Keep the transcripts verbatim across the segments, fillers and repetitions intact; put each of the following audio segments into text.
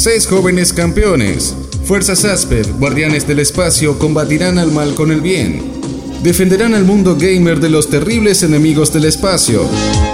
Seis jóvenes campeones. Fuerzas Asper, guardianes del espacio, combatirán al mal con el bien. Defenderán al mundo gamer de los terribles enemigos del espacio.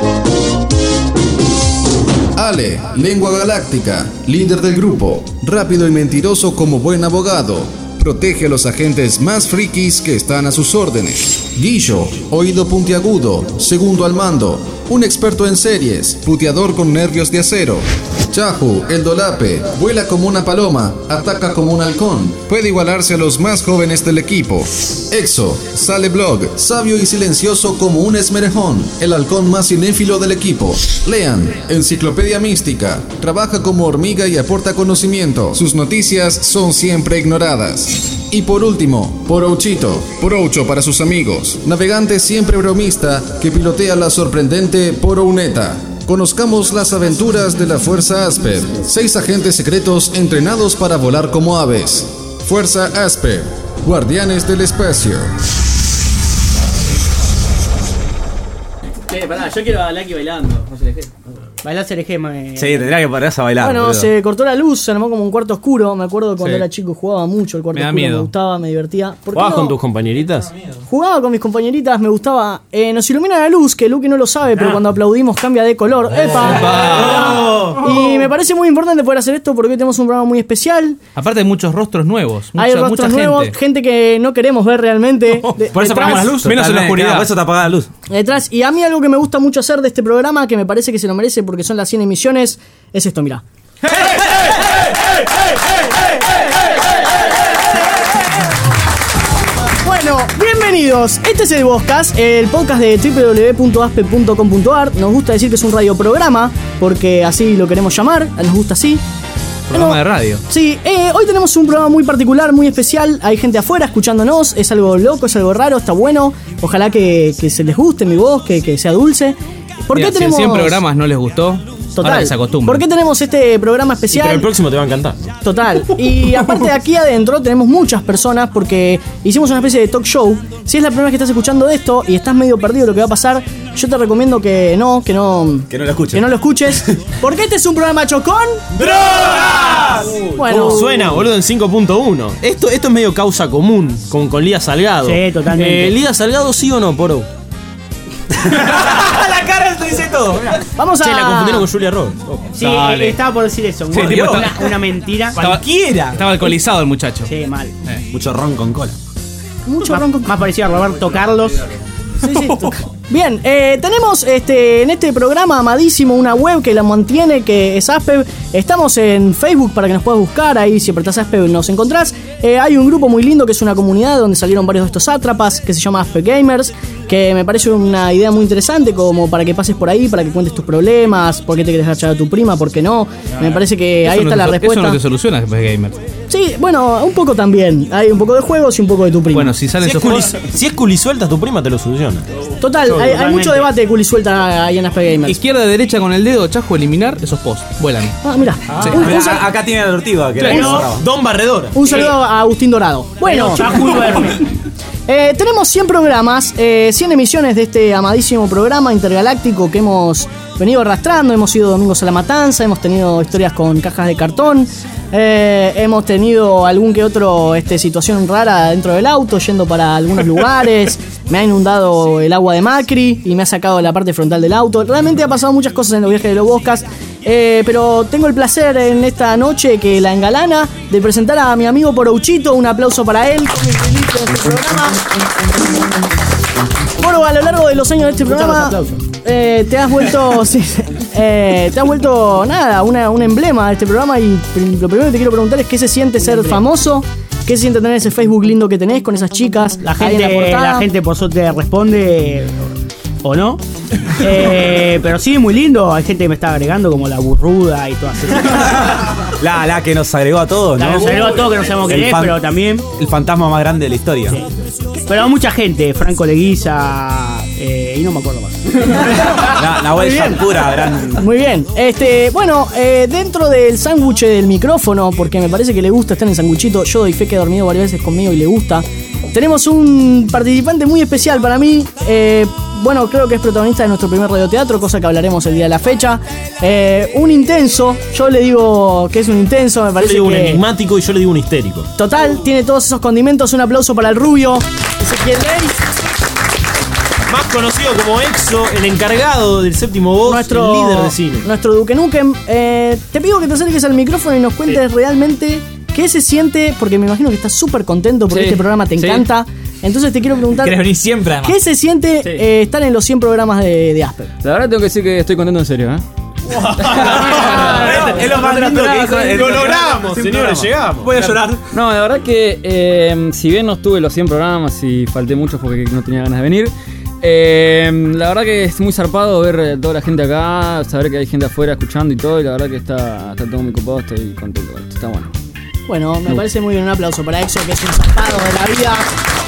Ale, lengua galáctica, líder del grupo, rápido y mentiroso como buen abogado. Protege a los agentes más frikis que están a sus órdenes. Guillo, oído puntiagudo, segundo al mando, un experto en series, puteador con nervios de acero. Chahu, el dolape, vuela como una paloma, ataca como un halcón, puede igualarse a los más jóvenes del equipo. Exo, sale blog, sabio y silencioso como un esmerejón, el halcón más cinéfilo del equipo. Lean, enciclopedia mística, trabaja como hormiga y aporta conocimiento, sus noticias son siempre ignoradas. Y por último, Porouchito, Poroucho para sus amigos, navegante siempre bromista que pilotea la sorprendente Porouneta. Conozcamos las aventuras de la Fuerza Asper, seis agentes secretos entrenados para volar como aves. Fuerza Asper, guardianes del espacio. Che, pará, yo quiero a Lucky bailando. No se le quede. Bailar C L G me... Sí, tendría que pararse a bailar. Bueno, boludo. se cortó la luz, se armó como un cuarto oscuro. Me acuerdo cuando Sí. era chico jugaba mucho el cuarto Me da oscuro, miedo. me gustaba, me divertía. ¿Por qué ¿Jugabas no? con tus compañeritas? Jugaba con mis compañeritas, me gustaba. Eh, nos ilumina la luz, que Lucky no lo sabe, pero cuando aplaudimos cambia de color. ¡Epa! Y me parece muy importante poder hacer esto porque hoy tenemos un programa muy especial. Aparte hay muchos rostros nuevos. Mucha, Hay rostros mucha nuevos, gente. gente que no queremos ver realmente. De- Por eso detrás- apagamos la luz. Menos en la Totalmente, oscuridad. claro, por eso te apagas la luz. Detrás. Y a mí algo que me gusta mucho hacer de este programa, que me parece que se lo merece porque son las cien emisiones, es esto, mirá. Bueno, bienvenidos. Este es el Vozcast, el podcast de doble u doble u doble u punto aspe punto com punto a r. Nos gusta decir que es un radioprograma, porque así lo queremos llamar, nos gusta así. Programa Bueno, de radio. Sí, eh, hoy tenemos un programa muy particular, muy especial. Hay gente afuera escuchándonos, es algo loco, es algo raro, está bueno. Ojalá que, que se les guste mi voz, que, que sea dulce. ¿Por Mira, qué tenemos Si en cien programas no les gustó, Total. ahora que se acostumbran. ¿Por qué tenemos este programa Pero el especial? próximo te va a encantar. Total. Y aparte de aquí adentro tenemos muchas personas porque hicimos una especie de talk show. Si es la primera vez que estás escuchando esto y estás medio perdido de lo que va a pasar, yo te recomiendo que no, que no, Que no lo escuches. que no lo escuches. Porque este es un programa chocón. ¡Drogas! Bueno. ¿Cómo suena, boludo, en cinco punto uno? Esto, esto es medio causa común con, con Lía Salgado. Sí, totalmente. Eh, ¿Lía Salgado sí o no, Poro? La cara te dice todo. Vamos a. Che, la confundieron con Julia Roberts. Oh. Sí, Dale. eh, estaba por decir eso. Sí, una, tipo, una, estaba- una mentira. Estaba- Cualquiera. Estaba alcoholizado el muchacho. Sí, mal. Mucho ron con cola. Mucho Más, bronco. más parecido a Roberto Carlos. Sí, sí. Bien, eh, tenemos este en este programa amadísimo una web que la mantiene, que es Aspe. Estamos en Facebook para que nos puedas buscar, ahí si apretás Aspe nos encontrás. Eh, hay un grupo muy lindo que es una comunidad donde salieron varios de estos sátrapas, que se llama Aspe Gamers, que me parece una idea muy interesante como para que pases por ahí, para que cuentes tus problemas, por qué te querés echar a tu prima, por qué no. Me parece que Eso ahí no está te la so- respuesta. Eso no te soluciona, Jefe Gamer. Sí, bueno, un poco también. Hay un poco de juegos y un poco de tu prima. Bueno, si salen Si es, esos culi, juegos, si es culisuelta, tu prima te lo soluciona. Total, hay, hay totalmente. mucho debate de culi suelta ahí en Aspe Gamers. izquierda, derecha con el dedo, chajo, eliminar, esos posts. Vuelan. Ah, mira. Sí. Un, un Mira, sal- a- acá tiene la ortiga. Que Claro. la cerraba. Don Barredora. un saludo a Agustín Dorado. Bueno, Chajú duerme. eh, tenemos cien programas, eh, cien emisiones de este amadísimo programa intergaláctico que hemos venido arrastrando. Hemos ido domingos a la matanza, hemos tenido historias con cajas de cartón, eh, hemos tenido algún que otro este, situación rara dentro del auto, yendo para algunos lugares. Me ha inundado el agua de Macri y me ha sacado la parte frontal del auto. Realmente ha pasado muchas cosas en los viajes de los Vozcast. Eh, pero tengo el placer en esta noche que la engalana de presentar a mi amigo Porouchito. Un aplauso para él como invitado de este programa. Bueno, a lo largo de los años de este programa eh, te has vuelto sí, eh, te has vuelto nada, una, un emblema de este programa. Y pr- lo primero que te quiero preguntar es qué se siente ser famoso, qué se siente tener ese Facebook lindo que tenés con esas chicas. La ahí en gente, portada. la gente por suerte responde o no. Eh, pero sí, muy lindo. Hay gente que me está agregando como la burruda y todas esas. La, la que nos agregó a todos, La ¿no? que nos agregó a todos, que no sabemos quién El es, fan- pero también. El fantasma más grande de la historia. Pero mucha gente, Franco Leguiza, Eh, y no me acuerdo más. La, la web factura, gran. Muy bien. Este, bueno, eh, dentro del sándwich del micrófono, porque me parece que le gusta estar en sanguchito, yo doy fe que ha dormido varias veces conmigo y le gusta. Tenemos un participante muy especial para mí. Eh, bueno, creo que es protagonista de nuestro primer radioteatro, cosa que hablaremos el día de la fecha. Eh, un intenso, yo le digo que es un intenso, me Yo parece le digo que... un enigmático y yo le digo un histérico. Total, tiene todos esos condimentos. Un aplauso para el rubio Ezequiel Ley. Más conocido como Exo, el encargado del séptimo voz, Nuestro, el líder de cine. nuestro Duque Nukem. Eh, te pido que te acerques al micrófono y nos cuentes Sí. realmente qué se siente, porque me imagino que estás súper contento porque Sí, este programa te sí. encanta. Entonces te quiero preguntar, Querés venir siempre, además. ¿qué se siente Sí. eh, estar en los cien programas de, de Asper? La verdad tengo que decir que estoy contento en serio, ¿eh? Es lo más lindo que dijo. Lo logramos, señores, llegamos. Voy a llorar. No, la verdad que eh, si bien no estuve los cien programas y falté muchos porque no tenía ganas de venir, eh, la verdad que es muy zarpado ver eh, toda la gente acá, saber que hay gente afuera escuchando y todo, y la verdad que está, está todo muy copado, estoy contento con esto, está bueno. Bueno, me parece muy bien. Un aplauso para Exo, que es un zarpado de la vida.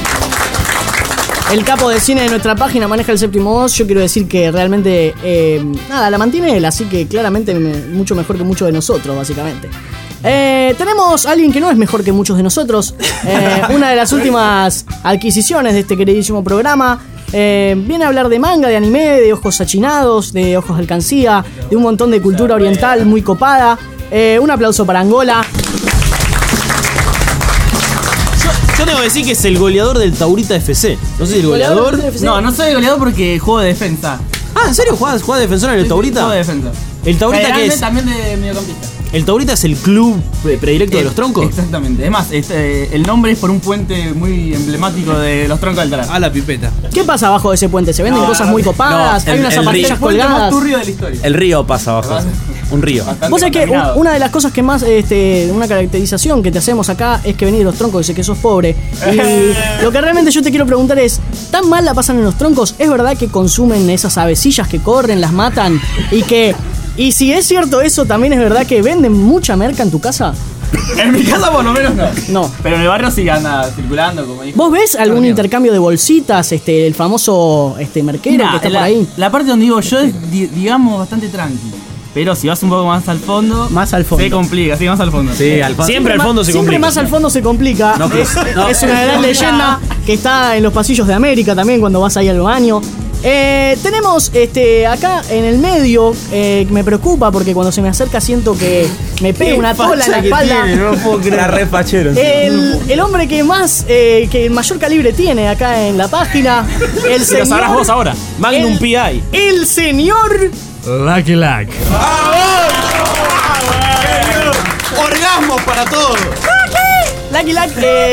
El capo de cine de nuestra página maneja el séptimo voz. Yo quiero decir que realmente, eh, nada, la mantiene él, así que claramente me- mucho mejor que muchos de nosotros, básicamente. Eh, tenemos a alguien que no es mejor que muchos de nosotros. Eh, una de las últimas adquisiciones de este queridísimo programa. Eh, viene a hablar de manga, de anime, de ojos achinados, de ojos de alcancía, de un montón de cultura oriental muy copada. Eh, un aplauso para Angola. Yo tengo que decir que es el goleador del Taurita F C. No sé si el goleador. No, no soy goleador porque juego de defensa. Ah, ¿en serio? ¿Jugás, jugás defensor en el Taurita? Juego de defensa. ¿El Taurita qué Federalmente es? también de mediocampista. ¿El Taurita es el club pre- predilecto de los troncos? Exactamente. Es más, este, el nombre es por un puente muy emblemático de los troncos del Altará. A la pipeta. ¿Qué pasa abajo de ese puente? ¿Se venden No, cosas no, muy no. copadas? No, ¿Hay el- unas el zapatillas El puente más colgadas? turbio de la historia. El río pasa abajo. Un río. Bastante Vos sabés que un- contaminado. una de las cosas que más, este, una caracterización que te hacemos acá es que venís de los troncos y sé que sos pobre. Y lo que realmente yo te quiero preguntar es, ¿tan mal la pasan en los troncos? ¿Es verdad que consumen esas avecillas que corren, las matan? Y que, y si es cierto eso, también es verdad que venden mucha merca en tu casa. En mi casa por lo menos no. No. Pero en el barrio sí anda circulando, como dijo. ¿Vos ves algún Mierda. intercambio de bolsitas, este, el famoso este, merquero Nah, que está la, por ahí? la parte donde vivo yo es, di- digamos, bastante tranqui. Pero si vas un poco más al fondo, Más al fondo. se complica, sí, más al fondo. Sí, al fondo. Siempre al fondo se Siempre complica. más al fondo se complica. No, es, no. es una gran leyenda que está en los pasillos de América también cuando vas ahí al baño. Eh, tenemos este acá en el medio, eh, que me preocupa porque cuando se me acerca siento que me pega una tola en la espalda. La re fachero. El, el hombre que más, eh, que el mayor calibre tiene acá en la página, el Lo señor, sabrás vos ahora. Magnum el- P I. el señor Lucky Luck. ¡Orgasmos para todos! Lucky Luck. eh,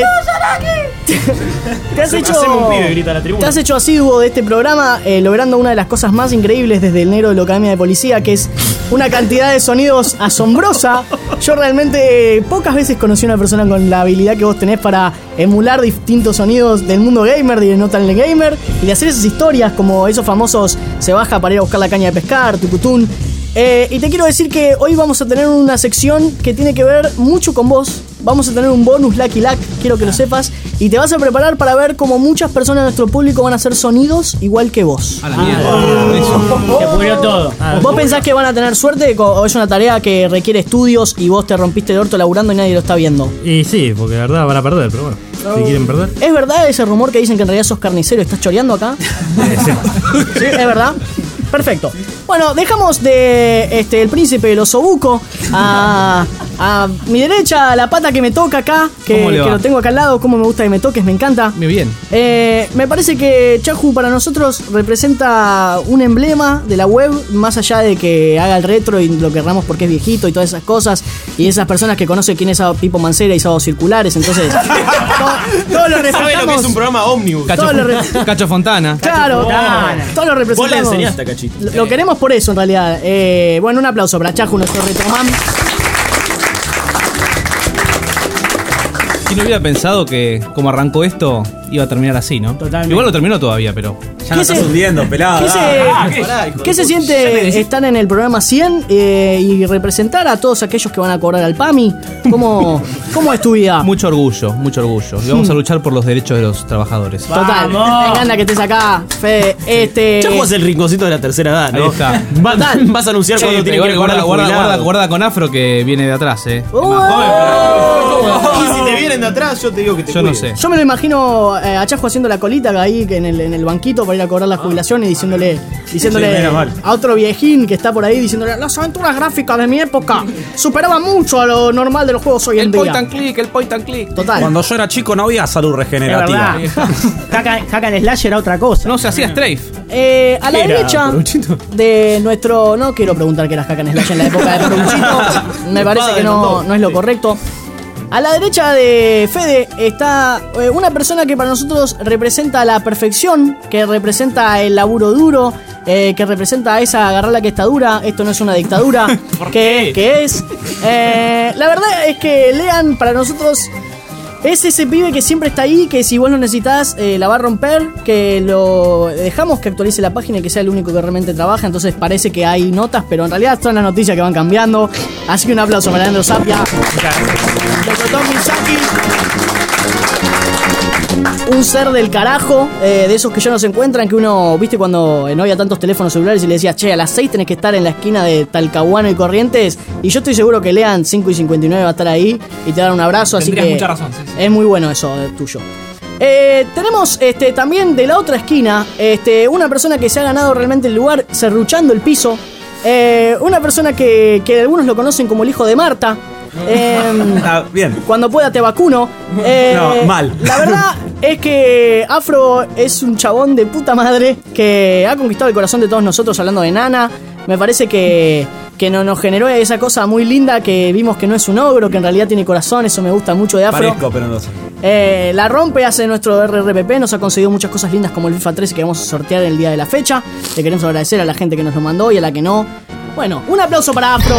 te has hecho, Hacemos un pibe, grita la tribuna. te has hecho asiduo de este programa, eh, logrando una de las cosas más increíbles desde el negro de la Academia de Policía, que es una cantidad de sonidos asombrosa. Yo realmente eh, pocas veces conocí a una persona con la habilidad que vos tenés para emular distintos sonidos del mundo gamer y de no tan gamer, y de hacer esas historias como esos famosos se baja para ir a buscar la caña de pescar, tucutún. Eh, y te quiero decir que hoy vamos a tener una sección que tiene que ver mucho con vos. Vamos a tener un bonus Lucky Luck, quiero que lo sepas. Y te vas a preparar para ver cómo muchas personas de nuestro público van a hacer sonidos igual que vos. A la mierda. Se pudrió todo. ¿Vos pensás que van a tener suerte o es una tarea que requiere estudios y vos te rompiste el orto laburando y nadie lo está viendo? Y sí, porque la verdad van a perder, pero bueno. Si quieren perder. ¿Es verdad ese rumor que dicen que en realidad sos carnicero y estás choreando acá? ¿Sí? ¿Es verdad? Perfecto. Bueno, dejamos de este el príncipe del osobuco a, a mi derecha, la pata que me toca acá, que, ¿Cómo le va? que lo tengo acá al lado, como me gusta que me toques, me encanta. Muy bien. Eh, me parece que Chahu para nosotros representa un emblema de la web, más allá de que haga el retro y lo querramos porque es viejito y todas esas cosas, y esas personas que conocen quién es Pipo Mancera y Sábados Circulares, entonces todo, todo lo ¿Sabe lo que respetamos. es un programa ómnibus? Cacho, Todo lo re- Cacho Fontana. Claro, todo lo Vos le representamos. enseñaste a Cachito. Lo, lo queremos por eso en realidad. Eh, bueno, un aplauso para Chahu, nuestro retroman. ¿Quién hubiera pensado que como arrancó esto iba a terminar así, no? Totalmente. Igual lo terminó todavía, pero... Ya no estás hundiendo, pelado. ¿Qué se, Ah, ¿qué se siente estar en el programa cien eh, y representar a todos aquellos que van a cobrar al P A M I? ¿Cómo, cómo es tu vida? Mucho orgullo, mucho orgullo. Y vamos a luchar por los derechos de los trabajadores. Total, me encanta que estés acá, Fede. Este, Ya jugás el rinconcito de la tercera edad, ¿no? Ahí está. Vas, vas a anunciar cuando tiene que ir a guarda, cobrar guarda, los guarda, jubilados. guarda con Afro que viene de atrás, eh. Y si te vienen de atrás, yo te digo que te Yo no cuides. sé. Yo me lo imagino eh, a Chajo haciendo la colita ahí en el, en el banquito para ir a cobrar la jubilación y diciéndole, diciéndole Sí, menos mal. a otro viejín que está por ahí diciéndole las aventuras gráficas de mi época superaban mucho a lo normal de los juegos hoy en El día. point and click, el point and click. Total. Cuando yo era chico no había salud Es regenerativa. verdad. Hack, hack and Slash era otra cosa. No se hacía strafe. Eh, a la ¿Qué era, derecha Peruchito? de nuestro... No quiero preguntar qué era Hack and Slash en la época de Peruchito. Me parece que no, no es lo correcto. A la derecha de Fede está eh, una persona que para nosotros representa la perfección, que representa el laburo duro, eh, que representa esa agarrarla que está dura, esto no es una dictadura, que, que es... Eh, la verdad es que Lean para nosotros es ese pibe que siempre está ahí, que si vos lo necesitas eh, la va a romper, que lo dejamos que actualice la página y que sea el único que realmente trabaja, entonces parece que hay notas, pero en realidad son las noticias que van cambiando. Así que un aplauso para Leandro Sapia. Doctor Tom Misaki. Un ser del carajo, eh, de esos que ya no se encuentran, que uno, viste, cuando no había tantos teléfonos celulares y le decías, che, a las seis tenés que estar en la esquina de Talcahuano y Corrientes, y yo estoy seguro que Lean cinco y cincuenta y nueve va a estar ahí y te dan un abrazo, así Tendrías que mucha razón, sí, sí. es muy bueno eso eh, tuyo. Eh, tenemos este, también de la otra esquina este, una persona que se ha ganado realmente el lugar serruchando el piso, eh, una persona que, que algunos lo conocen como el hijo de Marta. Eh, Ah, bien. Cuando pueda te vacuno. Eh, No, mal. La verdad es que Afro es un chabón de puta madre que ha conquistado el corazón de todos nosotros hablando de Nana. Me parece que, que no, nos generó esa cosa muy linda que vimos que no es un ogro, que en realidad tiene corazón. Eso me gusta mucho de Afro. Parezco, pero no sé. Eh, la rompe, hace nuestro R R P P, nos ha conseguido muchas cosas lindas como el FIFA trece que vamos a sortear el día de la fecha. Le queremos agradecer a la gente que nos lo mandó y a la que no. Bueno, un aplauso para Afro.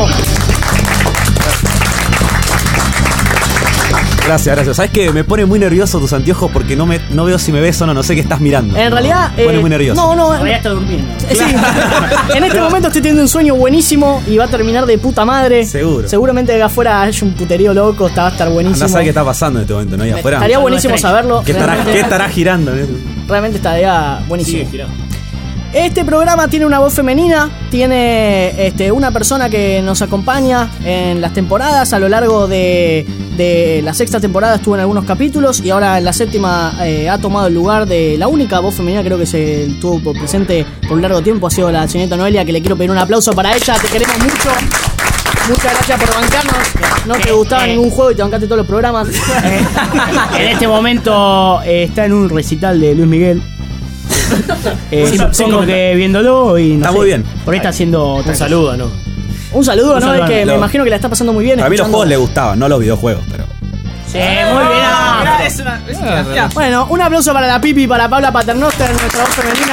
Gracias, gracias. ¿Sabes qué? Me pone muy nervioso tus anteojos porque no, me, no veo si me ves o no, no sé qué estás mirando. En realidad. Me pone eh, muy nervioso. No, no, En realidad está durmiendo. Eh, Sí, en este momento estoy teniendo un sueño buenísimo y va a terminar de puta madre. Seguro. Seguramente de acá afuera hay un puterío loco, está, va a estar buenísimo. No sabes qué está pasando en este momento, ¿no? Ahí afuera. Estaría buenísimo saberlo. ¿Qué estará, Realmente- ¿Qué estará girando? eh? Realmente estaría buenísimo. Este programa tiene una voz femenina, tiene este, una persona que nos acompaña en las temporadas. A lo largo de, de la sexta temporada estuvo en algunos capítulos y ahora en la séptima eh, ha tomado el lugar de la única voz femenina creo que se estuvo por presente por un largo tiempo. Ha sido la señorita Noelia, que le quiero pedir un aplauso para ella. Te queremos mucho. Muchas gracias por bancarnos. No te gustaba ningún juego y te bancaste todos los programas. En este momento eh, está en un recital de Luis Miguel. Eh, Sin- sin supongo que viéndolo y no Está sé, muy bien. por ahí está haciendo otra Un cosa. saludo, ¿no? Un saludo, Un ¿no? saludo, Es que lo- me imagino que la está pasando muy bien. A mí los escuchando- juegos le gustaban, no los videojuegos, pero. Sí, muy bien. ah. Es una, es una- ya. Bueno, un aplauso para la Pipi, para Paula Paternoster, nuestra voz femenina.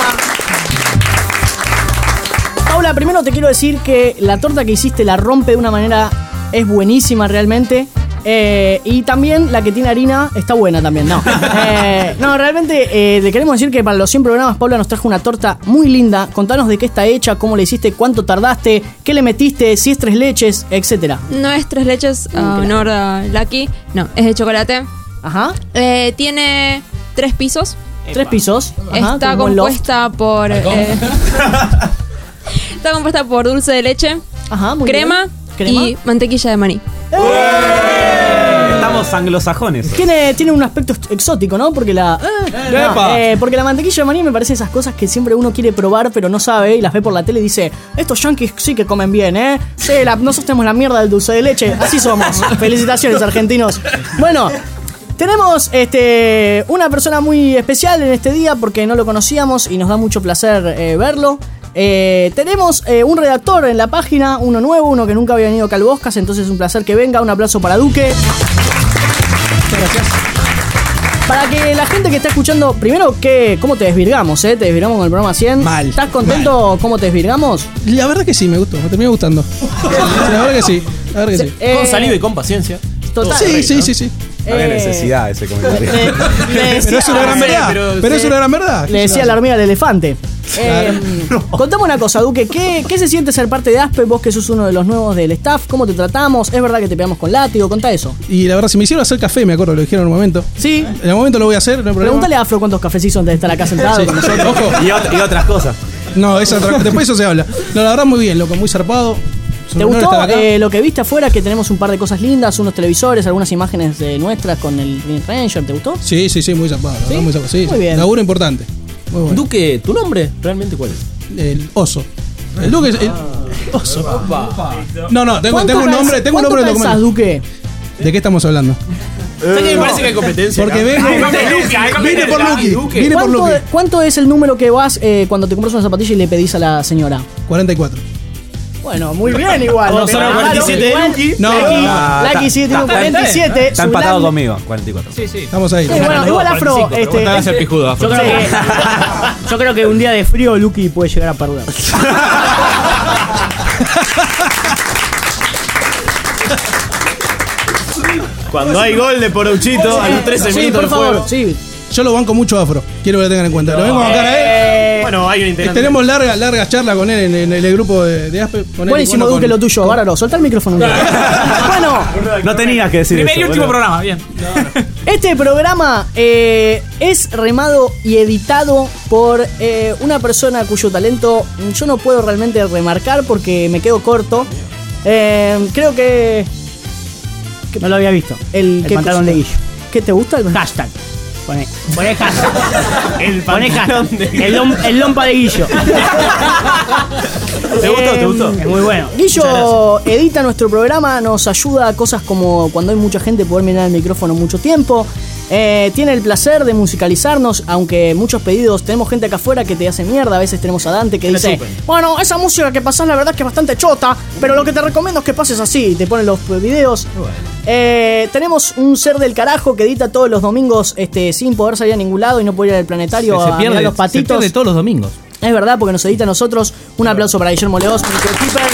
Paula, primero te quiero decir que la torta que hiciste la rompe de una manera, es buenísima realmente. Eh, y también la que tiene harina está buena también, no. Eh, no, realmente eh, le queremos decir que para los cien programas Paula nos trajo una torta muy linda. Contanos de qué está hecha, cómo la hiciste, cuánto tardaste, qué le metiste, si es tres leches, etcétera. No es tres leches, a honor a Lucky. No, es de chocolate. Ajá. Eh, tiene tres pisos. Tres pisos. Ajá, Está como un loft. compuesta por. eh, está compuesta por dulce de leche, Ajá, muy crema, bien. ¿Crema? y mantequilla de maní. Estamos anglosajones. Tiene, tiene un aspecto exótico, ¿no? Porque la. eh, no, ¡Epa! eh, porque la mantequilla de maní me parece esas cosas que siempre uno quiere probar, pero no sabe, y las ve por la tele y dice: estos yankees sí que comen bien, ¿eh? Sí, la- nosotros tenemos la mierda del dulce de leche. Así somos. Felicitaciones, argentinos. Bueno. Tenemos este, una persona muy especial en este día porque no lo conocíamos y nos da mucho placer eh, verlo. Eh, tenemos eh, un redactor en la página, uno nuevo, uno que nunca había venido acá al Boscas, entonces es un placer que venga. Un aplauso para Duque. Muchas gracias. Para que la gente que está escuchando, primero, ¿qué, ¿cómo te desvirgamos? Eh? Te desvirgamos con el programa cien. Mal. ¿Estás contento cómo te desvirgamos? La verdad que sí, me gustó, me terminó gustando. La verdad que sí, la verdad que sí. Eh, Con saliva y con paciencia. Total. Sí, sí, sí, sí. No había Eh, necesidad de ese comentario. Le- le decía- Pero es una gran verdad. pero Pero es sí. una gran verdad. Le decía la hormiga al elefante. Eh, Contame una cosa, Duque. ¿qué, ¿Qué se siente ser parte de Aspe? Vos que sos uno de los nuevos del staff. ¿Cómo te tratamos? ¿Es verdad que te pegamos con látigo? Contá eso. Y la verdad, si me hicieron hacer café, me acuerdo, lo dijeron en un momento. Sí. En el momento lo voy a hacer, no hay problema. Pregúntale a Afro cuántos cafecitos antes de estar acá sentado Sí. con nosotros. Ojo. Y, ot- y otras cosas. No, esa otra- después eso se habla. No, la verdad, muy bien, loco, muy zarpado. Es un ¿Te honor gustó estar acá. eh, lo que viste afuera? Que tenemos un par de cosas lindas, unos televisores, algunas imágenes eh, nuestras con el Green Ranger. ¿Te gustó? Sí, sí, sí, muy zarpado. la verdad, ¿Sí? Muy zarpado. Sí, Muy sí. bien. Laburo importante. Muy bueno. Duque, ¿tu nombre realmente cuál es? El oso. El Duque es el oso. No, no, tengo, ¿Cuánto tengo un calza- nombre, tengo un nombre en el ¿Cuánto calzás, documento. Duque? ¿De qué estamos hablando? ¿Sabes que me parece que hay competencia? Porque acá? vengo, Hay competencia, hay vine por competencia. Lucky, vine por ¿Cuánto, Lucky. ¿Cuánto es el número que vas eh, cuando te compras una zapatilla y le pedís a la señora? cuarenta y cuatro. Bueno, muy bien igual. O no te sea, va mal, cuarenta y siete de igual. Lucky. No, Lucky, no, Lucky sí tiene un cuarenta y siete. Está su empatado Lucky- conmigo, cuarenta y cuatro. Sí, sí. Estamos ahí. Sí, bueno, igual Afro, cuarenta y cinco, este, pero Hagas el pijudo, Afro. Yo creo, que, yo creo que un día de frío Lucky puede llegar a perder. Cuando hay gol de Poruchito, a los trece sí, minutos por del favor, juego. sí. Yo lo banco mucho a Afro. Quiero que lo tengan en cuenta. Lo vengo a bancar a él. Eh, Bueno, hay un integrante. Tenemos larga, larga charla con él en, en el grupo de, de Aspe. Con él y buenísimo, bueno, Duque, con- lo tuyo. Bárbaro, soltá el micrófono. un rato. Bueno, No tenías que decir Primer y eso. último boludo. programa, bien. este programa eh, es remado y editado por eh, una persona cuyo talento yo no puedo realmente remarcar porque me quedo corto. Eh, creo que No lo había visto. el, El que- pantalón de Guillo. ¿Qué te gusta? Hashtag. Poné, poné hashtag. El Poné pantalón hashtag. de- El, lom- el lompa de Guillo. ¿Te gustó? ¿Te gustó? Es muy bueno. Muchas Guillo edita nuestro programa, nos ayuda a cosas como cuando hay mucha gente poder mirar el micrófono mucho tiempo. Eh, tiene el placer de musicalizarnos, aunque muchos pedidos, tenemos gente acá afuera que te hace mierda. A veces tenemos a Dante que dice, bueno, esa música que pasás la verdad es que es bastante chota, pero lo que te recomiendo es que pases así, y te ponen los videos. Eh, tenemos un ser del carajo que edita todos los domingos este, sin poder salir a ningún lado y no poder ir al planetario Se a mirar pierde, los se patitos. pierde todos los domingos. Es verdad, porque nos edita a nosotros. Un aplauso para Guillermo Leos, Keeper.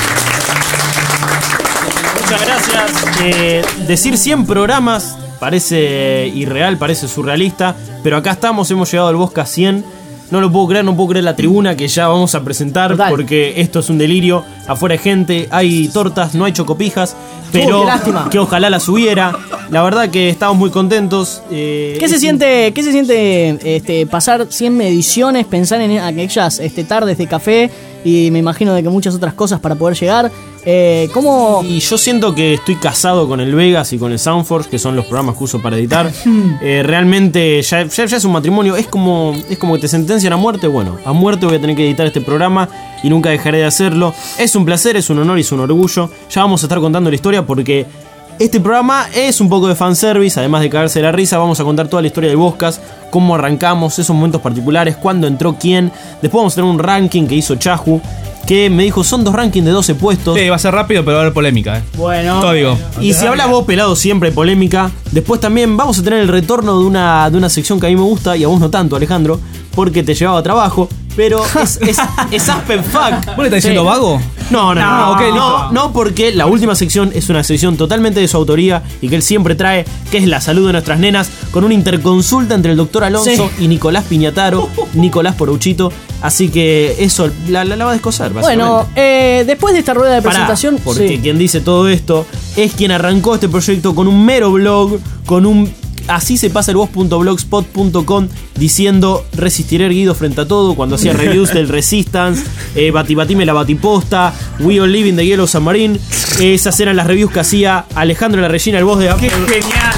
Muchas gracias. Eh, decir cien programas parece irreal, parece surrealista, pero acá estamos, hemos llegado al Bosca cien. No lo puedo creer, no puedo creer la tribuna que ya vamos a presentar. Total. Porque esto es un delirio. Afuera hay gente, hay tortas, no hay chocopijas, pero Uy, qué lástima. que ojalá las hubiera. La verdad que estamos muy contentos. eh, ¿Qué se es- siente, qué se siente este, pasar cien ediciones, pensar en aquellas este, tardes de café y me imagino de que muchas otras cosas para poder llegar? Eh, ¿Cómo...? Y yo siento que estoy casado con el Vegas y con el Soundforce, que son los programas que uso para editar. Eh, realmente ya, ya- ya es un matrimonio. Es como, es como que te sentencian a muerte. Bueno, a muerte voy a tener que editar este programa y nunca dejaré de hacerlo. Es un placer, es un honor y es un orgullo. Ya vamos a estar contando la historia porque este programa es un poco de fanservice. Además de cagarse de la risa, vamos a contar toda la historia de Boscas, cómo arrancamos, esos momentos particulares, cuándo entró quién. Después vamos a tener un ranking que hizo Chahu, que me dijo, son dos rankings de doce puestos. Sí, va a ser rápido, pero va a haber polémica, eh. Bueno. Código. Y si hablas vos, pelado, siempre hay polémica. Después también vamos a tener el retorno de una, de una sección que a mí me gusta y a vos no tanto, Alejandro, porque te llevaba a trabajo. Pero es, es, es Aspen Fuck. ¿Vos le estás diciendo Sí. vago? No, no, Ah, no, ok, no, listo. no, porque la última sección es una sección totalmente de su autoría y que él siempre trae, que es la salud de nuestras nenas, con una interconsulta entre el doctor Alonso y Nicolás Piñataro, Nicolás Poruchito. Así que eso la, la, la va a descoser, básicamente. Bueno, eh, después de esta rueda de Pará, presentación... porque sí. quien dice todo esto es quien arrancó este proyecto con un mero blog, con un así se pasa el voz punto blogspot punto com diciendo resistiré erguido frente a todo cuando hacía reviews del Resistance, eh, Batibatime la Batiposta, We All Live in the Yellow Submarine. Esas eran las reviews que hacía Alejandro La Regina, el voz de Apple. ¡Qué genial!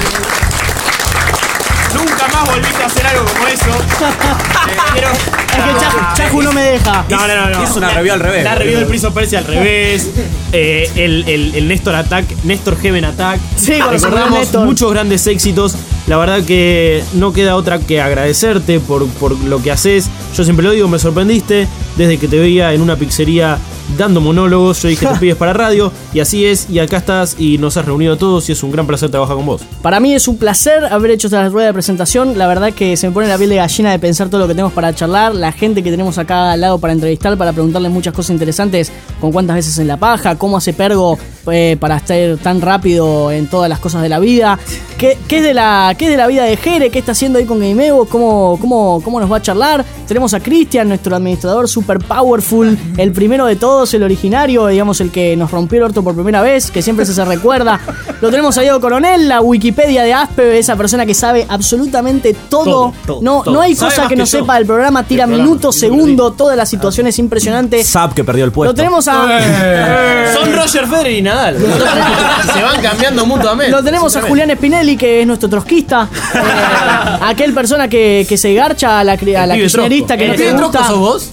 Nunca más volviste a hacer algo como eso. Eh, quiero- Es que Chahu- Chahu no me deja. No, no, no, no. Hizo una review al revés. La review del Prince of Persia al revés. Eh, el, el, el Néstor Attack, Néstor Heaven Attack. Sí, con los recordamos Néstor. muchos grandes éxitos. La verdad que no queda otra que agradecerte por, por lo que haces. Yo siempre lo digo, me sorprendiste. Desde que te veía en una pizzería dando monólogos, yo dije te pides para radio. Y así es, y acá estás y nos has reunido a todos y es un gran placer trabajar con vos. Para mí es un placer haber hecho esta rueda de presentación. La verdad que se me pone la piel de gallina de pensar todo lo que tenemos para charlar. La gente que tenemos acá al lado para entrevistar, para preguntarle muchas cosas interesantes. Con cuántas veces en la paja, cómo hace Pergo eh, para estar tan rápido en todas las cosas de la vida. ¿Qué, qué, es, de la, qué es de la vida de Jere? ¿Qué está haciendo ahí con Game Evo? ¿Cómo, cómo, cómo nos va a charlar? Tenemos a Cristian, nuestro administrador super powerful, el primero de todos, el originario, digamos el que nos rompió el orto por primera vez, que siempre se, se recuerda. Lo tenemos a Diego Coronel, la Wikipedia de Aspe, esa persona que sabe absolutamente todo. todo, todo no, todo. no hay cosa que no que sepa del programa, tira minutos, segundo, toda la situación es impresionante. Zap que perdió el puesto. Lo tenemos a... Eh. Son Roger Federer y Nadal. Se van cambiando mutuamente. Lo tenemos a Julián Spinelli, que es nuestro trotskista. Eh, aquel persona que, que se garcha a la, a la kirchnerista que no te gusta. ¿Sos vos?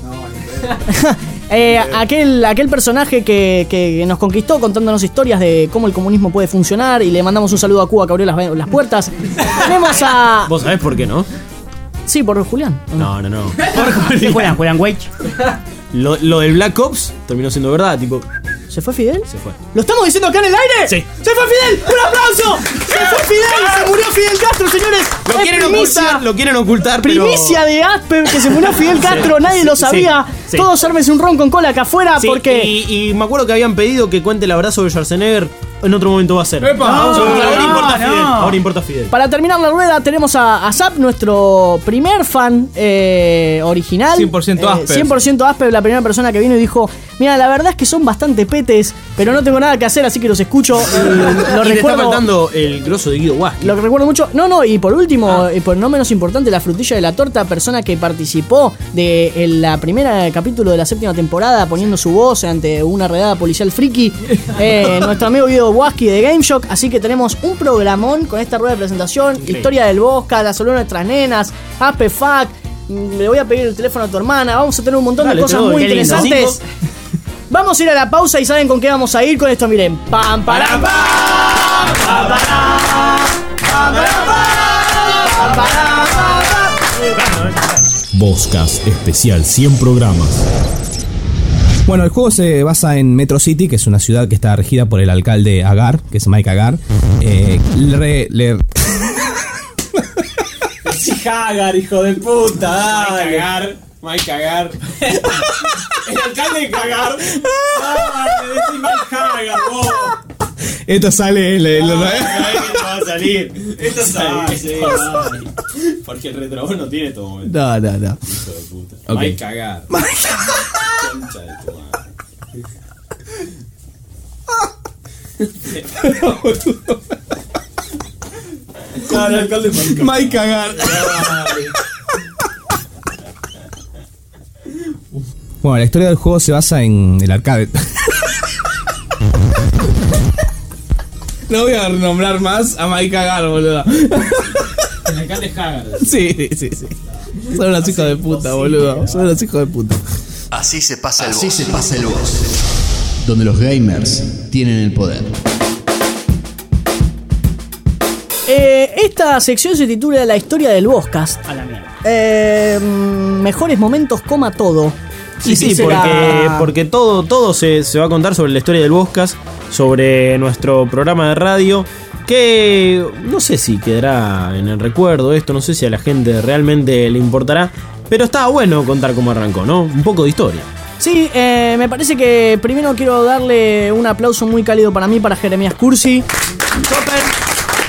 Eh, aquel, aquel personaje que, que nos conquistó contándonos historias de cómo el comunismo puede funcionar, y le mandamos un saludo a Cuba que abrió las, las puertas. Tenemos a... ¿Vos sabés por qué no? Sí, por Julián. No, no, no. ¿Qué Julián? Julián Wage. Lo, lo del Black Ops terminó siendo verdad, tipo... ¿Se fue Fidel? Se fue. ¿Lo estamos diciendo acá en el aire? Sí. ¡Se fue Fidel! ¡Un aplauso! ¡Se fue Fidel! ¡Se murió Fidel Castro, señores! Lo es quieren primicia, ocultar, lo quieren ocultar, pero... Primicia de Aspe, que se murió Fidel Castro, sí, nadie sí, lo sabía. Sí, sí. Todos ármense un ron con cola acá afuera, sí, porque... Y, y me acuerdo que habían pedido que cuente el abrazo de Schwarzenegger. En otro momento va a ser. ¡Epa! No, no, ahora, no, importa no. Fidel, ahora importa Fidel. Para terminar la rueda tenemos a, a Zap, nuestro primer fan eh, original. cien por ciento Aspe. Eh, cien por ciento Aspe, la primera persona que vino y dijo: mira, la verdad es que son bastante petes, pero no tengo nada que hacer, así que los escucho. Y lo y recuerdo, te está faltando el grosso de Guido Waski. Lo que recuerdo mucho. No, no, y por último, ah. y por no menos importante, la frutilla de la torta, persona que participó de en la primera capítulo de la séptima temporada, poniendo su voz ante una redada policial friki. Eh, nuestro amigo Guido Waski de Game Shock. Así que tenemos un programón con esta rueda de presentación. Increíble. Historia del Bosca, la salud de nuestras nenas, Aspe Fac. Le voy a pedir el teléfono a tu hermana. Vamos a tener un montón Dale, de cosas muy interesantes. Vamos a ir a la pausa y ¿saben con qué vamos a ir? Con esto, miren. Pam, param, pam, pam, param, pam, param, pam. Boscas especial cien programas. Bueno, el juego se basa en Metro City, que es una ciudad que está regida por el alcalde Agar, que es Mike Agar. Eh, le, le... Sí, Hagar, hijo de puta. Mike Agar, Mike Agar. El alcalde de Cagar. Dale, decí Mike Hagar, vos. Esto sale en el... No, no, no va a salir. Esto sale. Sí, porque el retrobón no tiene todo momento. No, no, no. Hijo de puta. Okay. Mike Cagar. Mike Concha de tu madre. No, el alcalde Mike. Mike Cagar. Bueno, la historia del juego se basa en el arcade. No voy a nombrar más a Mike Cagar, boludo. El alcalde Hagar. Sí, sí, sí. Son unos hijos de puta, boludo. Son unos hijos de puta. Así se pasa el Así voz. se pasa el voz. Donde los gamers tienen el poder. Eh, esta sección se titula La historia del Boscast. A la mierda. Eh, mejores momentos, coma todo. Sí, sí, porque, la... porque todo, todo se, se va a contar sobre la historia del Boscas, sobre nuestro programa de radio, que no sé si quedará en el recuerdo esto, no sé si a la gente realmente le importará, pero estaba bueno contar cómo arrancó, ¿no? Un poco de historia. Sí, eh, me parece que primero quiero darle un aplauso muy cálido para mí, para Jeremías Cursi. Chopper.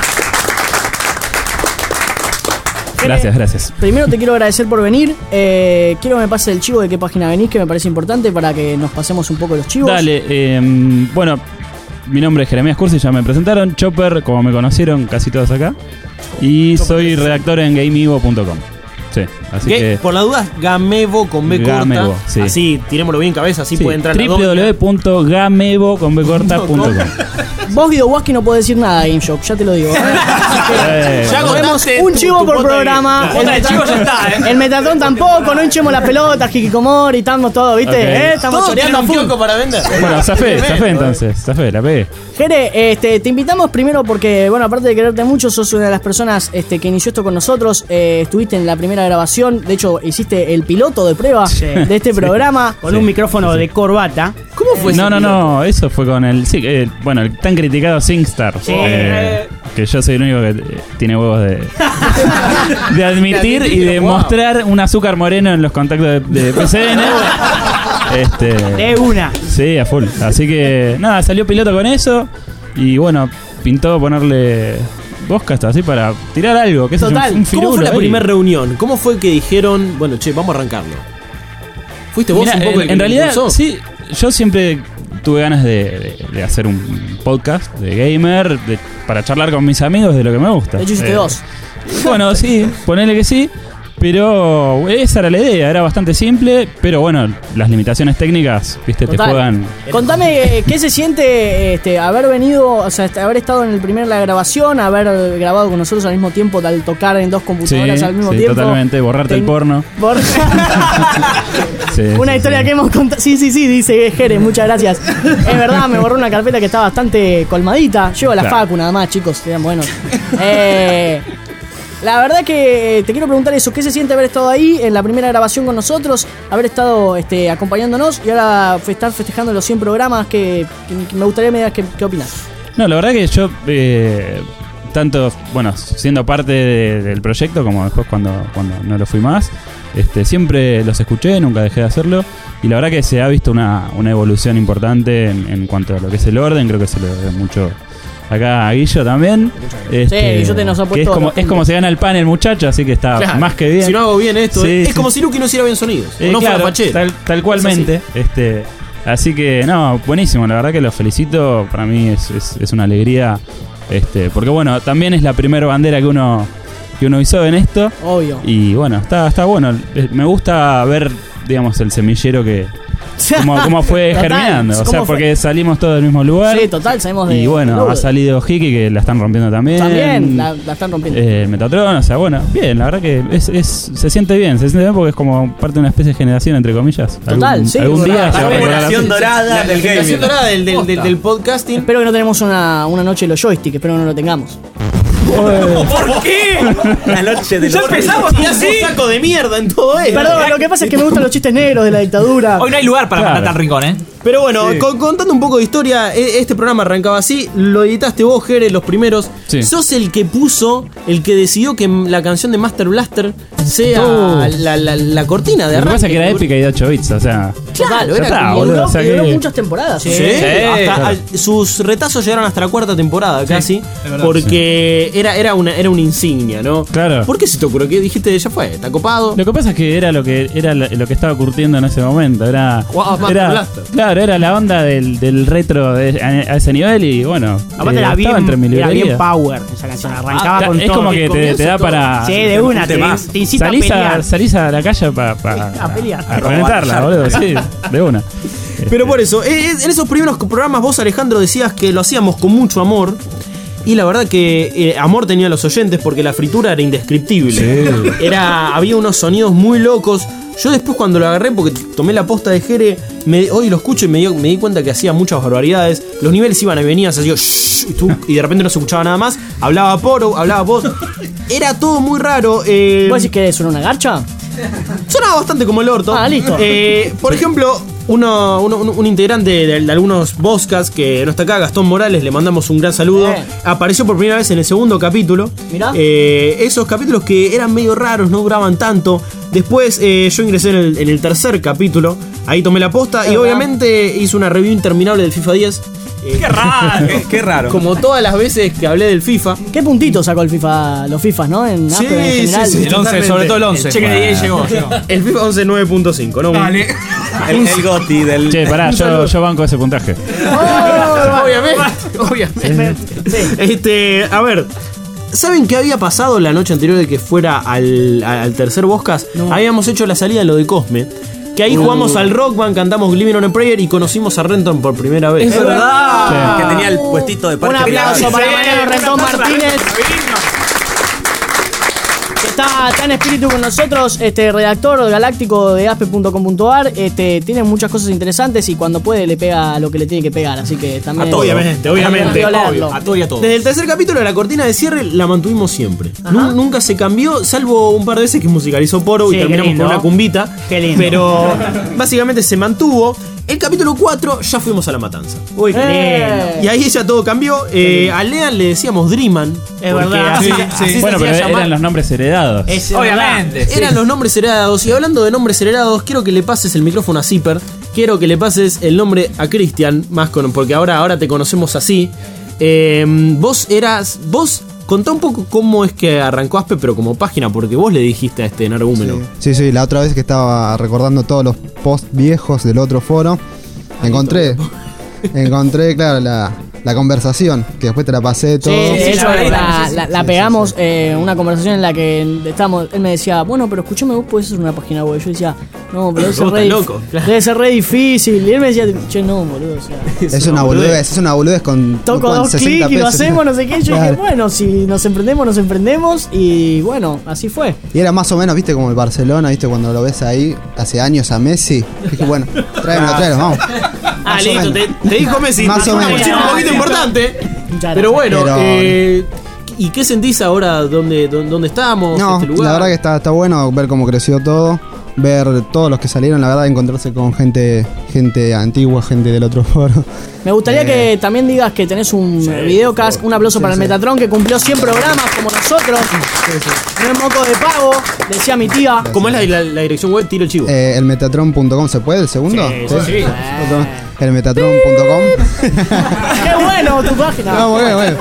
Gracias, gracias. Primero te quiero agradecer por venir. Eh, quiero que me pase el chivo de qué página venís, que me parece importante para que nos pasemos un poco los chivos. Dale, eh, bueno, mi nombre es Jeremías Cursi, ya me presentaron. Chopper, como me conocieron casi todos acá. Y Chopper soy redactor en game evo punto com. Sí, así ¿Qué? que... Por la duda, Gamevo con B Gamevo, corta. Sí. Así, tirémoslo bien en cabeza, así sí, puede entrar doble u doble u doble u punto gamevo con b corta punto com. Vos, Guido Waski, no podés decir nada de GameShock, ya te lo digo. ¿eh? Eh, ya tenemos un chivo tu, tu por programa. El, el, chivo ya está, ¿eh? El Metatron tampoco, no hinchemos las pelotas, Hikikomori, estamos todos, ¿viste? Okay. ¿Eh? Estamos choreando a full. Para vender. Bueno, zafé, zafé entonces, zafé, la pegué. Jere, este, te invitamos primero porque, bueno, aparte de quererte mucho, sos una de las personas este, que inició esto con nosotros. Eh, estuviste en la primera grabación, de hecho, hiciste el piloto de prueba sí, de este sí. programa. Con sí, un micrófono sí. de corbata. ¿Cómo fue No, eso? no, no, eso fue con el... Sí, eh, bueno, el tanque criticado SingStar. Sí. Eh, que yo soy el único que eh, tiene huevos de, de admitir y de mostrar un azúcar moreno en los contactos de, de P C N. Este, De una. Sí, a full. Así que nada, salió piloto con eso. Y bueno, pintó ponerle Vozcast así para tirar algo. Que Total, es un, un ¿cómo fue la ahí. primera reunión? ¿Cómo fue que dijeron, bueno, che, vamos a arrancarlo? ¿Fuiste vos Mirá, un poco en, el que en lo realidad, impulsó? sí, yo siempre tuve ganas de, de- de hacer un podcast de gamer de- para charlar con mis amigos de lo que me gusta. De hecho, hiciste Eh, dos. Bueno, sí, ponele que sí. Pero esa era la idea, era bastante simple, pero bueno, las limitaciones técnicas, viste, Total. te juegan. Contame eh, qué se siente este, haber venido, o sea, este, haber estado en el primer la grabación, haber grabado con nosotros al mismo tiempo, al tocar en dos Sí, computadoras al mismo sí, tiempo. totalmente, borrarte el Ten- porno. Bor- Sí, Una sí, historia sí. que hemos contado. Sí, sí, sí, dice Jere, muchas gracias. Es verdad, me borró una carpeta que está bastante colmadita. Llevo a la Claro. facu nada más, chicos, sean buenos. Eh, la verdad que te quiero preguntar eso, ¿qué se siente haber estado ahí en la primera grabación con nosotros? Haber estado este, acompañándonos y ahora fe- estar festejando los cien programas que, que- que me gustaría que me digas qué, qué opinas. No, la verdad que yo, eh, tanto, bueno, siendo parte de- del proyecto como después cuando, cuando no lo fui más, este, siempre los escuché, nunca dejé de hacerlo. Y la verdad que se ha visto una, una evolución importante en, en cuanto a lo que es el orden, creo que se lo debe mucho acá a Guillo también. Este, Guillote nos ha que puesto es como, bastante. es como se gana el pan el muchacho, así que está Claro, más que bien. Si no hago bien esto, Sí, es sí. como si Lucky no hiciera bien sonidos. Eh, o no claro, fuera fachero. tal, tal cualmente. Este, así que, no, buenísimo. La verdad que los felicito. Para mí es, es, es una alegría. Este, porque, bueno, también es la primera bandera que uno que uno hizo en esto. Obvio. Y, bueno, está, está bueno. Eh, Me gusta ver, digamos, el semillero que... Cómo, cómo fue Total, germinando. O ¿cómo sea, fue? porque salimos todos del mismo lugar. Sí, total, salimos de. Y, bueno, de- ha salido Hiki, que la están rompiendo también. También la, la están rompiendo. Eh, el Metatron, o sea, bueno, bien, la verdad que es, es, se siente bien, se siente bien porque es como parte de una especie de generación, entre comillas. Total, algún, sí, Algún día la se va a recordar así. dorada la, la generación dorada del, del, del, del podcasting. Espero que no tenemos una, una noche de los joysticks, espero que no lo tengamos. ¿Por qué? La noche de Ya los empezamos y hace un saco de mierda en todo esto. Perdón, lo que pasa es que me gustan los chistes negros de la dictadura. Hoy no hay lugar para Claro. matar tan rincón, ¿eh? Pero bueno, con- contando un poco de historia, e- este programa arrancaba así, lo editaste vos, Jere, los primeros. Sí. Sos el que puso, el que decidió que m- la canción de Master Blaster sea Oh. la, la- la cortina de Lo que arranque. pasa es que era épica y de ocho bits, o sea. Claro, Ya era está, como- boludo, duró, o sea y duró que- muchas temporadas. Sí, ¿eh? hasta claro. al- sus retazos llegaron hasta la cuarta temporada casi, es verdad. porque era, era, una, era una insignia, ¿no? Claro. ¿Por qué se te ocurrió? ¿Qué dijiste? Ya fue, está copado. Lo que pasa es que era lo que era lo lo que estaba curtiendo en ese momento. Era, Wow, Master era Blaster. claro, era la onda del, del retro de- a, a ese nivel y bueno, Aparte eh, era, bien, estaba entre mi era librería. bien power esa canción. Arrancaba Ah, con es todo. como que te, te da para. Sí, de una, te, te incita a salís pelear. a, salís a la calle para A pelear. a reventarla, boludo, sí, de una. Pero por eso, eh, eh, en esos primeros programas vos, Alejandro, decías que lo hacíamos con mucho amor. Y la verdad que eh, amor tenía a los oyentes porque la fritura era indescriptible. Era, había unos sonidos muy locos. Yo después cuando lo agarré, porque tomé la posta de Jere, me- hoy lo escucho y me, dio- me di cuenta que hacía muchas barbaridades. Los niveles iban y venían, se hacía shhh, y, tú- y de repente no se escuchaba nada más. Hablaba Poro, hablaba vos. Era todo muy raro. Eh, ¿Vos decís que suena una garcha? Sonaba bastante como el orto. Ah, listo. Eh, por ejemplo, uno, uno- un, un integrante de, de algunos podcasts que no está acá, Gastón Morales, le mandamos un gran saludo. Eh. Apareció por primera vez en el segundo capítulo. Mirá. Eh, esos capítulos que eran medio raros, no duraban tanto. Después eh, yo ingresé en el, en el tercer capítulo. Ahí tomé la posta y verdad. obviamente hice una review interminable del FIFA diez. Eh, ¡Qué raro! Qué, qué raro. Como todas las veces que hablé del FIFA. ¿Qué puntito sacó el FIFA, los FIFAs, no? En Sí, Apple en general. sí, sí. El once, sobre todo el once. El cheque de diez llegó, llegó. El FIFA once nueve punto cinco, ¿no? Dale. El, el Goti del. Che, pará, yo, yo banco ese puntaje. Oh, obviamente, obviamente. Este, a ver, ¿saben qué había pasado la noche anterior de que fuera al, al tercer Boscas? Habíamos hecho la salida de lo de Cosme. Que ahí jugamos al Rock Band, cantamos Living on a Prayer y conocimos a Renton por primera vez. Es verdad. Que tenía el puestito de Un parque. aplauso para Mariano Rentón Martínez. Que está, está en espíritu con nosotros, este redactor galáctico de aspe punto com punto ar. Este, tiene muchas cosas interesantes y cuando puede le pega lo que le tiene que pegar. Así que también. A todo, obviamente, obviamente. también leerlo. A todo y a todo. Desde el tercer capítulo, la cortina de cierre la mantuvimos siempre. Nu- Nunca se cambió, salvo un par de veces que musicalizó Poro Sí, y qué terminamos lindo. con una cumbita. Qué lindo. Pero básicamente se mantuvo. el capítulo cuatro ya fuimos a la matanza. Uy, qué lindo. Y ahí ya todo cambió. Eh, a Lean le decíamos Dreaman. Es verdad. Así, Sí, así sí. se Bueno, hacía pero llamar. eran los nombres heredados. Es Obviamente. verdad. Eran los nombres heredados. Y hablando de nombres heredados, quiero que le pases el micrófono a Zipper. Quiero que le pases el nombre a Cristian, más con, porque ahora, ahora te conocemos así. Eh, vos eras. Vos contá un poco cómo es que arrancó Aspe, pero como página, porque vos le dijiste a este energúmeno. Sí, sí, la otra vez que estaba recordando todos los posts viejos del otro foro, encontré, encontré, claro, la, la conversación, que después te la pasé todo. Sí, de hecho, sí, la, sí, la- la pegamos, eh, una conversación en la que estábamos, él me decía, bueno, pero escúchame, vos podés hacer una página web. Yo decía, no, pero debe ser, Vos re, estás dif- loco, claro. debe ser re difícil. Y él me decía, che, no, boludo, o sea, Es una boludez, es una boludez con, toco con dos sesenta clics y lo pesos. hacemos, no sé qué. Yo Claro. dije, bueno, si nos emprendemos, nos emprendemos. Y bueno, así fue. Y era más o menos, viste, como el Barcelona, viste, cuando lo ves ahí, hace años a Messi. Dije, bueno, tráemelo, tráemelo, vamos. Ah, Más o listo, te, menos. te dijo Messi. Más te o dijo menos. una cuestión un poquito importante. Pero bueno, Pero- eh, ¿y qué sentís ahora? ¿Dónde, dónde, dónde estamos? No, este lugar? la verdad que está, está bueno ver cómo creció todo, ver todos los que salieron, la verdad, encontrarse con gente, gente antigua, gente del otro foro. Me gustaría Eh, que también digas que tenés un videocast, un aplauso Sí, para el sí. Metatron que cumplió cien programas como nosotros. No es moco de pago, decía mi tía. ¿Cómo es la, la- la dirección web? Tiro el chivo. Eh, el metatron punto com, ¿se puede el segundo? Sí, sí, sí. El metatron punto com. Qué bueno tu página. No, muy bien, muy bien.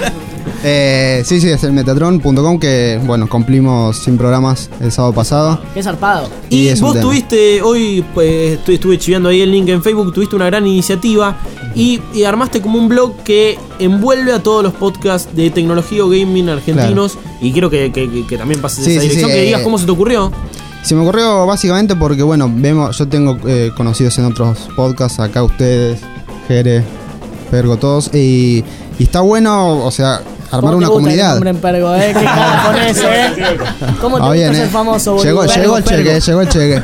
Eh, sí, sí, es el metatron punto com que, bueno, cumplimos cien programas el sábado pasado. Qué zarpado. Y es un vos tema. tuviste, hoy pues, estu- estuve chiviando ahí el link en Facebook, tuviste una gran iniciativa y, y armaste como un blog que envuelve a todos los podcasts de tecnología o gaming argentinos. Y quiero que, que- que- que también pases Sí, esa sí, dirección, sí, que eh, digas cómo se te ocurrió. Se me ocurrió básicamente porque, bueno, vemos, yo tengo eh, conocidos en otros podcasts, acá ustedes, Jere, Pergo, todos, y, y está bueno, o sea, armar ¿Cómo te una gusta el comunidad. nombre en Pergo, eh? ¿Qué cara pones, eh? ¿Cómo te Ah, gusta bien, ser eh. famoso, boludo? Llegó, Pergo, llegó el Pergo. cheque, llegó el cheque.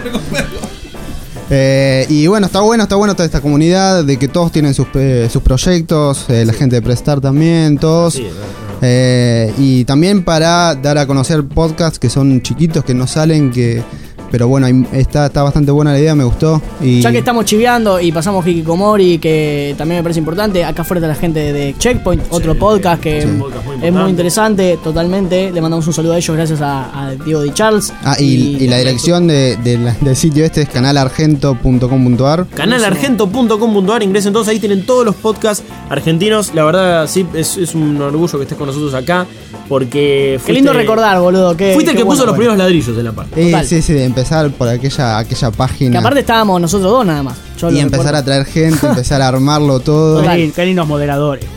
Eh, y bueno, está bueno, está bueno toda esta comunidad de que todos tienen sus, eh, sus proyectos, eh, la gente de Prestar también, todos. Eh, y también para dar a conocer podcasts que son chiquitos, que no salen, que pero bueno, hay- está, está bastante buena la idea, me gustó. Y Ya que estamos chiveando y pasamos Hikikomori, que también me parece importante, acá afuera está la gente de Checkpoint, otro podcast que Sí. es muy interesante, totalmente. Le mandamos un saludo a ellos gracias a, a Diego Di Charles. Ah, y, y la dirección de, de la- del sitio este es canal argento punto com punto ar. canal argento punto com punto ar, ingresen todos, ahí tienen todos los podcasts argentinos. La verdad, sí, es, es un orgullo que estés con nosotros acá, porque Qué lindo fuiste- recordar, boludo. Qué, Fuiste el qué que puso bueno, los bueno. primeros ladrillos en la parte. Eh, Total. sí, sí, de empezar por aquella, aquella página. Que aparte estábamos nosotros dos nada más. Yo y lo empezar recuerdo. a traer gente, empezar a armarlo todo. Qué lin- qué lindos moderadores.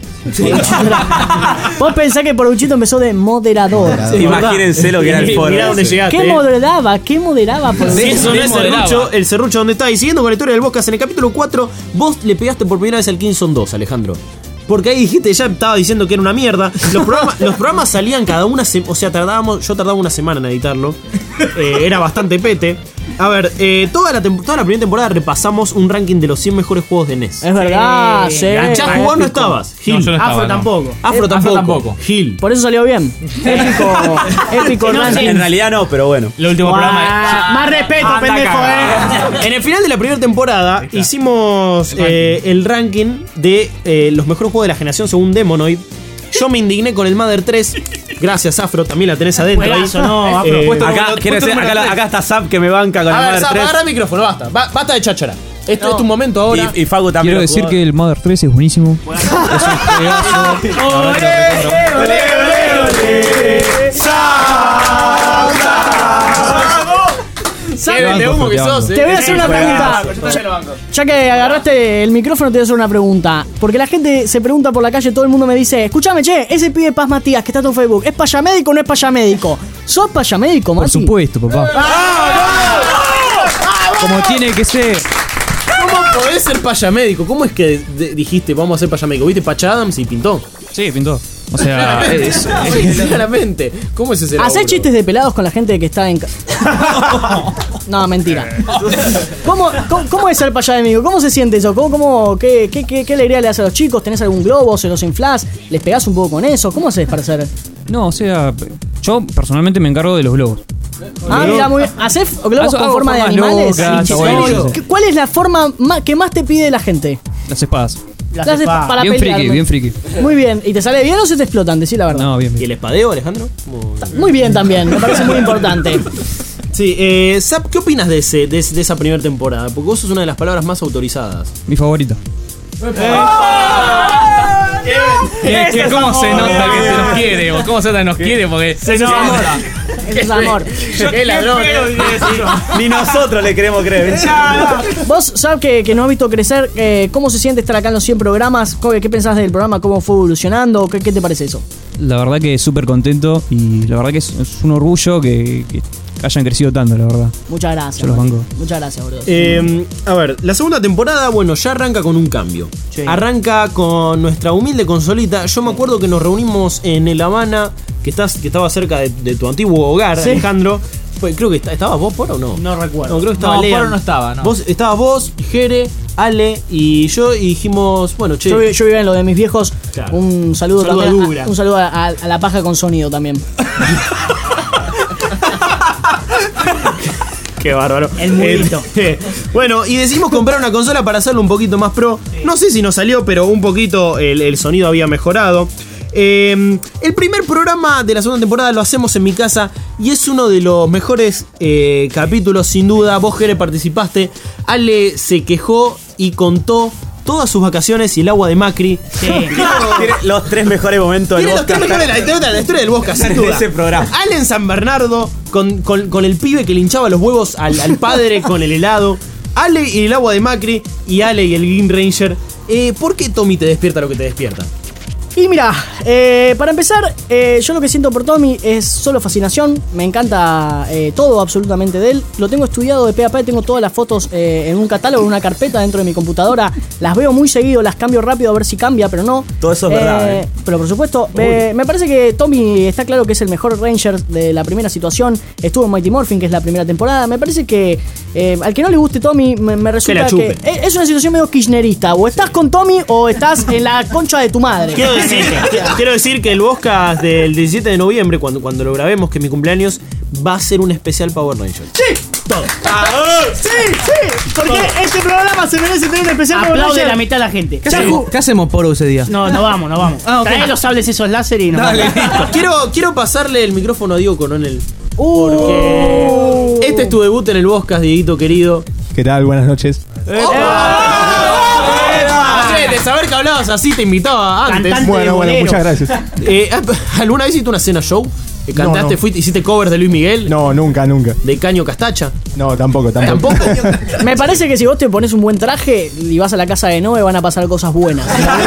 Vos pensás que Poruchito empezó de moderador. Moderador. Sí, imagínense lo que era el foro. Mirá dónde llegaste. ¿Qué eh. moderaba? ¿Qué moderaba Sí, Poruchito? eso no es moderaba. serrucho, el serrucho donde está. Y siguiendo con la historia del podcast, en el capítulo cuatro, vos le pegaste por primera vez al Kingson dos, Alejandro. Porque ahí dijiste, ya estaba diciendo que era una mierda. Los programas, los programas salían cada una semana. O sea, tardábamos, yo tardaba una semana en editarlo. Eh, era bastante pete. A ver, eh, toda, la tem- toda la primera temporada repasamos un ranking de los cien mejores juegos de N E S. Es verdad, sí. Ya jugó, no estabas. Gil. No, yo no estaba, Afro no. tampoco. Afro Afro tampoco. tampoco. Gil. Por eso salió bien. Épico, épico No, ranking. en realidad no, pero bueno. El último programa. Ah, más respeto, Anda pendejo, cagado. eh. En el final de la primera temporada hicimos eh, el ranking de eh, los mejores juegos de la generación según Demonoid. Yo me indigné con el Mother tres. Gracias, Afro, también la tenés adentro. Juegazo, ahí. no, Afro. Eh, Puesto Acá, número- quiero puesto decir, número acá, tres. acá está Zap que me banca con a el ver, Mother Zap, tres. agarra el micrófono, basta. Ba- basta de cháchara. Este es tu momento ahora. Y, y Facu también. Quiero lo decir jugó. que el Mother tres es buenísimo. Es un juegazo. Qué de humo que sos, eh. Te voy a hacer una pregunta. Ya que agarraste el micrófono, te voy a hacer una pregunta. Porque la gente se pregunta por la calle, todo el mundo me dice: escúchame, che, ese pibe Paz Matías que está en tu Facebook, ¿es payamédico o no es payamédico? ¿Sos payamédico, Por Mati? supuesto, papá. Como tiene que ser. ¿Cómo podés ser payamédico? ¿Cómo es que de- dijiste vamos a ser payamédico? ¿Viste Pacha Adams y pintó? Sí, pintó. O sea, es, Sí, claramente. ¿Cómo es ese ¿Hacés laburo? chistes de pelados con la gente que está en... ca- No, mentira. ¿Cómo, cómo, cómo es ser payamédico? ¿Cómo se siente eso? ¿Cómo, cómo, qué, qué, qué, qué alegría le das a los chicos? ¿Tenés algún globo? ¿Se los inflás? ¿Les pegás un poco con eso? ¿Cómo haces para ser...? no, o sea, yo personalmente me encargo de los globos. Ah, mira, muy bien. ¿Hacés globos Hago- con hago forma de formas animales? locas, Sí, está bueno, sí, sí, sí. sí. ¿Cuál es la forma ma- que más te pide la gente? Las espadas. Las espadas. Para bien pelear, friki, ¿no? bien friki. Muy bien. ¿Y te sale bien o se te explotan? Decí la verdad. No, bien, ¿Y bien. el espadeo, Alejandro? Como- Muy bien también, me parece muy importante. Sí, eh, Zap, ¿qué opinas de, ese, de, de esa primera temporada? Porque vos sos una de las palabras más autorizadas. Mi favorita. Que, que ¿Cómo se nota que se nos quiere? O ¿cómo se nota que nos quiere? Porque Eso es amor. Eso es amor. Qué ladrón, eh. Ni nosotros le queremos creer. Vos, Sab, que, que nos has visto crecer, eh, ¿cómo se siente estar acá en los cien programas? ¿Qué, qué pensás del programa? ¿Cómo fue evolucionando? ¿Qué, qué te parece eso? La verdad que súper contento y la verdad que es, es un orgullo que, que hayan crecido tanto, la verdad. Muchas gracias. Yo los boludo. banco. Muchas gracias, boludo. Eh, a ver, la segunda temporada, bueno, ya arranca con un cambio. Sí. Arranca con nuestra humilde consolita. Yo me acuerdo que nos reunimos en El Habana, que, estás, que estaba cerca de, de tu antiguo hogar, Sí. Alejandro. Fue- creo que está- estabas vos, ¿por o no? No recuerdo. No, creo que estaba No, Lean. Poro no estaba, no. Vos, estabas vos, Jere, Ale y yo y dijimos, bueno, che. Yo, vi- yo vivía en lo de mis viejos. Claro. Un saludo, Un saludo también. a Dura. A, un saludo a, a- a la paja con sonido también. Qué bárbaro. El murito. Eh, bueno, y decidimos comprar una consola para hacerlo un poquito más pro. No sé si nos salió, pero un poquito el, el sonido había mejorado. Eh, el primer programa de la segunda temporada lo hacemos en mi casa y es uno de los mejores eh, capítulos, sin duda. Vos, Jere, participaste. Ale se quejó y contó todas sus vacaciones y el agua de Macri. Tiene los tres mejores momentos del Tiene los tres Bosca. mejores de la historia, la historia del Bosca, sin En duda. ese programa. Ale en San Bernardo, con, con- con el pibe que le hinchaba los huevos al, al padre con el helado. Ale y el agua de Macri. Y Ale y el Green Ranger. Eh, ¿Por qué Tommy te despierta lo que te despierta? Y mira, eh, para empezar, eh, yo lo que siento por Tommy es solo fascinación. Me encanta eh, todo absolutamente de él. Lo tengo estudiado de pe a pa, tengo todas las fotos eh, en un catálogo, en una carpeta dentro de mi computadora. Las veo muy seguido, las cambio rápido a ver si cambia, pero no. Todo eso es verdad, eh. Pero por supuesto, eh, me parece que Tommy está claro que es el mejor Ranger de la primera situación. Estuvo en Mighty Morphin, que es la primera temporada. Me parece que eh, al que no le guste Tommy, me, me resulta la que chupe. es es una situación medio kirchnerista. O estás con Tommy o estás en la concha de tu madre. Quiero decir, quiero decir que el Bosca del diecisiete de noviembre, cuando, cuando lo grabemos, que es mi cumpleaños, va a ser un especial Power Ranger. ¡Sí! Todo. Sí, sí, porque este programa se merece tener un especial Power Aplaude Ranger. la mitad de la gente. ¿Qué, hacemos, ¿Qué hacemos por ese día? No, no vamos, no vamos. Ah, ok. Trae los sables esos láser y nos Dale, vamos. listo. Quiero, quiero pasarle el micrófono a Diego Coronel. Uh. Porque este es tu debut en el Boscas, Dieguito querido. ¿Qué tal? Buenas noches. Che, de saber que hablabas así te invitaba antes. Cantante Bueno, de bueno, bolero. muchas gracias. Eh, ¿Alguna vez hiciste una cena show? Eh, ¿Cantaste, No, no. fuiste, hiciste covers de Luis Miguel? No, nunca, nunca. ¿De Caño Castacha? No, tampoco, tampoco. ¿Tampoco? Me parece que si vos te pones un buen traje y vas a la casa de Noé van a pasar cosas buenas.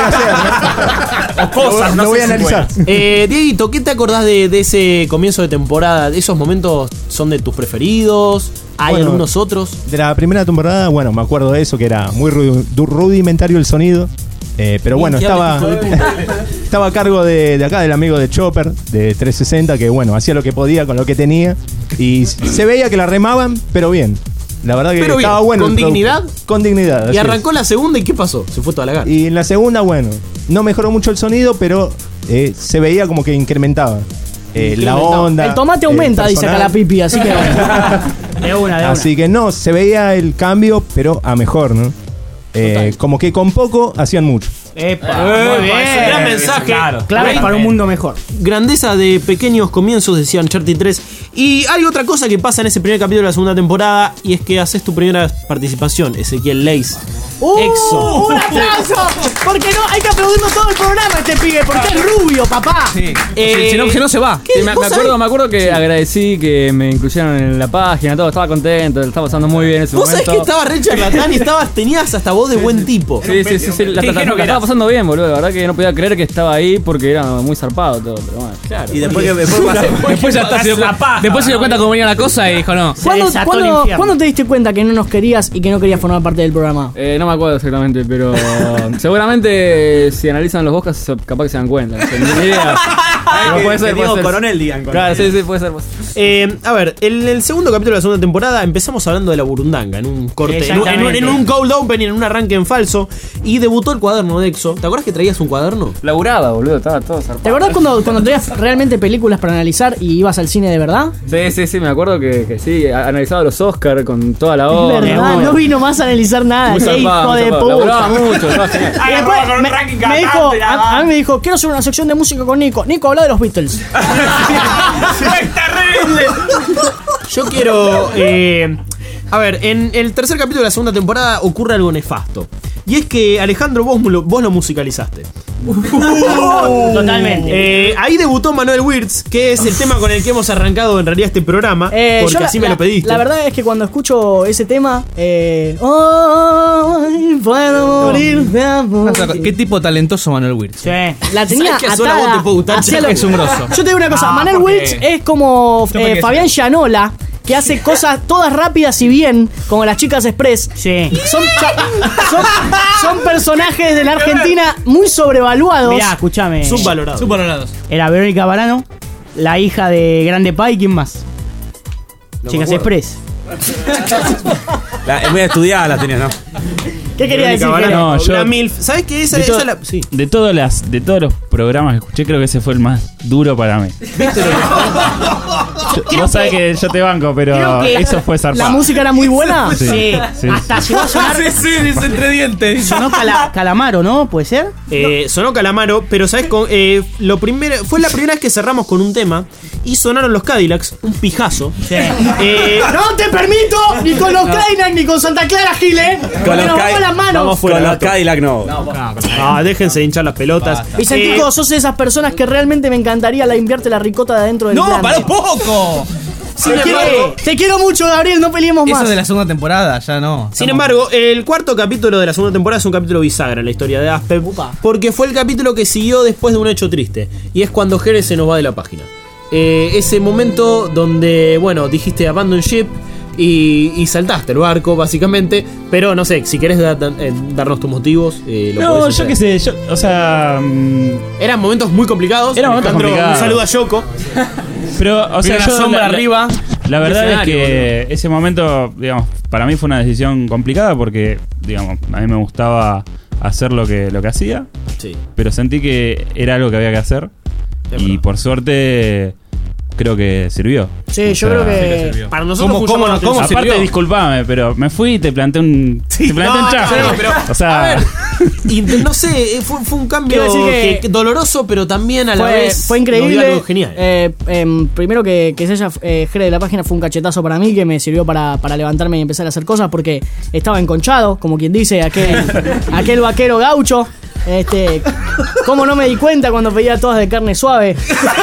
O cosas, no Lo voy sé a si analizar. buenas. Eh, Dieguito, ¿qué te acordás de, de ese comienzo de temporada? ¿Esos momentos son de tus preferidos? ¿Hay Bueno, algunos otros? De la primera temporada, bueno, me acuerdo de eso, que era muy ru- du- rudimentario el sonido. Eh, pero bueno, Bien, estaba, hijo de puta. estaba a cargo de, de acá, del amigo de Chopper, de trescientos sesenta, que bueno, hacía lo que podía con lo que tenía. Y se veía que la remaban, pero bien. La verdad que Pero bien, estaba bueno. ¿con el producto. dignidad? Con dignidad. así Y es. arrancó la segunda y ¿qué pasó? Se fue toda la gana. Y en la segunda, bueno, no mejoró mucho el sonido, pero eh, se veía como que incrementaba. Eh, la Incrementaba. onda. El tomate aumenta, dice acá la pipi, así que. De una, de una. Así que no, se veía el cambio, pero a mejor, ¿no? Eh, como que con poco hacían mucho. Epa, Eh, muy bien. es un gran mensaje. Claro, claves para un mundo mejor. Grandeza de pequeños comienzos, decía Uncharted tres. Y hay otra cosa que pasa en ese primer capítulo de la segunda temporada, y es que haces tu primera participación, Ezequiel Leis. ¡Uh! Exo. ¡Un aplauso! Porque no, hay que aplaudirlo todo el programa a este pibe, porque es rubio, papá. Sí. Eh, si, no, que no se va. ¿qué? Sí, me, ¿Vos me acuerdo, sabés? me acuerdo que agradecí que me incluyeron en la página, todo, estaba contento, lo estaba pasando muy bien en ese Vos sabés momento. que estabas re charlatán y estabas, tenías hasta voz de buen tipo. Sí, sí, sí, sí, la, la- la- la estaba pasando bien, boludo. La verdad que no podía creer que estaba ahí porque era muy zarpado todo, pero bueno. Claro. Y después que después pasó- Después ya está, se dio, la paja, después se dio cuenta cómo venía la cosa y dijo no. Se ¿Cuándo, desató el cuándo- infierno. cuándo te diste cuenta que no nos querías y que no querías formar parte del programa? Eh, no me acuerdo exactamente, pero seguramente si analizan los Boscas capaz que se dan cuenta. O sea, ni idea. que- puede ser, que puede Diego ser. Coronel digan. Claro, sí, sí, puede ser. puede ser. Eh, a ver, en el segundo capítulo de la segunda temporada empezamos hablando de la burundanga en un corte, en un, en un- Exactamente. en un cold open y en un arranque en falso. Y debutó el cuaderno de Exo. ¿Te acuerdas que traías un cuaderno? Laburaba, boludo, estaba todo zarpado. ¿Te acordás cuando, cuando tenías realmente películas para analizar y ibas al cine de verdad? programa? Sí, sí, sí, me acuerdo que, que sí, a- analizaba los Oscars con toda la Es obra. verdad, no vino más a analizar nada. Muy Qué zarpado, hijo muy de zarpado. Laburaba puta. mucho, estaba genial. Y después me, me dijo, a, a mí me dijo, quiero hacer una sección de música con Nico. Nico, habla de los Beatles. ¡Es terrible! Yo quiero. eh, a ver, en el tercer capítulo de la segunda temporada ocurre algo nefasto. Y es que, Alejandro, vos, lo- vos lo musicalizaste. Totalmente. Eh, ahí debutó Manuel Wirtz, que es el tema con el que hemos arrancado en realidad este programa. Eh, porque yo la- así me la- lo pediste. La verdad es que cuando escucho ese tema, eh, hoy puedo morir de amor. Qué tipo talentoso Manuel Wirtz. Sí. La tenía ¿Sabes qué sola atada vos te puedo gustar? hacia lo- Es un grosso. Yo te digo una cosa, Ah, Manuel porque- Wirtz es como Yo eh, porque- Fabián Llanola, que hace cosas todas rápidas y bien, como las chicas express. Sí. Son, cha- son, son personajes de la Argentina muy sobrevaluados. Mirá, escúchame. Subvalorado. Subvalorados. Era Verónica Barano, la hija de Grande Pai, ¿quién más? No Chicas me acuerdo. Express. La, muy estudiada la tenía, ¿no? ¿Qué quería decir? Verónica Jere? Barano, No, yo- la MILF. ¿Sabes qué? Esa, De, esa to- la. Sí. de, todas las, de todos los programas que escuché, creo que ese fue el más duro para mí. Yo- Vos sabés que yo te banco, pero Creo que eso fue zarpado. ¿La música era muy buena? Sí, Sí. sí. Hasta llegó a sonar. sí, dice entre dientes. Sonó Cala- Calamaro, ¿no? ¿Puede ser? Eh, sonó Calamaro, pero ¿sabes? Con, eh, lo primero, fue la primera vez que cerramos con un tema y sonaron los Cadillacs, un pijazo. Sí. Eh, No te permito ni con los Kleinak ni con Santa Clara Gile. Porque nos vamos las manos. Vamos fuera, Con los gato. Cadillac no. Ah, déjense de hinchar las pelotas. Vicentico, Eh, sos de esas personas que realmente me encantaría la limpiarte la ricota de adentro del No, glande. para un poco. sin Te quiero, embargo, te quiero mucho, Gabriel, no peleemos más. Eso de la segunda temporada, ya no. sin Estamos- embargo, el cuarto capítulo de la segunda temporada es un capítulo bisagra en la historia de Aspen. Upa. Porque fue el capítulo que siguió después de un hecho triste. Y es cuando Jerez se nos va de la página. Eh, ese momento donde, bueno, dijiste abandon ship. Y, y saltaste el barco, básicamente. Pero no sé, si querés da- da- eh, darnos tus motivos, eh, lo No, podés yo hacer. qué sé, yo, o sea. mm, Eran momentos muy complicados. Eran momentos Alejandro, complicados. Un saludo a Yoko. Pero, o sea, Mira la yo. sombra la- la- arriba. La verdad es escenario, que ese momento, digamos, para mí fue una decisión complicada porque, digamos, a mí me gustaba hacer lo que, lo que hacía, Sí. pero sentí que era algo que había que hacer Es y verdad. por suerte creo que sirvió. Sí, O yo sea, creo que. Para nosotros ¿Cómo- fue un cómo llamado no- de cómo atención. Aparte, disculpame, pero me fui y te planté un, te planté no, un chafo. no, pero- o sea, a ver, y no sé, eh, fue, fue un cambio Quiero decir que- que- que doloroso, pero también a la Fue, vez fue nos dio increíble. algo genial. Eh, em, primero que, que se haya eh, Jere de la página fue un cachetazo para mí que me sirvió para, para levantarme y empezar a hacer cosas porque estaba enconchado, como quien dice, aquel, aquel vaquero gaucho. Este, ¿cómo no me di cuenta cuando pedía todas de carne suave?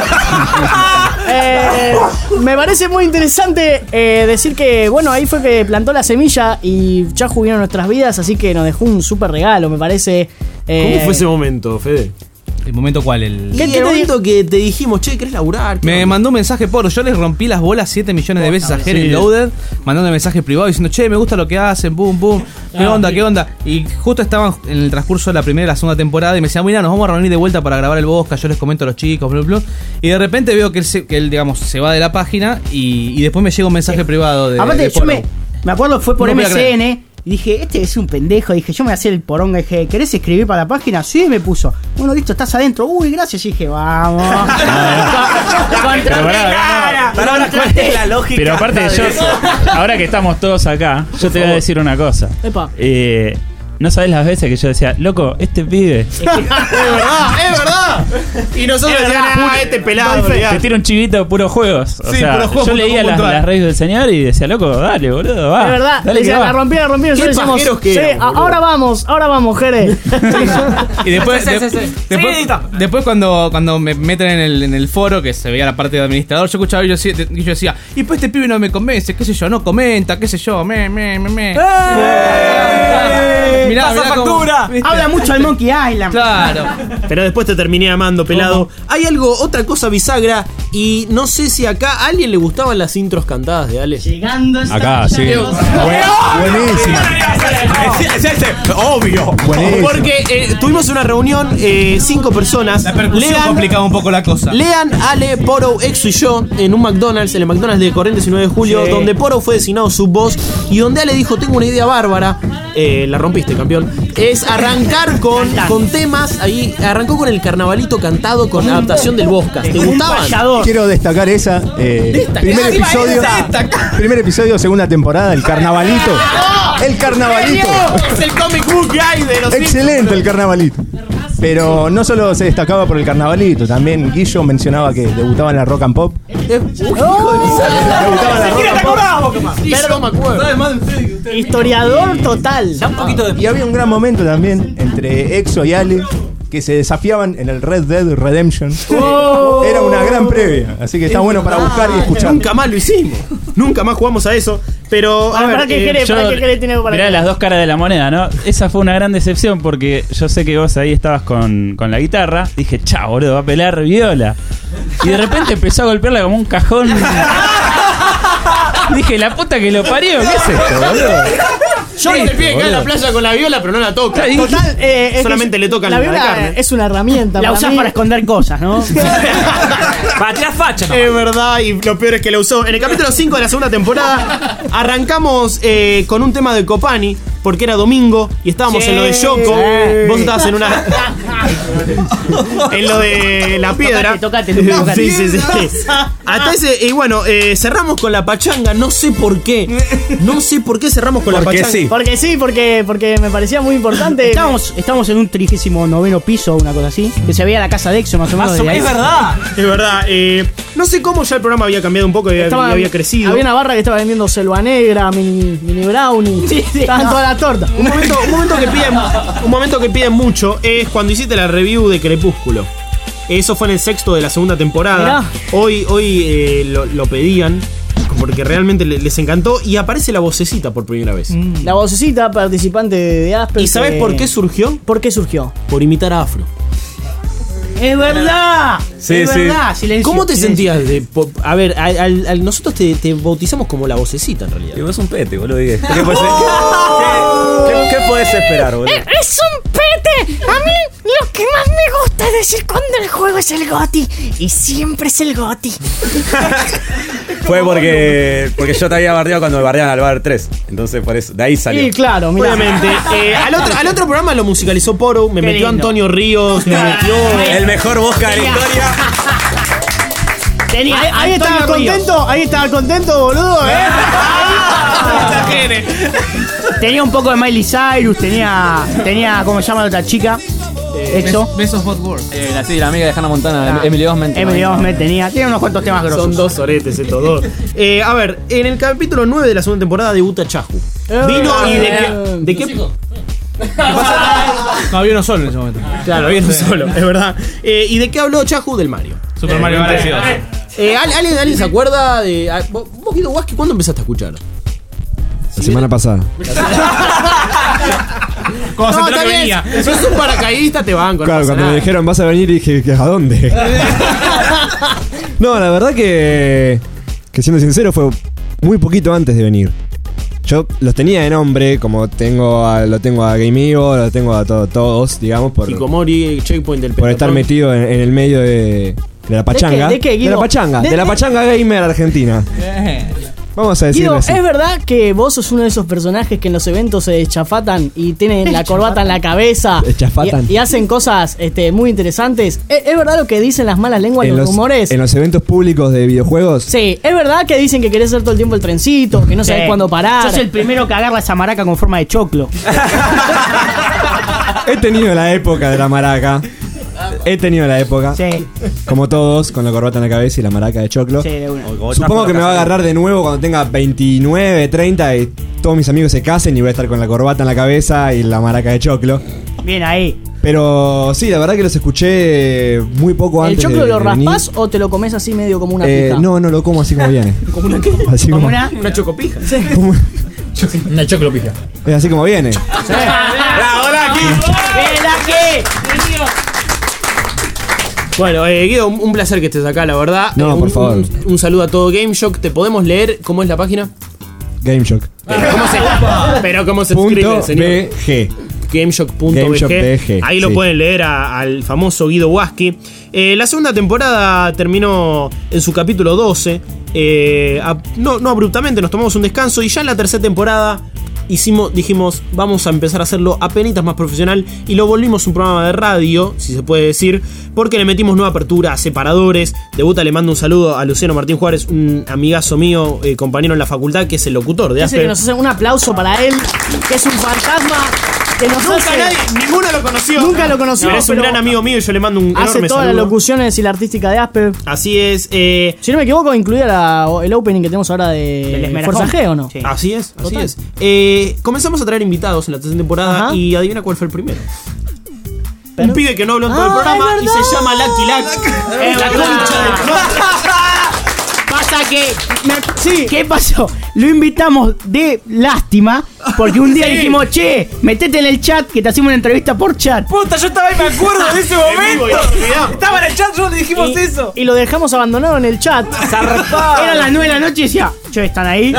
Eh, me parece muy interesante eh, decir que, bueno, ahí fue que plantó la semilla y ya jugaron nuestras vidas, así que nos dejó un súper regalo, me parece. eh, ¿Cómo fue ese momento, Fede? ¿El momento cuál? El... ¿Qué el momento que te dijimos, che, ¿querés laburar? Me mandó un mensaje por. Yo les rompí las bolas siete millones de veces a Jerry sí. Loaded, mandando mensaje privado diciendo, che, me gusta lo que hacen, boom, boom. ¿Qué Ah, onda, sí. qué onda? Y justo estaban en el transcurso de la primera y la segunda temporada y me decían, mira, nos vamos a reunir de vuelta para grabar el Bosca, yo les comento a los chicos, bla, bla, bla. Y de repente veo que él, se- que él digamos, se va de la página y, y después me llega un mensaje privado de. Aparte, de yo Polo. me, me acuerdo que fue por No podía creer. M C N. Y dije, este es un pendejo. Dije, yo me voy a hacer el poronga. Dije, ¿querés escribir para la página? Sí, me puso. Bueno, listo, estás adentro. Uy, gracias. Y dije, vamos. Pero pará, Pero ahora, ¿cuál es la lógica? pero aparte de yo, eso? ahora que estamos todos acá, yo te voy a decir una cosa. Epa. Eh, no sabés las veces que yo decía, loco, este pibe Es verdad, es verdad. Y nosotros Es decíamos, verdad. ah, este pelado, te olvidate. tira un chivito de puros juegos. O Sí, sea, puros juegos, yo punto leía com las, punto ar. las reyes del señor y decía, loco, dale, boludo, va. Es verdad, dale que decía, va. la rompí, la rompí. Qué Nosotros decíamos, pajeros que sí, éramos, a- boludo. ahora vamos, ahora vamos, Jere. Y después, Sí, sí, de- sí, sí. después, Sí, está. después cuando, cuando me meten en el, en el foro, que se veía la parte de administrador, yo escuchaba y yo, decía- y yo decía, y pues este pibe no me convence, qué sé yo, no comenta, qué sé yo, me, me, me, me. Mirá, ¡Pasa mirá cómo- factura! ¿viste? Habla mucho al Monkey Island. Claro. Pero después te terminé amando, pelado. Hay algo, otra cosa bisagra. Y no sé si acá a alguien le gustaban las intros cantadas de Ale. Llegando esta Acá, sí. Buenísimo. Obvio. Buenísimo. Porque eh, tuvimos una reunión, eh, cinco personas. La percusión Lean, complicaba un poco la cosa. Lean, Ale, Poro, Exo y yo en un McDonald's, en el McDonald's de Corrientes y nueve de julio, Sí. donde Poro fue designado su voz y donde Ale dijo, tengo una idea bárbara. Eh, la rompiste, campeón. es arrancar con, con temas. Ahí arrancó con el carnavalito cantado con adaptación del Bosca. ¿Te gustaban? Quiero destacar esa. Eh, Destacar. primer Ah, episodio. Primer episodio, segunda temporada, el carnavalito. El carnavalito. Es el comic book guy de los Excelente el carnavalito. Pero no solo se destacaba por el carnavalito, también Guillo mencionaba que debutaba en la Rock and Pop. Debutaba en la Rock and Pop. Pero, me acuerdo. Historiador total. Un poquito de... Y había un gran momento también entre Exo y Ale, que se desafiaban en el Red Dead Redemption. Oh. Era una gran previa, así que está bueno para buscar y escuchar. Nunca más lo hicimos. Nunca más jugamos a eso. Pero, a Para, ver, para que eh, Jere, yo- para que Jere tiene algo para Mirá decir. las dos caras de la moneda, ¿no? Esa fue una gran decepción porque yo sé que vos ahí estabas con, con la guitarra. Dije, chao, boludo, va a pelar viola. Y de repente empezó a golpearla como un cajón. Dije, la puta que lo parió, ¿qué es esto, boludo? Yo Sí, le pide que en la boludo. playa con la viola, pero no la toca. Total, eh, es Solamente que le tocan la la de viola carne. es una herramienta. La usás mí. para esconder cosas, ¿no? Para tirar facha, ¿no? Es verdad, y lo peor es que la usó. En el capítulo cinco de la segunda temporada arrancamos eh, con un tema de Copani, porque era domingo y estábamos Sí. en lo de Yoko. Sí. Vos estabas en una. en lo de la piedra. Tocate, tocate, tocate. Sí, sí, sí. Hasta ese. Y bueno, eh, cerramos con la pachanga. No sé por qué. No sé por qué cerramos con la Porque pachanga. sí. Porque sí, porque, porque me parecía muy importante. Estábamos, estábamos en un trigésimo noveno piso, una cosa así, que se veía la casa de Exo más o menos. Más o- desde ahí. es verdad. Es verdad. eh, no sé cómo ya el programa había cambiado un poco y había, Estaba- y había crecido. Había una barra que estaba vendiendo selva negra, mini, mini brownie. Sí, sí, Estaban no. todas las tortas. Un momento, un momento que piden, un momento que piden mucho es cuando hiciste la review de Crepúsculo. Eso fue en el sexto de la segunda temporada. Mirá. Hoy, hoy eh, lo, lo pedían porque realmente le- les encantó y aparece la vocecita por primera vez. La vocecita, participante de Asper. ¿Y sabes que- por qué surgió? ¿Por qué surgió? Por imitar a Afro. ¡Es verdad! Sí, es sí. verdad, silencio. ¿Cómo te silencio. sentías? De, po- a ver, al- al- al- nosotros te, te bautizamos como la vocecita en realidad. Y vos un pete, boludo. ¿Qué, ¿Qué, podés- qué- qué- qué podés esperar, boludo? ¡Eh, ¡Es un pete! A mí lo que más me gusta es decir cuando el juego es el GOTY. Y siempre es el GOTY. Fue porque, porque yo te había bardeado cuando me bardeaban al bar tres. Entonces, por eso, de ahí salió. Sí, claro, mira. Obviamente. Eh, al, otro, al otro programa lo musicalizó Poro, me Qué metió lindo. Antonio Ríos, me metió. El mejor Bosca de la historia. Tenía Ahí, ahí estaba Antonio Ríos. contento, ahí estaba contento, boludo, eh. Tenía un poco de Miley Cyrus, tenía. Tenía, ¿cómo se llama la otra chica? Exo. Besos Hot Wars. Eh, la, sí, la amiga de Hannah Montana, Ah. Emily Osment. Emily Osment tenía. Tiene unos cuantos temas grosos. Son dos oretes estos dos. Eh, a ver, en el capítulo nueve de la segunda temporada debuta Chahu. Vino y de qué. ¿De qué? No, había uno solo en ese momento. Claro, había uno solo, es verdad. Eh, ¿Y de qué habló Chahu? Del Mario. Super Mario Galaxy dos. Eh, ¿al- ¿alguien, ¿Alguien se acuerda de. a- ¿Vos, vos, Guido Huasque, cuándo empezaste a escuchar? La semana pasada. Como se No, enteró está que bien. venía. Si sos un paracaidista, te banco. no Claro, pasa cuando me nada. dijeron vas a venir dije, ¿a dónde? No, la verdad que, que siendo sincero fue muy poquito antes de venir. Yo los tenía de nombre, como tengo a- lo tengo a Game Evo, lo tengo a to- todos, digamos, por, Hikomori, Checkpoint del por estar Pentatón. metido en, en el medio de, de la pachanga. ¿De qué? ¿De qué, Guido? la pachanga, de, ¿De- la de- pachanga gamer argentina. Vamos a decirlo Guido, así. ¿es verdad que vos sos uno de esos personajes que en los eventos se chafatan y tienen la corbata en la cabeza Chafatan. y, y hacen cosas este, muy interesantes? ¿Es, es verdad lo que dicen las malas lenguas y En los, los, rumores? en los eventos públicos de videojuegos. Sí, ¿es verdad que dicen que querés hacer todo el tiempo el trencito, que no sabés Sí. cuándo parar? Sos el primero que agarra esa maraca con forma de choclo. He tenido la época de la maraca. He tenido la época. Sí. Como todos, con la corbata en la cabeza y la maraca de choclo. Sí, de una. Supongo que me va a agarrar de nuevo cuando tenga veintinueve, treinta y todos mis amigos se casen y voy a estar con la corbata en la cabeza y la maraca de choclo. Bien ahí. Pero sí, la verdad que los escuché muy poco ¿El antes. choclo de- lo de venir. raspás o te lo comes así medio como una Eh, pija? no, no lo como así como viene. ¿Como una qué? Así Como como, una. Una chocopija. como- Una choclopija. es así como viene. ¡Hola, aquí! ¡Ven aquí! Bueno, eh, Guido, un un placer que estés acá, la verdad. No, Eh, un, por favor. Un, un saludo a todo GameShock. ¿Te podemos leer cómo es la página? GameShock. Pero cómo se, pero cómo se escribe, Punto señor. B G. GameShock punto b g. GameShock B G, Ahí lo sí. pueden leer a- al famoso Guido Huasque. Eh, la segunda temporada terminó en su capítulo doce. Eh, a- no, no abruptamente, nos tomamos un descanso. Y ya en la tercera temporada hicimos, dijimos, vamos a empezar a hacerlo apenitas más profesional y lo volvimos un programa de radio, si se puede decir, porque le metimos nueva apertura, separadores. De Buta le mando un saludo a Luciano Martín Juárez, un amigazo mío, eh, compañero en la facultad, que es el locutor de Ese Asper. que nos hace un aplauso para él, que es un fantasma. Que nos Nunca hace- nadie, ninguno lo conoció. Nunca lo conoció. Pero es un pero gran amigo mío y yo le mando un hace enorme todas saludo. las locuciones y la artística de Asper. Así es. Eh, si no me equivoco, incluía la- el opening que tenemos ahora Del de Esmeralda. Forza G, ¿o no? Así es, así Total. es. Eh, comenzamos a traer invitados en la tercera temporada y adivina cuál fue el primero. Un pibe que no habló en todo el Ah, programa es y verdad. se llama Lucky Luck. Es la verdad. concha del Pasa que. me- ¿Qué pasó? Lo invitamos de lástima. Porque un día Sí. dijimos, che, metete en el chat que te hacemos una entrevista por chat. Puta, yo estaba ahí, me acuerdo de ese momento. Estaba en el chat, yo le dijimos y, eso. Y lo dejamos abandonado en el chat. Eran las nueve de la noche y decía, che, ¿están ahí?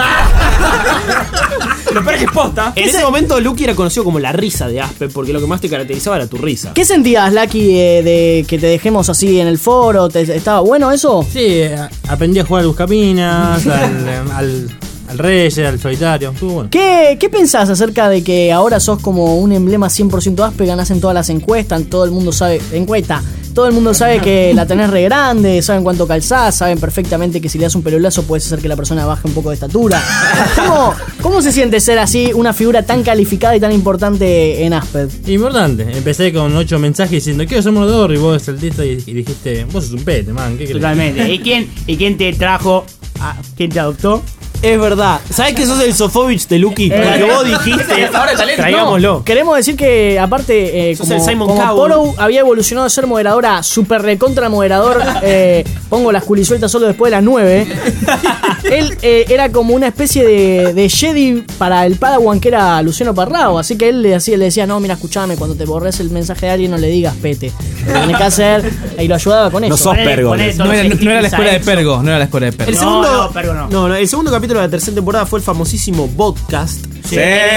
Lo peor es que es posta. En ese momento Lucky era conocido como la risa de Asper, porque lo que más te caracterizaba era tu risa. ¿Qué sentías, Lucky, eh, de que te dejemos así en el foro? ¿Te- ¿Estaba bueno eso? Sí, eh, aprendí a jugar al Buscaminas, al, al, al Reyes, al Solitario. Estuvo bueno. ¿Qué, ¿Qué pensás acerca de que ahora sos como un emblema cien por ciento Asper, ganás en todas las encuestas, todo el mundo sabe, encuesta, todo el mundo sabe que la tenés re grande, saben cuánto calzás, saben perfectamente que si le das un pelolazo puedes hacer que la persona baje un poco de estatura? ¿Cómo, cómo se siente ser así una figura tan calificada y tan importante en Asper? Importante. Empecé con ocho mensajes diciendo, quiero ser morador, y vos saltiste y, y dijiste, vos sos un pete, man, ¿qué crees? Totalmente. ¿Y quién, ¿Y quién te trajo? A, ¿Quién te adoptó? Es verdad. ¿Sabés que sos el Sofovich de Lucky? Eh, Porque vos dijiste, traigámoslo. No, queremos decir que, aparte, eh, Sos como, el Simon como Cowell. Poro había evolucionado de ser moderadora super recontra moderador, eh, pongo las culisueltas solo después de las nueve. Él eh, era como una especie de, de Jedi para el Padawan que era Luciano Parrao. Así que él le decía, le decía, no, mira, escuchame, cuando te borres el mensaje de alguien no le digas pete. Lo tenés que hacer. Y lo ayudaba con eso. No sos Pergo. No era, no era la escuela de Pergo, no era la escuela de Pergo. El segundo, No, no, Pergo no. no, no, el segundo capítulo de la tercera temporada fue el famosísimo podcast. Sí.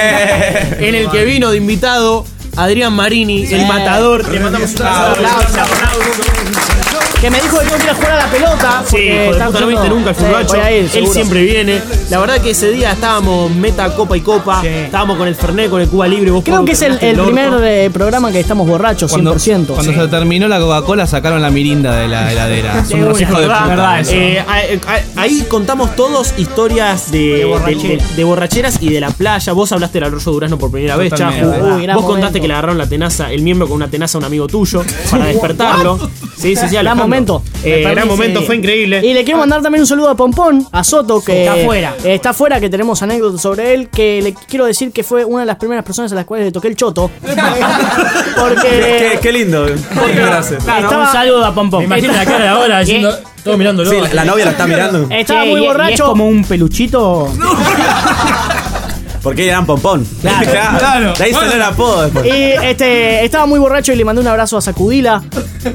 En el que vino de invitado Adrián Marini, el matador. Le mandamos un aplauso. Que me dijo que tengo que ir a jugar a la pelota. Sí, porque hijo de está puta, no viste haciendo- nunca el Sí, furbacho. voy a ir, Él seguro. siempre viene. La verdad que ese día estábamos meta, copa y copa. Estábamos con el Fernet, con el Cuba Libre. Vos Creo Pablo, que es el, terminaste el orto. primer eh, programa que estamos borrachos, cien por ciento. Cuando Sí. se terminó la Coca-Cola sacaron la mirinda de la heladera. Son unos hijos de puta. Eh, a- a- ahí contamos todos historias de, de, borrachera. de- de borracheras y de la playa. Vos hablaste del Arroyo Durazno por primera vez, Totalmente. Chafu. Uy, gran Vos contaste momento. que le agarraron la tenaza, el miembro con una tenaza a un amigo tuyo para despertarlo. Sí, sí, sí, Gran Alejandro. momento. Eh, Me gran perdí, momento, sí. fue increíble. Y le quiero mandar también un saludo a Pompón, a Soto, que Está afuera. eh, está afuera, que tenemos anécdotas sobre él, que le quiero decir que fue una de las primeras personas a las cuales le toqué el choto. Porque Qué, qué lindo. Gracias. Claro, Estaba- un saludo a Pompón. Me imagino la cara de ahora diciendo, todo mirándolo. Sí, la, la novia lo está mirando. estaba Che, muy y- y borracho. es como un peluchito. Porque eran pompón. Claro, claro. De ahí salió el apodo después. Y este, estaba muy borracho y le mandé un abrazo a Sacudila.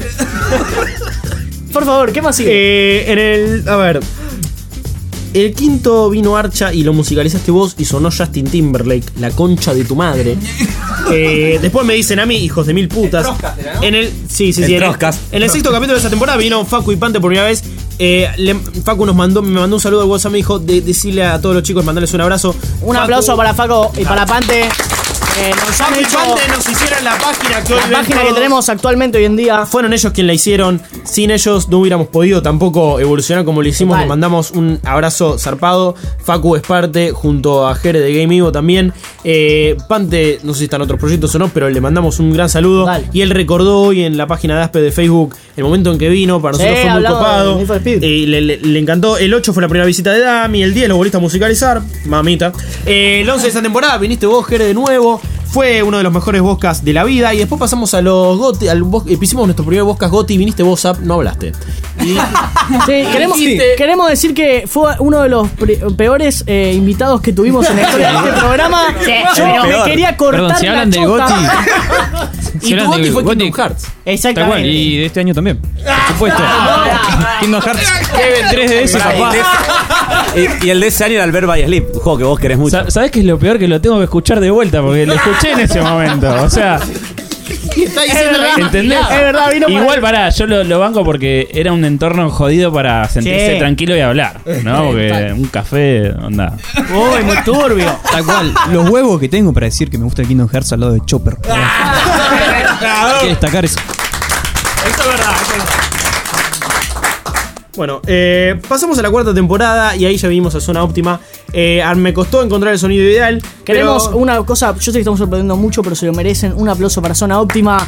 Por favor, ¿qué más sigue? Eh, en el. A ver. El quinto vino Archa y lo musicalizaste vos y sonó Justin Timberlake, la concha de tu madre. Eh, después me dicen a mí, hijos de mil putas. En el. Sí, sí, El sí. En el, Troscas. en el sexto capítulo de esa temporada vino Facu y Pante por primera vez. Eh, le- Facu nos mandó, me mandó un saludo al WhatsApp, me dijo de, decirle a todos los chicos, mandarles un abrazo. Un Facu- aplauso para Faco y para Pante. Eh, nos han Facu y hecho Pante nos hicieron la página que hoy la ven página que todos. tenemos actualmente hoy en día. Fueron ellos quienes la hicieron. Sin ellos no hubiéramos podido tampoco evolucionar como lo hicimos. Total. Les mandamos un abrazo zarpado. Facu es parte, junto a Jere de Game Evo también. Eh, Pante, no sé si están otros proyectos o no, pero le mandamos un gran saludo. Total. Y él recordó hoy en la página de Aspe de Facebook el momento en que vino. Para Sí, nosotros fue muy hablaba copado. de Need for Speed. Eh, le, le- le encantó. El ocho fue la primera visita de Dami. El diez lo volviste a musicalizar. Mamita. Eh, el once de esa temporada viniste vos, Jere, de nuevo. Fue uno de los mejores podcasts de la vida. Y después pasamos a los Goti. Al, bos- eh, hicimos nuestro primer podcast Goti. Viniste vos, Zap, no hablaste. Y, Sí, queremos, Dijiste- queremos decir que fue uno de los pre- peores eh, invitados que tuvimos en la historia de este programa. Sí, Yo pero- me quería cortar Perdón, si la hablan del chota. Si y tu hablan Goti del fue Goti- Kingdom Hearts. Tal cual, Exactamente. y de este año también. Por supuesto. Kingdom Hearts tres D S, Pará, y, papá. el de- y- y el de ese año era el Verba y Sleep, un juego que vos querés mucho. Sa- ¿Sabés qué es lo peor? Que lo tengo que escuchar de vuelta porque lo escuché en ese momento. O sea, Está diciendo verdad. ¿Entendés? Es verdad, vino para- Igual, pará, yo lo, lo banco porque era un entorno jodido para sentirse Sí. tranquilo y hablar, ¿no? Porque un café, onda. Uy, muy turbio. Tal cual. Los huevos que tengo para decir que me gusta el Kingdom Hearts al lado de Chopper. Hay que destacar eso. Eso es verdad, eso es verdad. Bueno, eh, pasamos a la cuarta temporada y ahí ya vinimos a Zona Óptima. Eh, me costó encontrar el sonido ideal. Queremos pero- una cosa, yo sé que estamos sorprendiendo mucho, pero se lo merecen. Un aplauso para Zona Óptima.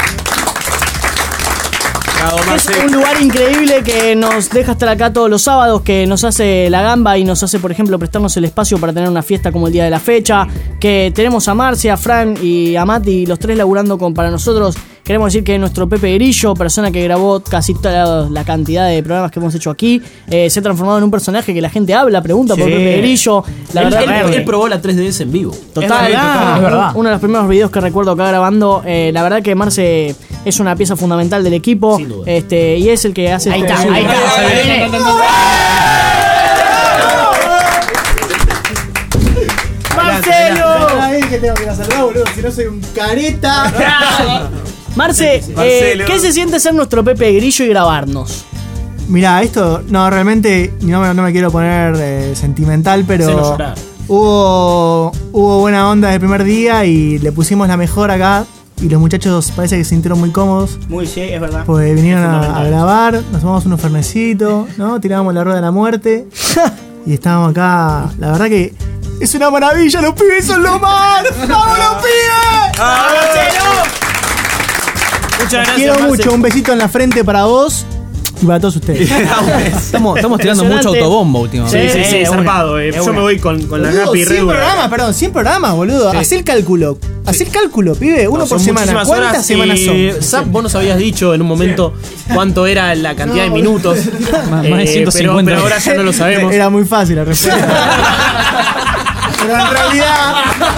Es un lugar increíble que nos deja estar acá todos los sábados, que nos hace la gamba y nos hace, por ejemplo, prestarnos el espacio para tener una fiesta como el día de la fecha. Que tenemos a Marcia, a Fran y a Mati, los tres laburando con, para nosotros. Queremos decir que nuestro Pepe Grillo, persona que grabó casi toda la cantidad de programas que hemos hecho aquí, eh, se ha transformado en un personaje que la gente habla, pregunta por Sí. Pepe Grillo. La él, verdad él- que- él probó la tres D S en vivo. Total, total, es verdad. Uno de los primeros videos que recuerdo acá grabando. eh, la verdad que Marce es una pieza fundamental del equipo. Este, y es el que hace. Ahí este- está, ahí está, se viene. ¡Marcelo! que tengo que ir a saludar, boludo, si no soy un careta. Marce, eh, Marcelo. ¿qué se siente ser nuestro Pepe Grillo y grabarnos? Mirá, esto, no, realmente no me, no me quiero poner eh, sentimental, Hacenos pero llorar. hubo, hubo buena onda el primer día y le pusimos la mejor acá. Y los muchachos parece que se sintieron muy cómodos. Muy, sí, es verdad. Pues vinieron Es a, fundamental. a grabar, nos tomamos unos fernecitos, ¿no? Tirábamos la rueda de la muerte. Y estábamos acá. La verdad que es una maravilla, los pibes son lo más. ¡Vamos los pibes! Muchas gracias, Quiero Marce. mucho, un besito en la frente para vos y para todos ustedes. Estamos, estamos tirando mucho Impresionante. autobombo últimamente. Sí, sí, sí, Es zarpado. una, eh. es Yo una. me voy con, con la Boludo, Gapi re cien dura. programas, perdón, cien programas, boludo. Sí. Hacé el cálculo. Hacé el cálculo, pibe. Uno No, por son semana. muchísimas ¿Cuántas horas semanas y, son? Zap, vos nos habías dicho en un momento cuánto era la cantidad de minutos. Más- Eh, más de ciento pero, cincuenta. pero ahora ya no lo sabemos. Era muy fácil la respuesta. Pero en realidad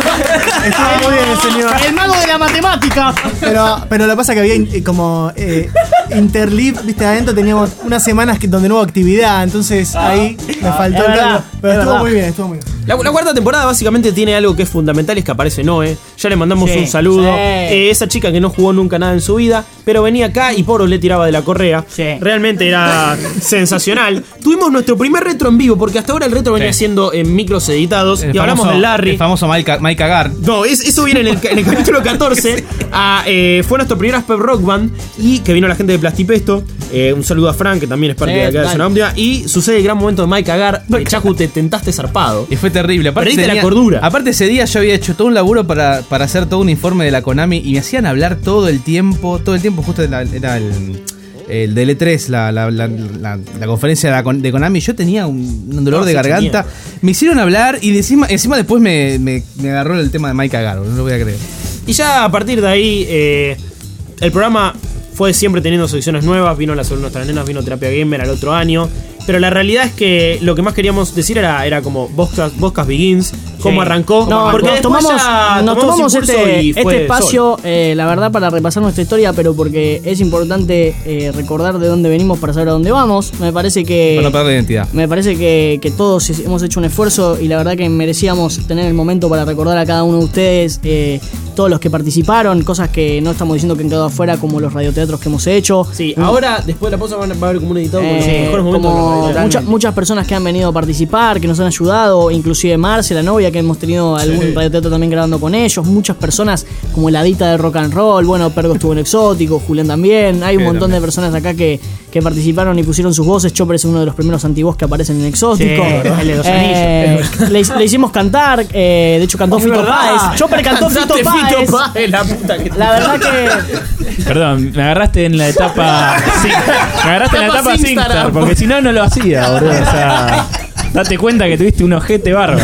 estaba muy bien el señor. El mago de la matemática. Pero, pero lo que pasa es que había in- como eh, interleave, viste, adentro teníamos unas semanas que, donde no hubo actividad, entonces ahí me faltó es el verdad, cálculo. Pero es estuvo verdad. muy bien, estuvo muy bien. La, la cuarta temporada básicamente tiene algo que es fundamental, es que aparece Noé. Ya le mandamos Sí, un saludo. sí. Eh, esa chica que no jugó nunca nada en su vida, pero venía acá y Poro le tiraba de la correa. Realmente era sensacional. Tuvimos nuestro primer retro en vivo, porque hasta ahora el retro venía Sí. siendo en micros editados. El y hablamos famoso- de Larry. El famoso Mike, Mike Agar. No, es- eso viene en el, en el capítulo catorce. Ah, eh, fue nuestro primer Pep Rock Band. Y que vino la gente de Plastipesto. Eh, un saludo a Frank, que también es parte Sí, de acá de total. Zona Óptima. Y sucede el gran momento de Mike Agar. Eh, Chacu, te tentaste zarpado. Y fue terrible. Aparte Perdiste la tenía- cordura. Aparte ese día yo había hecho todo un laburo para, para hacer todo un informe de la Konami y me hacían hablar todo el tiempo, todo el tiempo justo era, era el, el D L tres, la, la, la, la- la conferencia de, la Kon- de Konami. Yo tenía un, un dolor No, de se garganta. Me hicieron hablar y de encima, encima después me, me, me agarró el tema de Mike Agar, no lo voy a creer. Y ya a partir de ahí, eh, el programa fue siempre teniendo secciones nuevas. Vino la sobre nuestras nenas, vino Terapia Gamer al otro año. Pero la realidad es que lo que más queríamos decir era, era como Boscas, Boscas Begins, cómo Sí. arrancó. No, porque nos después tomamos, ya nos tomamos impulso este, y fue este espacio, eh, la verdad, para repasar nuestra historia, pero porque es importante eh, recordar de dónde venimos para saber a dónde vamos. Me parece que. Para no perder la identidad. Me parece que, que todos hemos hecho un esfuerzo y la verdad que merecíamos tener el momento para recordar a cada uno de ustedes, eh, todos los que participaron, cosas que no estamos diciendo que han quedado afuera, como los radioteatros que hemos hecho. Sí, Mm. ahora, después de la pausa, van a- va a haber como un editado con los Eh, mejores momentos. como de los radioteatros. muchas, muchas personas que han venido a participar, que nos han ayudado, inclusive Marce, la novia, que hemos tenido algún Sí. radioteatro también grabando con ellos, muchas personas como la Dita de Rock and Roll, bueno, Pergo estuvo en Exótico, Julián también, hay un Sí, montón también. de personas acá que, que participaron y pusieron sus voces. Chopper es uno de los primeros antiguos que aparecen en Exótico. Sí, el de los Eh, le, le hicimos cantar, eh, de hecho cantó Es Fito verdad. Páez. Chopper cantó Fito Cantaste Páez. Fito Páez, la puta que te- La verdad que Perdón, me agarraste en la etapa. Sí, me agarraste en la Etapa etapa Singstar, Singstar, porque si no, no lo hacía, boludo. O sea, date cuenta que tuviste un ojete bárbaro.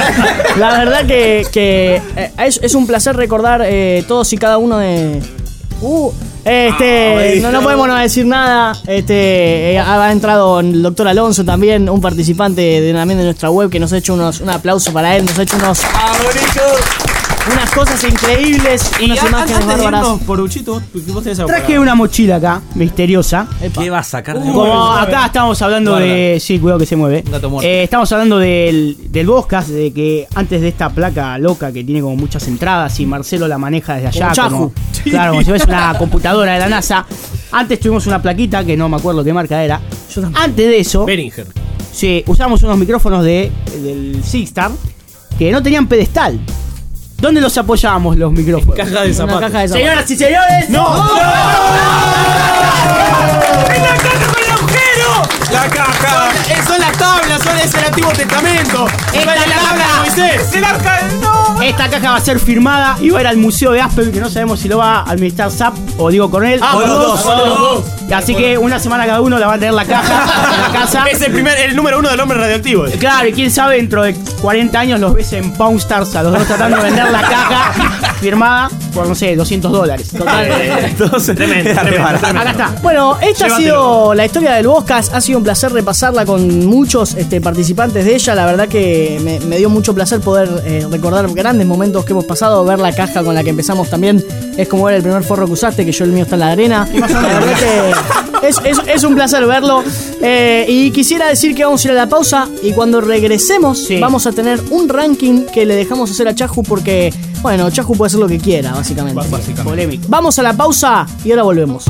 La verdad que, que, eh, es, es un placer recordar eh, todos y cada uno de. Uh, este, Ah, no, no podemos no decir nada. Este, eh, ha entrado el doctor Alonso también, un participante de, también de nuestra web que nos ha hecho unos, un aplauso para él, nos ha hecho unos. Unas cosas increíbles, Y unas a- imágenes antes de bárbaras. irnos por Uchito, vos, vos tenés algo Traje para- una mochila acá, misteriosa. ¿Qué va a sacar de Como acá estamos hablando de. Sí, cuidado que se mueve. Eh, estamos hablando del, del Boscas, de que antes de esta placa loca que tiene como muchas entradas y Marcelo la maneja desde allá. Como Chahu. como- Sí. Claro, como si fuese una computadora de la NASA. Antes tuvimos una plaquita que no me acuerdo qué marca era. Antes de eso. Behringer. Sí, usamos unos micrófonos de, del Sigstar que no tenían pedestal. ¿Dónde los apoyábamos los micrófonos? En caja de En una zapatos. caja de zapatos. Señoras y señores. ¡No! ¡No! ¡Es la caja con el agujero! ¡La caja! Son, son las tablas, son es el Antiguo Testamento. Esta Son la tabla de Moisés. el arca, no. Esta caja va a ser firmada y va a ir al Museo de Aspen, que no sabemos si lo va a administrar Zap o Diego Coronel. Ah, o los dos, o los dos. Así que una semana cada uno la va a tener la caja en la casa. Es el primer, el número uno del hombre radioactivo. Claro, y quién sabe, dentro de cuarenta años los ves en Pawn Stars a los dos tratando de vender la caja firmada por, no sé, doscientos dólares. Total. Entonces, tremendo, tremendo, tremendo. Acá está. Bueno, esta ha sido la historia del Boscas. Ha sido un placer repasarla con muchos este, participantes de ella. La verdad que me, me dio mucho placer poder eh, recordar grandes momentos que hemos pasado. Ver la caja con la que empezamos también es como ver el primer forro que usaste, que yo el mío está en la arena. La verdad que es, es- es un placer verlo. Eh, y quisiera decir que vamos a ir a la pausa y cuando regresemos vamos a tener un ranking que le dejamos hacer a Chahu porque, bueno, Chahu puede hacer lo que quiera, básicamente. Polémico. Vamos a la pausa y ahora volvemos.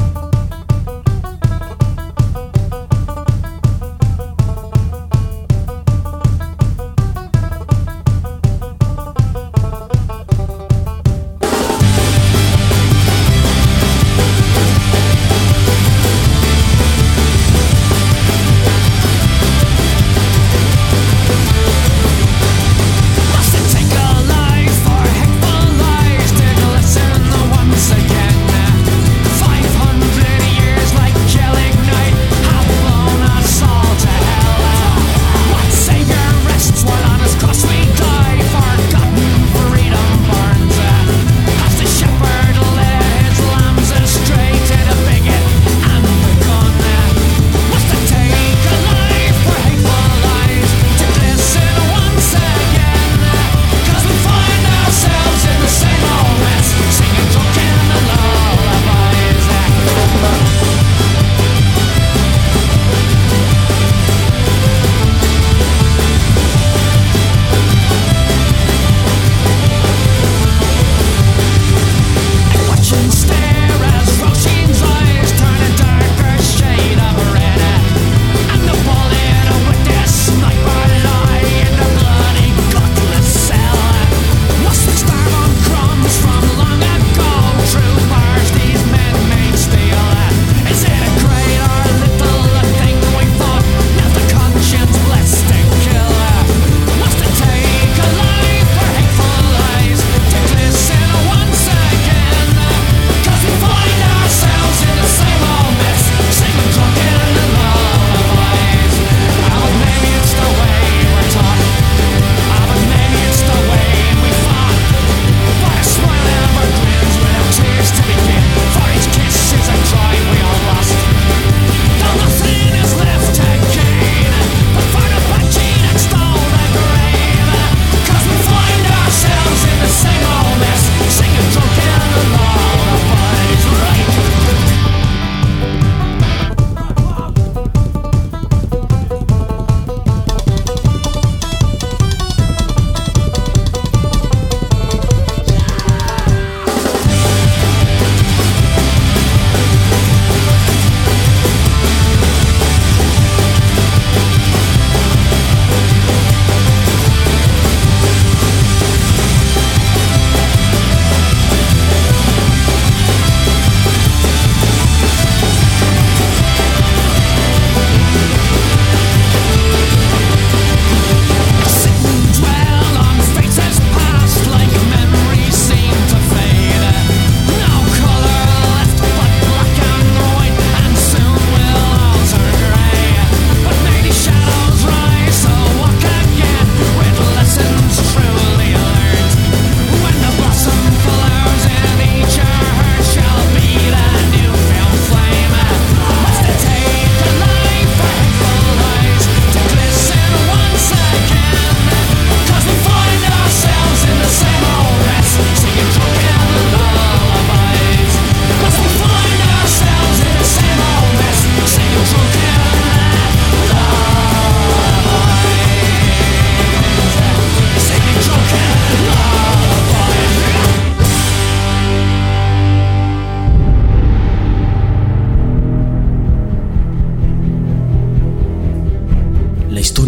Once again, five hundred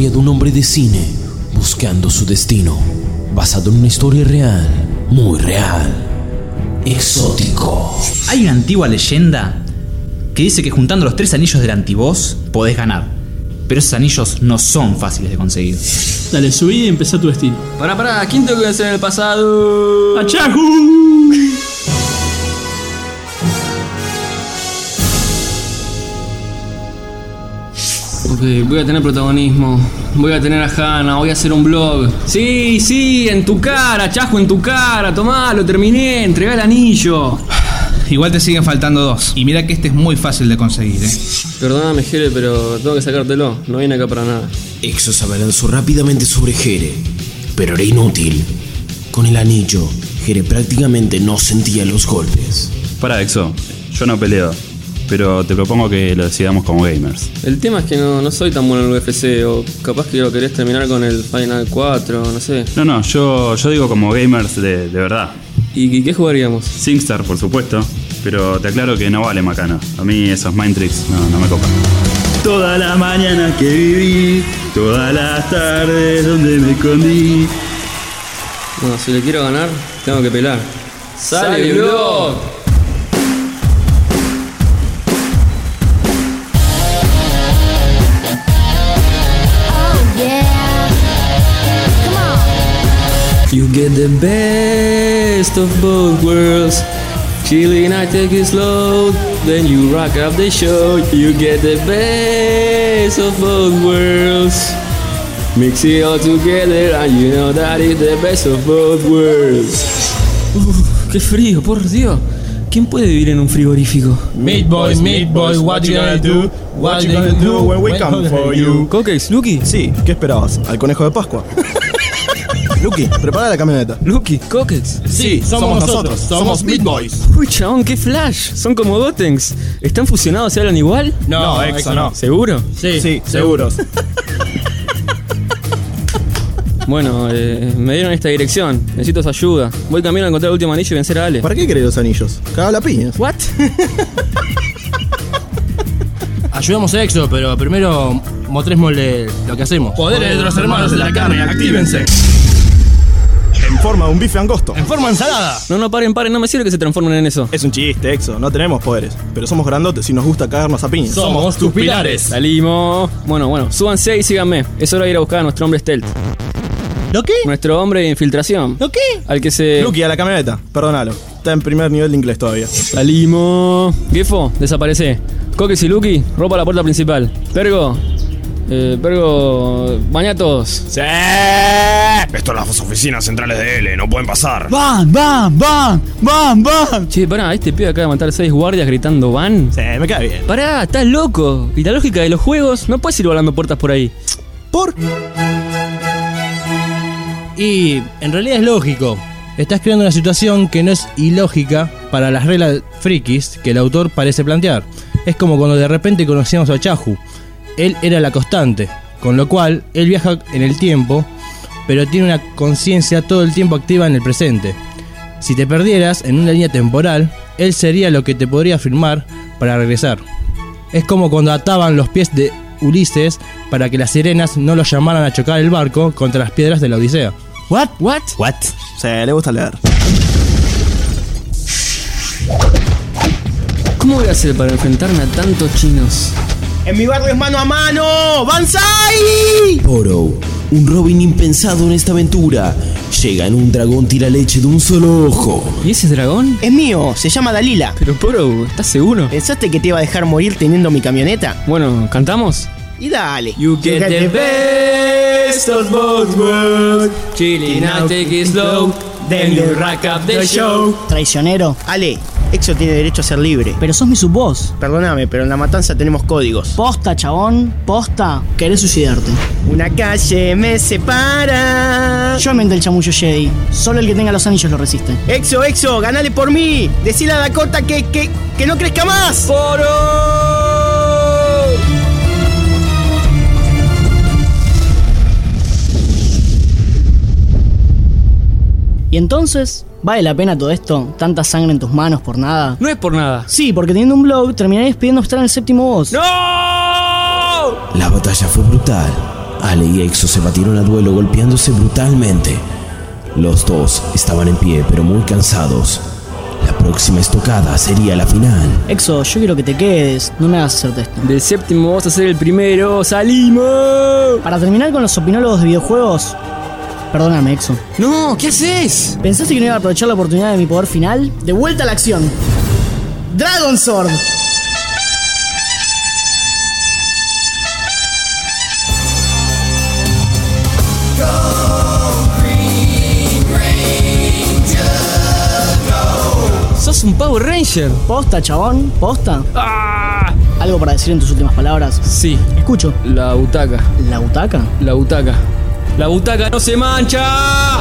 historia de un hombre de cine buscando su destino, basado en una historia real, muy real, exótico. Hay una antigua leyenda que dice que juntando los tres anillos del antiboss podés ganar, pero esos anillos no son fáciles de conseguir. Dale, subí y empezá tu destino. Pará, pará, ¿quién tengo que hacer en el pasado? ¡Achahu! Ok, voy a tener protagonismo. Voy a tener a Hannah, voy a hacer un blog. Sí, sí, en tu cara, Chajo, en tu cara. Tomá, lo terminé, entregá el anillo. Igual te siguen faltando dos. Y mira que este es muy fácil de conseguir, ¿eh? Perdóname, Jere, pero tengo que sacártelo. No vine acá para nada. Exo se abalanzó rápidamente sobre Jere, pero era inútil. Con el anillo, Jere prácticamente no sentía los golpes. Para, Exo, yo no peleo, pero te propongo que lo decidamos como gamers. El tema es que no, no soy tan bueno en el U F C, o capaz que lo querés terminar con el Final cuatro, no sé. No, no, yo, yo digo como gamers de, de verdad. ¿Y, ¿Y qué jugaríamos? SingStar, por supuesto, pero te aclaro que no vale Macano. A mí esos mind tricks no, no me copan. Toda la mañana que viví, todas las tardes donde me escondí. No, si le quiero ganar, tengo que pelar. ¡Sale, blog! You get the best of both worlds. Chilling, I take it slow. Then you rock up the show. You get the best of both worlds. Mix it all together and you know that is the best of both worlds. Uf, qué frío, por Dios. ¿Quién puede vivir en un frigorífico? Meat boys, meat boys, what you gonna do? What you gonna do when we come for you? ¿Coquex, Lucky? Sí, ¿qué esperabas? ¿Al conejo de Pascua? Lucky, prepara la camioneta. Lucky, Coquex. Sí, somos, somos nosotros, somos Meat Boys. Uy, chabón, qué flash. Son como Gotenks. ¿Están fusionados? ¿Se hablan igual? No, no Exo no. ¿Seguro? Sí, sí, seguros. Bueno, eh, me dieron esta dirección. Necesito su ayuda. Voy camino a encontrar el último anillo y vencer a Ale. ¿Para qué querés los anillos? Caga la piña. ¿What? Ayudamos a Exo, pero primero mostrémosle lo que hacemos. Poderes de los hermanos de la carne, actívense. En forma de un bife angosto. En forma de ensalada. No, no, paren, paren, no me sirve que se transformen en eso. Es un chiste, Exo, no tenemos poderes. Pero somos grandotes y nos gusta cagarnos a piñas. Somos tus pilares. Salimos. Bueno, bueno, súbanse y síganme. Es hora de ir a buscar a nuestro hombre stealth. ¿Lo qué? Nuestro hombre de infiltración. ¿Lo qué? Al que se... Lucky, a la camioneta. Perdónalo. Está en primer nivel de inglés todavía. Salimos. Gifo, desaparece. Coques y Lucky, ropa a la puerta principal. Pergo. Eh, Pergo. Baña a todos. ¡Sí! Esto es las oficinas centrales de L, no pueden pasar. ¡Van, van, van! ¡Van, van! Che, pará, este pibe acaba de matar seis guardias gritando van. Sí, me cae bien. Pará, estás loco. Y la lógica de los juegos, no puedes ir volando puertas por ahí. ¿Por? Y en realidad es lógico. Estás creando una situación que no es ilógica para las reglas frikis que el autor parece plantear. Es como cuando de repente conocíamos a Chahu. Él era la constante, con lo cual él viaja en el tiempo, pero tiene una conciencia todo el tiempo activa en el presente. Si te perdieras en una línea temporal, él sería lo que te podría firmar para regresar. Es como cuando ataban los pies de Ulises para que las sirenas no lo llamaran a chocar el barco contra las piedras de la Odisea. ¿What? ¿What? ¿What? Sí, le gusta leer. ¿Cómo voy a hacer para enfrentarme a tantos chinos? ¡En mi barrio es mano a mano! ¡Banzai! Poro, un Robin impensado en esta aventura, llega en un dragón tira leche de un solo ojo. ¿Y ese dragón? Es mío, se llama Dalila. Pero Poro, ¿estás seguro? ¿Pensaste que te iba a dejar morir teniendo mi camioneta? Bueno, ¿cantamos? Y dale. You get, you get the best of both worlds. Chilling, I take it slow. Then you rack up the show. Traicionero. Ale, Exo tiene derecho a ser libre. Pero sos mi subboss. Perdóname, pero en la matanza tenemos códigos. Posta, chabón. Posta. Querés suicidarte. Una calle me separa. Yo inventé el chamullo Jedi. Solo el que tenga los anillos lo resiste. Exo, Exo, ganale por mí. Decile a Dakota que, que, que no crezca más. ¡Poro! ¿Y entonces? ¿Vale la pena todo esto? ¿Tanta sangre en tus manos por nada? No es por nada. Sí, porque teniendo un blog terminaréis pidiendo estar en el séptimo boss. ¡No! La batalla fue brutal Ale y Exo se batieron a duelo golpeándose brutalmente. Los dos estaban en pie pero muy cansados. La próxima estocada sería la final. Exo, yo quiero que te quedes, no me hagas hacerte esto. Del séptimo vamos a ser el primero, ¡salimos! Para terminar con los opinólogos de videojuegos, perdóname, Exo. No, ¿qué haces? ¿Pensaste que no iba a aprovechar la oportunidad de mi poder final? De vuelta a la acción. Dragon Sword. ¡Sos un Power Ranger! ¿Posta, chabón? ¿Posta? ¡Ah! ¿Algo para decir en tus últimas palabras? Sí. Escucho. La butaca. ¿La butaca? La butaca. ¡La butaca no se mancha!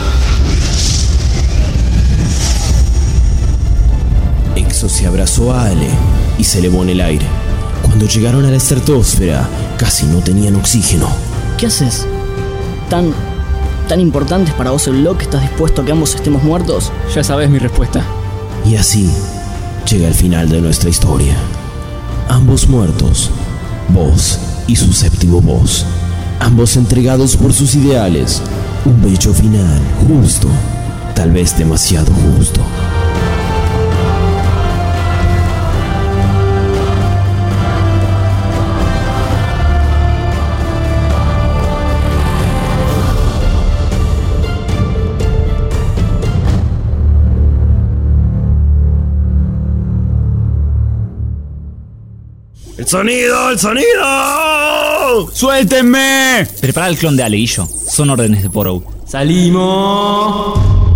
Exo se abrazó a Ale y se elevó en el aire. Cuando llegaron a la estratosfera, casi no tenían oxígeno. ¿Qué haces? ¿Tan, tan importante es para vos el blog que estás dispuesto a que ambos estemos muertos? Ya sabes mi respuesta. Y así llega el final de nuestra historia. Ambos muertos, vos y su séptimo boss. Ambos entregados por sus ideales. Un bello final, justo, tal vez demasiado justo. ¡El sonido! ¡El sonido! ¡Suéltenme! Prepara el clon de Aleillo. Son órdenes de Porou. ¡Salimos!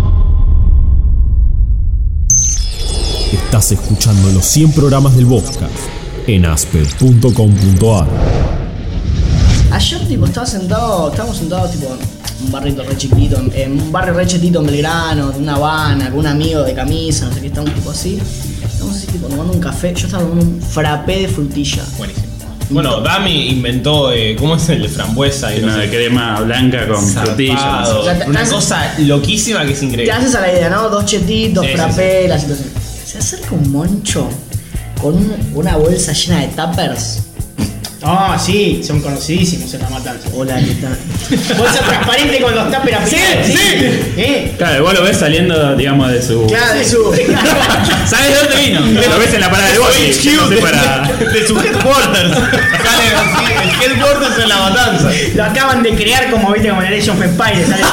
Estás escuchando los cien programas del Boscast en asper punto com punto ar. Ayer, tipo, estaba sentado, estábamos sentados, tipo, en un barrito re chiquito, en, en un barrio re chetito en Belgrano, en una Habana, con un amigo de camisa, no sé qué, estábamos tipo así. Estamos así, tipo, tomando un café. Yo estaba tomando un frappé de frutilla. Buenísimo. Bueno, Dami inventó, eh, ¿cómo es el de frambuesa? Y no, no de sé. crema blanca con Zarpado. frutilla. O sea, te- Una te- cosa loquísima que es increíble. Te haces a la idea, ¿no? Dos chetitos, Sí, sí, frappé, sí. la situación. Se acerca un moncho con un- una bolsa llena de tuppers. Ah, sí, son conocidísimos en la matanza. Hola, ¿qué tal? Bolsa transparente con los tuppers aplicados. Sí, sí. ¿Eh? Claro, vos lo ves saliendo, digamos, de su. Claro, de su. ¿Sabes de dónde vino? Lo ves en la parada de bote. No sé para. De su headquarters. Sale así, el headquarters en la matanza. Lo acaban de crear como, viste, como en el Age of Empires, ¿sabes?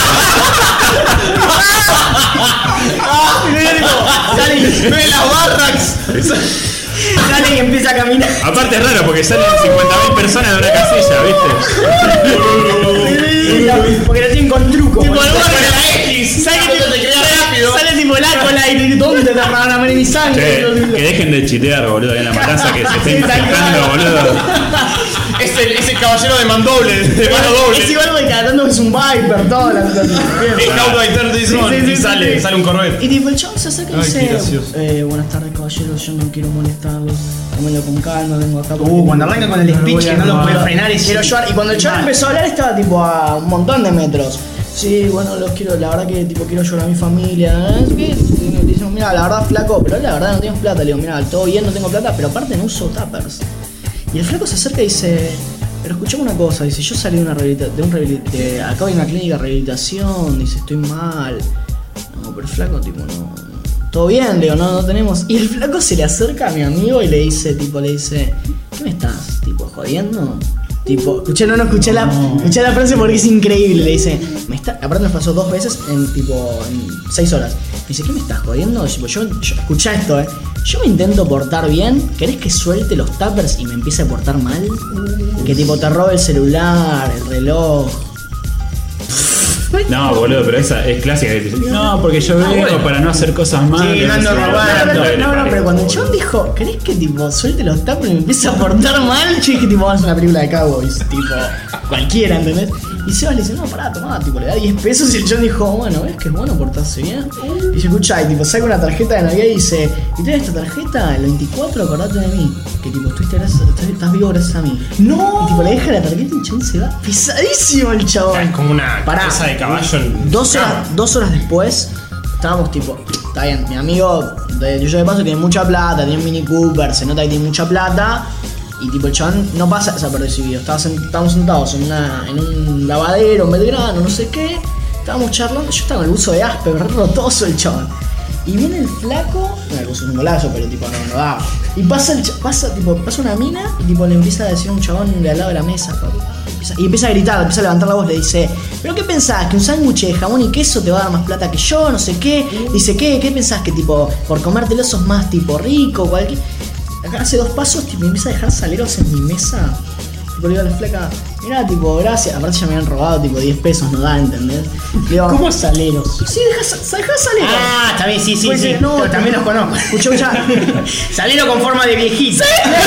Sale, ¡Ve las barracks! sale y empieza a caminar. Aparte es raro porque salen cincuenta mil personas de una casilla, ¿viste? Porque lo tienen con truco. Tipo el barrio de la X. Sale, Cuando te creas rápido. sale tipo el alcohol y ¿dónde te taparon a ver mi sangre? Che, que dejen de chitear, boludo, ahí en la matanza que se estén infectando, boludo. Es el, es el caballero de mandoble, de mano doble. Es igual que cada tanto es un Viper, toda la situación. Es How do I turn this on? Y sale, sale un Corvette. Y tipo, el chabón se acerca y Ay, qué dice: gracioso. eh, Buenas tardes, caballeros, yo no quiero molestarlos. Tómenlo con calma, vengo acá. Uh, cuando arranca con el speech que no lo puede frenar es- Quiero ayudar. Y cuando el chabón empezó a hablar, estaba tipo a un montón de metros. Sí, bueno, los quiero, la verdad que tipo quiero ayudar a mi familia. ¿eh? ¿Qué? Y me dicen, mira, la verdad, flaco, pero la verdad no tengo plata. Le digo, mira, todo bien, no tengo plata, pero aparte no uso tuppers. Y el flaco se acerca y dice: pero escuchame una cosa, dice, yo salí de una rehabilita de un rehabilita de, acabo de una clínica de rehabilitación, dice, estoy mal. No, pero el flaco, tipo, no. Todo bien, le digo, no, no tenemos. Y el flaco se le acerca a mi amigo y le dice, tipo, le dice, ¿qué me estás, tipo, jodiendo? Tipo, escuché, no, no, escuché la, escuché la frase porque es increíble. Le dice, me está, aparte nos pasó dos veces en tipo, en seis horas. Me dice, ¿qué me estás jodiendo? Tipo, yo, yo, escuchá esto, eh. Yo me intento portar bien, ¿querés que suelte los tuppers y me empiece a portar mal? Que tipo te robe el celular, el reloj. No, boludo, pero esa es clásica. No, porque yo vengo bueno. para no hacer cosas malas. Sí, no ando sé, robando. no, No, no, pero cuando el chabón dijo, ¿querés que tipo suelte los tuppers y me empiece a portar mal? Yo dije, tipo, vamos a una película de Cowboys, tipo, cualquiera, ¿entendés? Y Sebas le dice, no, pará, tomá, tipo, le da diez pesos y el chabón dijo, bueno, ¿ves que es bueno portarse bien? Y se escucha, y tipo, saca una tarjeta de Navidad y dice, y trae esta tarjeta, el veinticuatro, acordate de mí, que tipo, estuviste gracias, estás, estás vivo gracias a mí. ¡No! Y tipo, le deja la tarjeta y el chabón se va, pesadísimo el chabón. Es como una Pará. cabeza de caballo en Dos horas, dos horas después, estábamos tipo, está bien, mi amigo de yo de paso tiene mucha plata, tiene un Mini Cooper, se nota que tiene mucha plata. Y tipo el chabón no pasa desapercibido. Estaba sent- estábamos sentados en, una, en un lavadero en Belgrano, no sé qué. Estábamos charlando, yo estaba en el buzo de Asper, re rotoso el chabón. Y viene el flaco, no, el buzo es un golazo, pero tipo no, no da. Y pasa, el ch- pasa, tipo, pasa una mina y tipo le empieza a decir a un chabón de al lado de la mesa. Empieza, y empieza a gritar, empieza a levantar la voz, le dice: ¿pero qué pensás? ¿Que un sándwich de jamón y queso te va a dar más plata que yo? No sé qué. Dice: ¿qué? ¿Qué pensás? Que tipo, por comértelo sos más tipo rico, cualquier. Acá hace dos pasos, tipo, empieza a dejar saleros en mi mesa. Tipo, le digo a la flaca: mirá, tipo, gracias. Aparte ya me habían robado, tipo, diez pesos, no da, ¿entendés? Le digo: ¿Cómo saleros? Sí, deja, deja saleros. Ah, está bien, sí, sí, Pues, sí. no, Pero también los conozco. Escuchó ya. Salero con forma de viejito.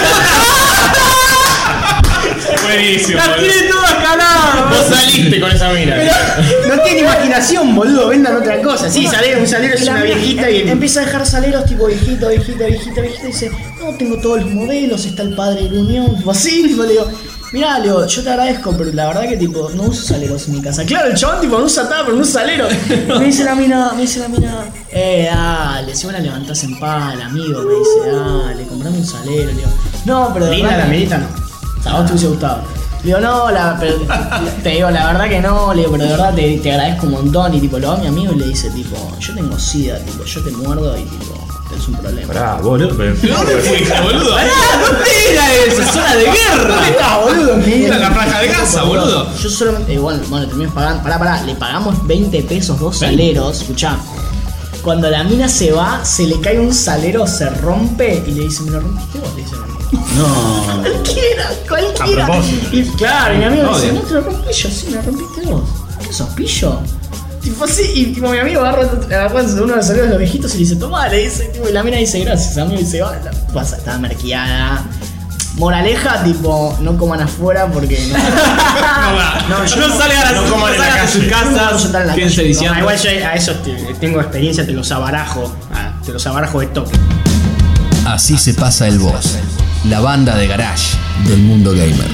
Buenísimo. La tiene toda calada. Vos saliste con esa mina. No tiene imaginación, boludo. Vendan otra cosa. Sí, salero, un salero es La una mina viejita y. empieza a dejar saleros tipo viejito, viejita, viejita, viejita. Y dice: no, tengo todos los modelos, está el padre de la Unión, tipo así. Tipo, le digo: mirá, le digo, yo te agradezco, pero la verdad que tipo, no uso saleros en mi casa. Claro, el chabón tipo no usa nada, pero no usa salero. Me dice la mina, me dice la mina, eh, dale, si vos la levantás en pala, amigo, me dice, dale, comprame un salero. Le digo: no, pero de Linda verdad la que- minita, no. A vos te hubiese gustado. Le digo: no, la, pero, te digo, la verdad que no, le digo, pero de verdad te, te agradezco un montón. Y tipo, lo va a mi amigo y le dice, tipo, yo tengo sida, tipo, yo te muerdo y tipo, tenés un problema. Pará, boludo, pero. ¿Dónde fuiste, boludo? Pará, ¿dónde era esa zona de guerra? ¿Dónde estás, boludo? Era en la franja de Gaza, boludo. Yo solamente, eh, bueno, bueno, terminamos pagando, pará, pará, le pagamos veinte pesos, dos saleros, escuchá. Cuando la mina se va, se le cae un salero, se rompe y le dice: ¿me lo rompiste vos? Le dice mi amigo. No. Cualquiera, cualquiera. A propósito. Y claro, y mi amigo Odio. dice: no te lo rompí yo, sí, me lo rompiste vos. ¿Qué sos, pillo? Tipo así, y tipo mi amigo agarra, agarra uno de los saleros de los viejitos y le dice: tomá, le dice, tipo, y la mina dice: gracias, amigo, y se va. La pasa, estaba merqueada. Moraleja, tipo, no coman afuera porque no. No, yo no salgan a No coman en la calle. sus casas. Quédense No, diciendo. igual yo a eso te- tengo experiencia, te los abarajo. Ah, te los abarajo de toque. Así se pasa el boss, la banda de garage del mundo gamer.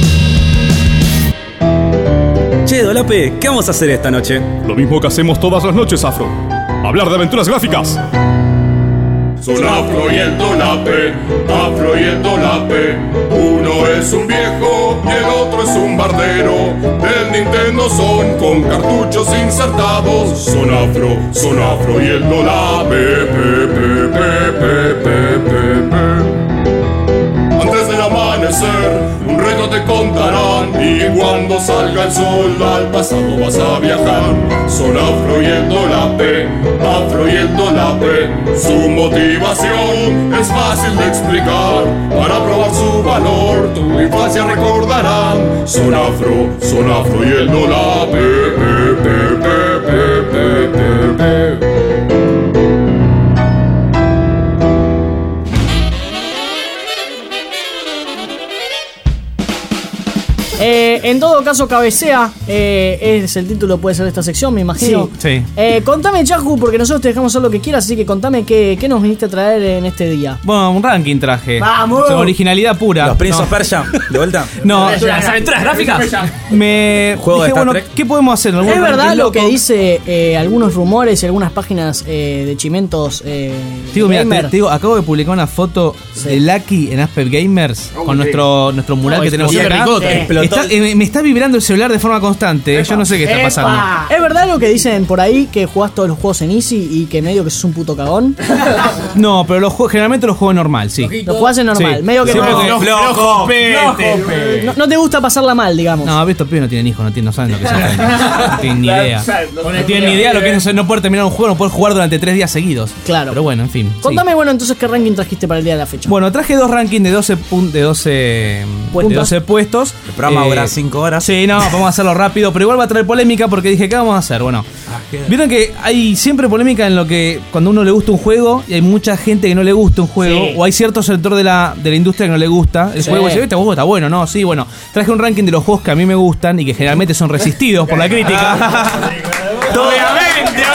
Che, Dolape, ¿qué vamos a hacer esta noche? Lo mismo que hacemos todas las noches, Afro. Hablar de aventuras gráficas. Son Afro y el Dolape, Afro y el Dolape. Uno es un viejo y el otro es un bardero. Del Nintendo son con cartuchos insertados. Son Afro, son Afro y el Dolape. Pe, pe, pe, pe, pe, pe, pe. Antes del amanecer, un reto te contarán. Y cuando salga el sol, al pasado vas a viajar. Son Afro y el Dolape, Afro y el Dolape. Su motivación es fácil de explicar. Para probar su valor, tu infancia recordarán. Son Afro, son Afro y el Dolape. Pe, pe, pe, pe, pe, pe, pe. Eh, en todo caso, cabecea. Eh, es el título, puede ser de esta sección, me imagino. Sí. Eh, contame, Chahu, porque nosotros te dejamos hacer lo que quieras, así que contame qué, qué nos viniste a traer en este día. Bueno, un ranking traje. ¡Vamos! O sea, originalidad pura. ¿Los Prince No. of Persia? ¿De vuelta? No, ¿Las aventuras gráficas? Me Juego de dije, Star bueno, Trek. ¿qué podemos hacer? ¿Algún ¿Es verdad ranking lo loco? que dice eh, algunos rumores y algunas páginas eh, de chimentos eh, Digo, mira, gamer? te, te digo, acabo de publicar una foto de Lucky en Asper Gamers con nuestro, nuestro mural Oh, que tenemos explotó. acá. Ricota. Está- Explotó. eh, me está vibrando el celular de forma constante. Yo no sé qué está pasando. ¡Epa! ¿Es verdad lo que dicen por ahí que jugás todos los juegos en Easy y que medio que sos un puto cagón? No, pero los juegos, generalmente los juego normal, sí. Lo jugás en normal, Sí. medio que Sí, no, porque- no, Flojo, no, no te gusta pasarla mal, digamos. No, estos pibes no tienen hijos, no, tienen, no saben lo que es. No tienen ni idea. No tienen ni idea lo que es no poder terminar un juego, no poder jugar durante tres días seguidos. Claro. Pero bueno, en fin. sí. Contame, bueno, entonces, ¿qué ranking trajiste para el día de la fecha? Bueno, traje dos rankings de doce, pun- de doce, Puestos. de doce puestos. El programa dura cinco horas. Sí, no, vamos a hacerlo rápido, pero igual va a traer polémica porque dije, ¿qué vamos a hacer? Bueno, vieron que hay siempre polémica en lo que cuando a uno le gusta un juego y hay mucha gente que no le gusta un juego, Sí. o hay cierto sector de la, de la industria que no le gusta el Sí. juego y dice, este juego está bueno, no, sí, bueno. Traje un ranking de los juegos que a mí me gustan y que generalmente son resistidos por la crítica. Obviamente,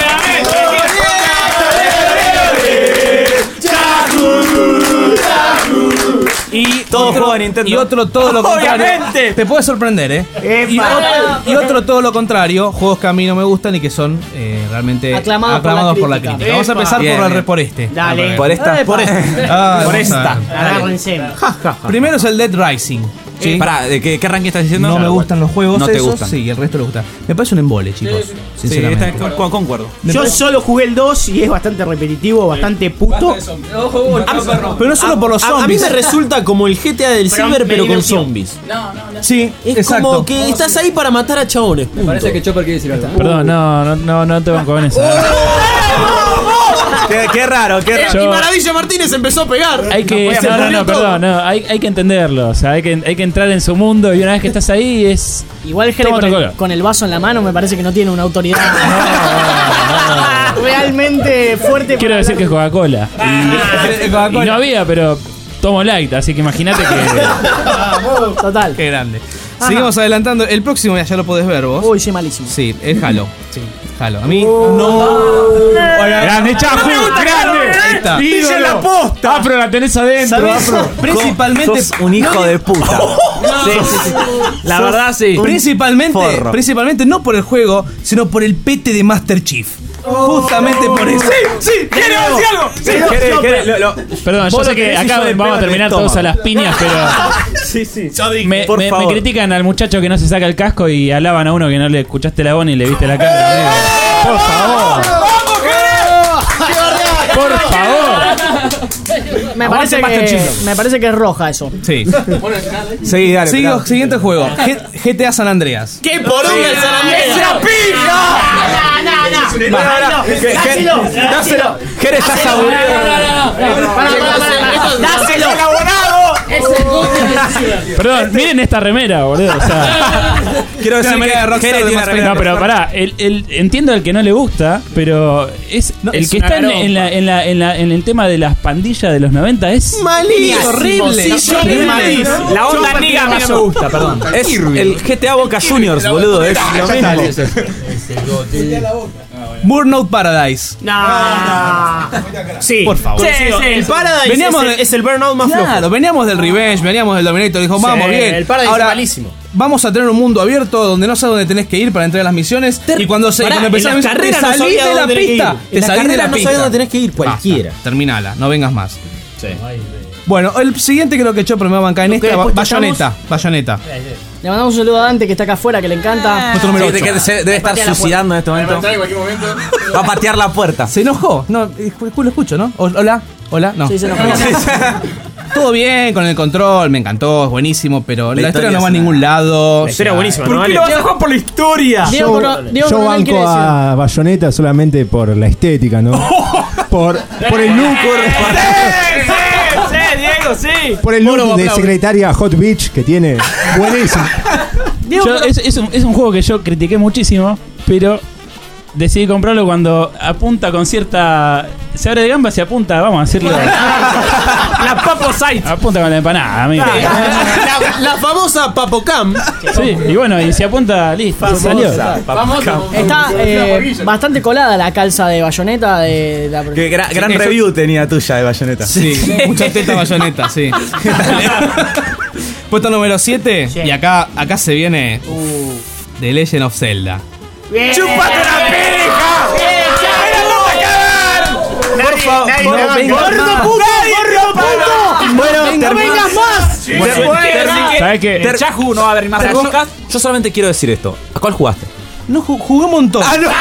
Y Todo otro, juego de Nintendo. Y otro todo lo contrario. Obviamente. Te puede sorprender, ¿eh? Y Epa. otro, y otro todo lo contrario, juegos que a mí no me gustan y que son eh, realmente Aclamados aclamados, por la por la crítica. crítica. Vamos a Epa. empezar Bien, por, el, bien. por este. Dale. Por esta, Epa. por esta. Ah, Por vamos a esta. ver. Agárrense. Primero es el Dead Rising. ¿sí? Pará, ¿de qué, qué ranking estás diciendo? No me gustan los juegos No te esos, gustan. sí, el resto le gusta. Me parece un embole, chicos. Sí, Sinceramente. esta- con- concuerdo. Yo solo jugué el dos y es bastante repetitivo, bastante puto. Pero no solo por los A, a mí zombies. me resulta como el G T A del Pero Silver, me pero con divirtió. zombies. Sí, Es exacto. como que estás ahí para matar a chabones. Me parece que Chopper quiere decir algo. Perdón, no, no, no, no te banco con esa. Qué, qué raro, qué raro. Yo- Y Maravilla Martínez empezó a pegar. Hay que, Se no, no, pudrió no, todo. perdón, no, hay, hay que entenderlo, o sea, hay que, hay que entrar en su mundo y una vez que estás ahí es... Igual Jere Toma con, otra el- cola. con el vaso en la mano me parece que no tiene una autoridad realmente fuerte. Quiero para decir que es hablar. Coca-Cola. Y, y no había, pero tomo light, así que imagínate que... Total. Qué grande. Seguimos adelantando. El próximo ya, ya lo podés ver vos. Uy, sí, malísimo. Sí, es Halo. Sí, Halo. A mí Uh. no. ¡Grande, Chafu! ¡Grande! Ahí está. Dice la posta! Afro, la tenés adentro, ¿Sabés? Afro. Principalmente. Sos un hijo de puta. Sí, sí, sí. La Sos verdad, sí. Principalmente, Forro. principalmente no por el juego, sino por el pete de Master Chief. Justamente por eso. Sí, quiero decir algo. Sí, ¿Querés- querés- lo- lo- Perdón, yo Vos sé lo que querés y acá yo le vamos pego a en el terminar todos a estómago. las piñas, pero... Sí, sí. Me, Por me- me favor. critican al muchacho que no se saca el casco y alaban a uno que no le escuchaste la voz ni le viste la cara. amigo. Por favor. Por favor. Me Aguante parece, Master que, Chief. me parece que es roja eso. Sí. Seguí, dale. Sigo, pelado. siguiente juego. G- GTA San Andreas. ¡Qué poronga el San Andreas! ¡Esa pija! No, no, no. Dáselo, dáselo. Jere, estás aburrido. Dáselo. Perdón, miren esta remera, boludo. O sea, Quiero decir Tiene que remera de Rockstar Jere de tiene Mass remera. no, pero pará, el, el- entiendo el que no le gusta, pero es el es que una está en, garompa. en la, en, la, en, la, en el tema de las pandillas de los noventa es Malísimo. horrible. Sí, yo Horrible. malísimo. La onda negra a mí no me gusta, perdón. Es el G T A Boca Juniors, boludo. Es lo mismo. Burnout Paradise. No. Sí, Por favor. Sí, sí, el Paradise Veníamos es, de- el, es el burnout más Claro, flojo. veníamos del Revenge, veníamos del Dominator. Dijo, vamos, Sí, bien. el Paradise Ahora, es malísimo. vamos a tener un mundo abierto donde no sabes dónde tenés que ir para entrar a las misiones. y cuando, se, Pará, cuando empezás en las a te carreras no salís sabía de la dónde tenés que pista. ir. Te En las salís de la carreras no pista. sabés dónde tenés que ir, cualquiera. Basta, terminala, no vengas más. Bueno, el siguiente creo que Chopper me va a bancar en ¿Qué esta. puesto Bayonetta. Bayonetta. Le mandamos un saludo a Dante que está acá afuera, que le encanta. Puesto número Sí, de ocho. que se debe estar Patea la suicidando en este momento. Va a patear la puerta. Se enojó. No, escu- lo escucho, ¿no? O- Hola, hola, no. Sí, se enojó. Todo bien con el control, me encantó, es buenísimo, pero la, La historia historia no va a es una- ningún lado. La historia o sea, buenísima, ¿Por ¿no? qué lo vas a jugar por la historia? Diego, Yo, Cono- Diego yo Coronel quiere banco decir. a Bayonetta solamente por la estética, ¿no? por, por el look, Sí, sí, Diego, sí. por el look Bueno, de aplaude. secretaria Hot Beach que tiene. Buenísimo. Diego, Yo- es, es un, es un juego que yo critiqué muchísimo, pero decidí comprarlo cuando apunta con cierta... Se abre de gambas y apunta, vamos a decirlo... La Papo Site. Apunta con la empanada, amigo. La, la famosa Papo Cam. Sí, y bueno, y si apunta, listo, salió. está eh, bastante colada la calza de Bayonetta de la Qué gra- gran review tenía tuya de Bayonetta. Sí, mucha teta Bayonetta, sí. Puesto número siete. Y acá, acá se viene The Legend of Zelda. ¡Chúpate la pija! Por favor, Nadie no me va- vengas ¡Gordo más. puto! ¡Gordo puto! Bueno, ¡No termina- vengas más! Después- ¿Sabes qué? Ter- Chahu no va a haber más Pará, yo, podcast. yo solamente quiero decir esto. ¿A cuál jugaste? No, ju- jugué un montón. ¡Ah, no!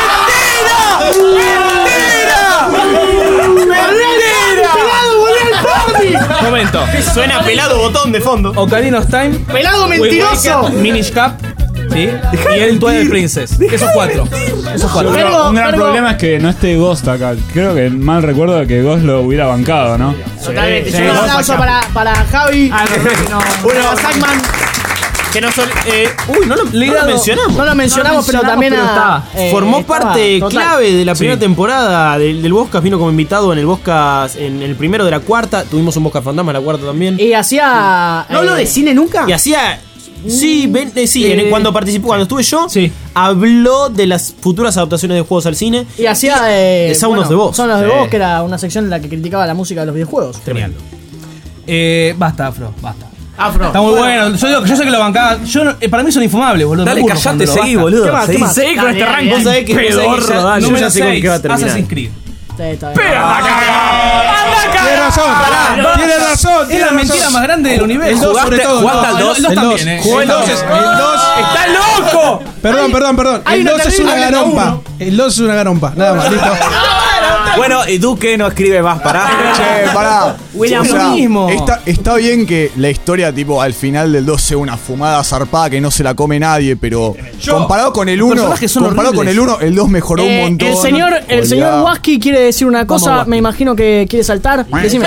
¡Pelado, volé al party! Momento. Suena pelado botón de fondo. Ocarina of Time. ¡Pelado Wind mentiroso! Waker, Minish Cap. ¿Sí? Y el Twilight Princess. Esos cuatro. Esos cuatro. Yo creo- Vergo, un gran vergo. problema es que no esté Ghost acá. Creo que mal recuerdo que Ghost lo hubiera bancado, ¿no? Totalmente. Sí, Yo un sí. aplauso para, para Javi. Bueno, Sackman. Que no sol- eh, uy, no lo, no lo Ligado- mencionamos. No lo mencionamos, pero también pero a- está. eh, Formó estaba, parte total. clave de la primera Sí. temporada del, del Boscas. Vino como invitado en el Boscas, en el primero de la cuarta. Tuvimos un Boscas Fantasma en la cuarta también. Y hacía. ¿No hablo eh, de cine nunca? Y hacía. Sí, ven- eh, sí, en- Eh, cuando participó, cuando estuve yo, Sí. habló de las futuras adaptaciones de juegos al cine. Y hacía de. de Sound of the Boss. Sound of the Sí. Boss, que era una sección en la que criticaba la música de los videojuegos. Tremendo. Eh, basta, Afro, basta. Afro. Está muy bueno. Yo, digo, yo sé que lo bancaba. Yo, no- eh, para mí son infumables, boludo. Dale, Me aburro callate, cuando lo seguí, bajan. boludo. ¿Qué más? ¿Qué Seguí, más? seguí con Dale, este dale, ranking. dale. Vos sabés que Pedorro, vos sabés que- dale. yo Número ya sé con seis, qué va a terminar. Assassin's Creed. Está bien. Tiene razón, tiene razón. Es tiene la mentira razón. más grande del universo. El dos, Jugaste- sobre todo. jugaste al No, dos, el dos el también, eh. Jugó el dos. El dos. ¡Está loco! Perdón, perdón, perdón. Hay El una dos es terrible una en la garompa. uno. El dos es una garompa. Nada más, listo. Bueno, y Duque no escribe más, pará. Che, pará. William O sea, mismo. Está, está bien que la historia, tipo, al final del dos sea una fumada zarpada que no se la come nadie, pero Yo. comparado con el Los uno, personajes son comparado con horribles. el uno, el dos mejoró un Eh, montón. el señor, el Olvidá. señor Waski quiere decir una cosa, Waski. me imagino que quiere saltar. Decime.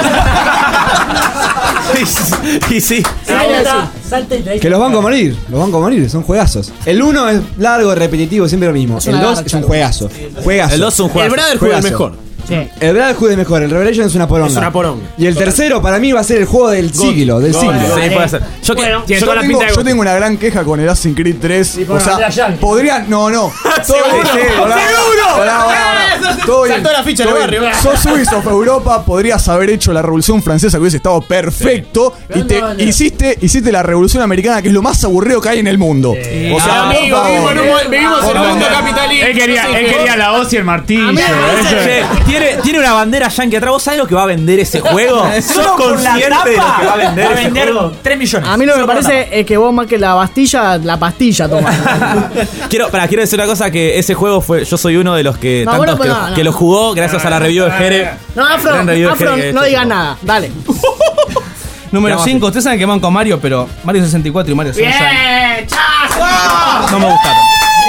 Y sí. Que los banco a morir, los banco a morir, son juegazos. El uno es largo, repetitivo, siempre lo mismo. Es El una dos garcha, es un lo- juegazo. Juegazo. El dos es un juegazo. El El Brotherhood es mejor. Sí. El Brotherhood es mejor, el Revelation es una poronga. Es una poronga. Y el tercero para mí va a ser el juego del siglo, del God. siglo. Sí, puede ser. Yo que- Bueno, tiene Yo toda la tengo, pinta de yo God. tengo una gran queja con el Assassin's Creed tres. por O sea, Andrea Yankee. podrían. No, no. Todo ¡Seguro! bien, sí, pará, ¡Seguro! pará, pará, pará. Todo bien, Saltó la ficha todo en el bien. barrio. Sos Ubisoft Europa, podrías haber hecho la Revolución Francesa que hubiese estado perfecto. Y te hiciste, hiciste la Revolución Americana, que es lo más aburrido que hay en el mundo. O sea, por Amigo, favor. vivimos en un- vivimos en un mundo capitalista. Él quería, él quería la hoz y el martillo. Che, tiene, tiene una bandera yankee atrás. ¿Vos sabés lo que va a vender ese juego? ¿Sos Solo con la consciente de lo que va a vender va a ese vender juego? tres millones. A mí lo que me Solo con la parece es que vos más que la pastilla, la pastilla tomás. Quiero, para, quiero decir una cosa, que ese juego fue, yo soy uno de los que No, tantos bueno, que, no, no. que lo jugó gracias a la review de Jere. No, Afro, Gran review de Afro, Jere que no este digas juego. nada. Dale. Número Vamos a cinco. Ustedes saben que van con Mario, pero Mario sesenta y cuatro y Mario Sunshine Bien, chas. no me gustaron.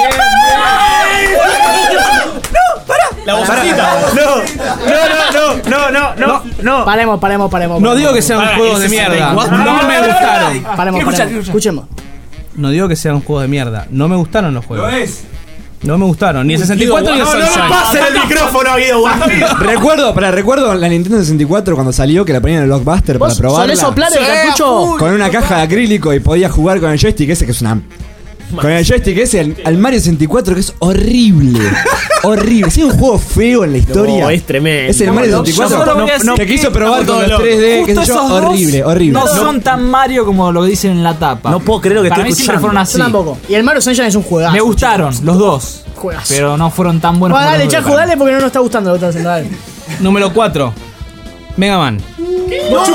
La vocecita. No, no, no, no, no, no, no. Paremos, paremos, paremos. No paremos. digo que sean Pará, juegos de ese mierda. sesenta y cuatro. No me gustaron. Paremos, paremos. Escuchemos. No digo que sean juegos de mierda. No me gustaron los juegos. Lo es. No me gustaron. Ni el sesenta y cuatro ni el No, no le Sunshine. pasen el micrófono a Guido Guasti. Recuerdo, para recuerdo la Nintendo sesenta y cuatro cuando salió que la ponían en el Blockbuster para ¿Vos probarla. solés soplar el cartucho? Con una caja de acrílico y podías jugar con el joystick ese que es una. Con el joystick ese, al, al Mario sesenta y cuatro que es horrible. Horrible. Si hay un juego feo en la historia. No, es tremendo. Es el Mario sesenta y cuatro. Yo solo voy a decir que quiso que probar estamos con los todos tres D, locos. qué sé Justo yo. esos dos Horrible, horrible. No son tan Mario como lo dicen en la tapa. No puedo creer lo que Para estoy mí siempre escuchando. fueron Yo así. tampoco. Y el Mario Sunshine es un juegazo. Me gustaron los dos, Juegazo. pero no fueron tan buenos. Bueno, como dale, los Chajo, otros. dale porque no nos está gustando lo que estás haciendo. Dale. Número cuatro. Mega Man. ¡Te vas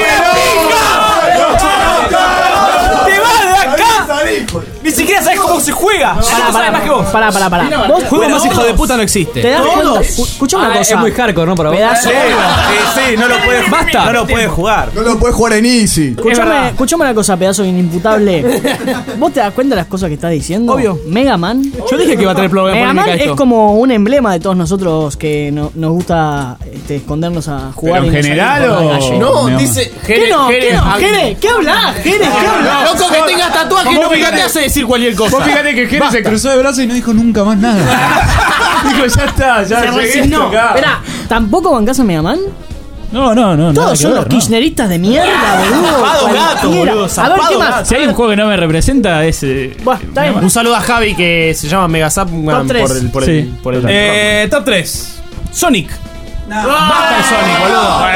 de acá! Ni siquiera sabes cómo se juega. Pará, Pará, pará, más que vos. pará, pará, pará. Vos Juego más hijo de puta no existe. te das cuenta. Escucha una Ah, cosa. es muy hardcore, ¿no? Para vos. Pedazo. Sí, sí, no lo puedes. Basta. No lo puedes jugar. No lo puedes jugar en Easy. Escuchame, escuchame una cosa, pedazo de inimputable. ¿Vos te das cuenta de las cosas que estás diciendo? Obvio. Mega Man. Yo dije que iba a tener problemas Mega Man polémica es esto. como un emblema de todos nosotros que no- nos gusta este, escondernos a jugar. ¿Pero en y no salir general por la o- calle. No, Mega dice ¿Qué no? ¿Qué no? Jere, ¿qué hablas? Jere, ¿qué hablas? Loco, que tengas tatuaje no me te hace decir cualquier cosa. Vos fíjate que Jere se cruzó de brazos y no dijo nunca más nada. Dijo, ya está, ya Se llegué resignó. acá. Espera, ¿tampoco bancás a Mega Man? No, no, no. nada Todos que son ver, los no. kirchneristas de mierda, boludo. Zapado gato, Cualquiera. boludo, A ver, zapado ¿qué más? gato. Si hay un juego que no me representa, es. eh, Buah, está bien. Un saludo a Javi que se llama Megazap por tres. el por Sí. el por el Eh, top tres. Sonic. Basta de Sonic, boludo.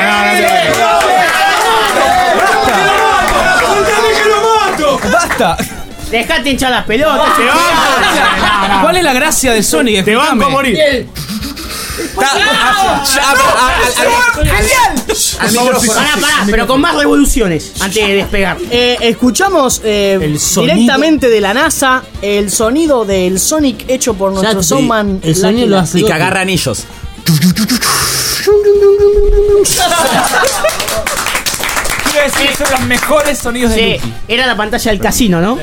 Basta. Dejate hinchar las pelotas. Te banco. ¿Cuál es la gracia de Sonic? Te banco a morir. Pará, pará, pero con más revoluciones antes de despegar. Eh, escuchamos eh, El sonido. directamente de la NASA el sonido del Sonic hecho por nuestro sí, Soundman. el sonido Lucky lo Lucky. hace Y que agarra anillos. Quiero decir, son los mejores sonidos de Sí, Lucky. era la pantalla del casino, ¿no?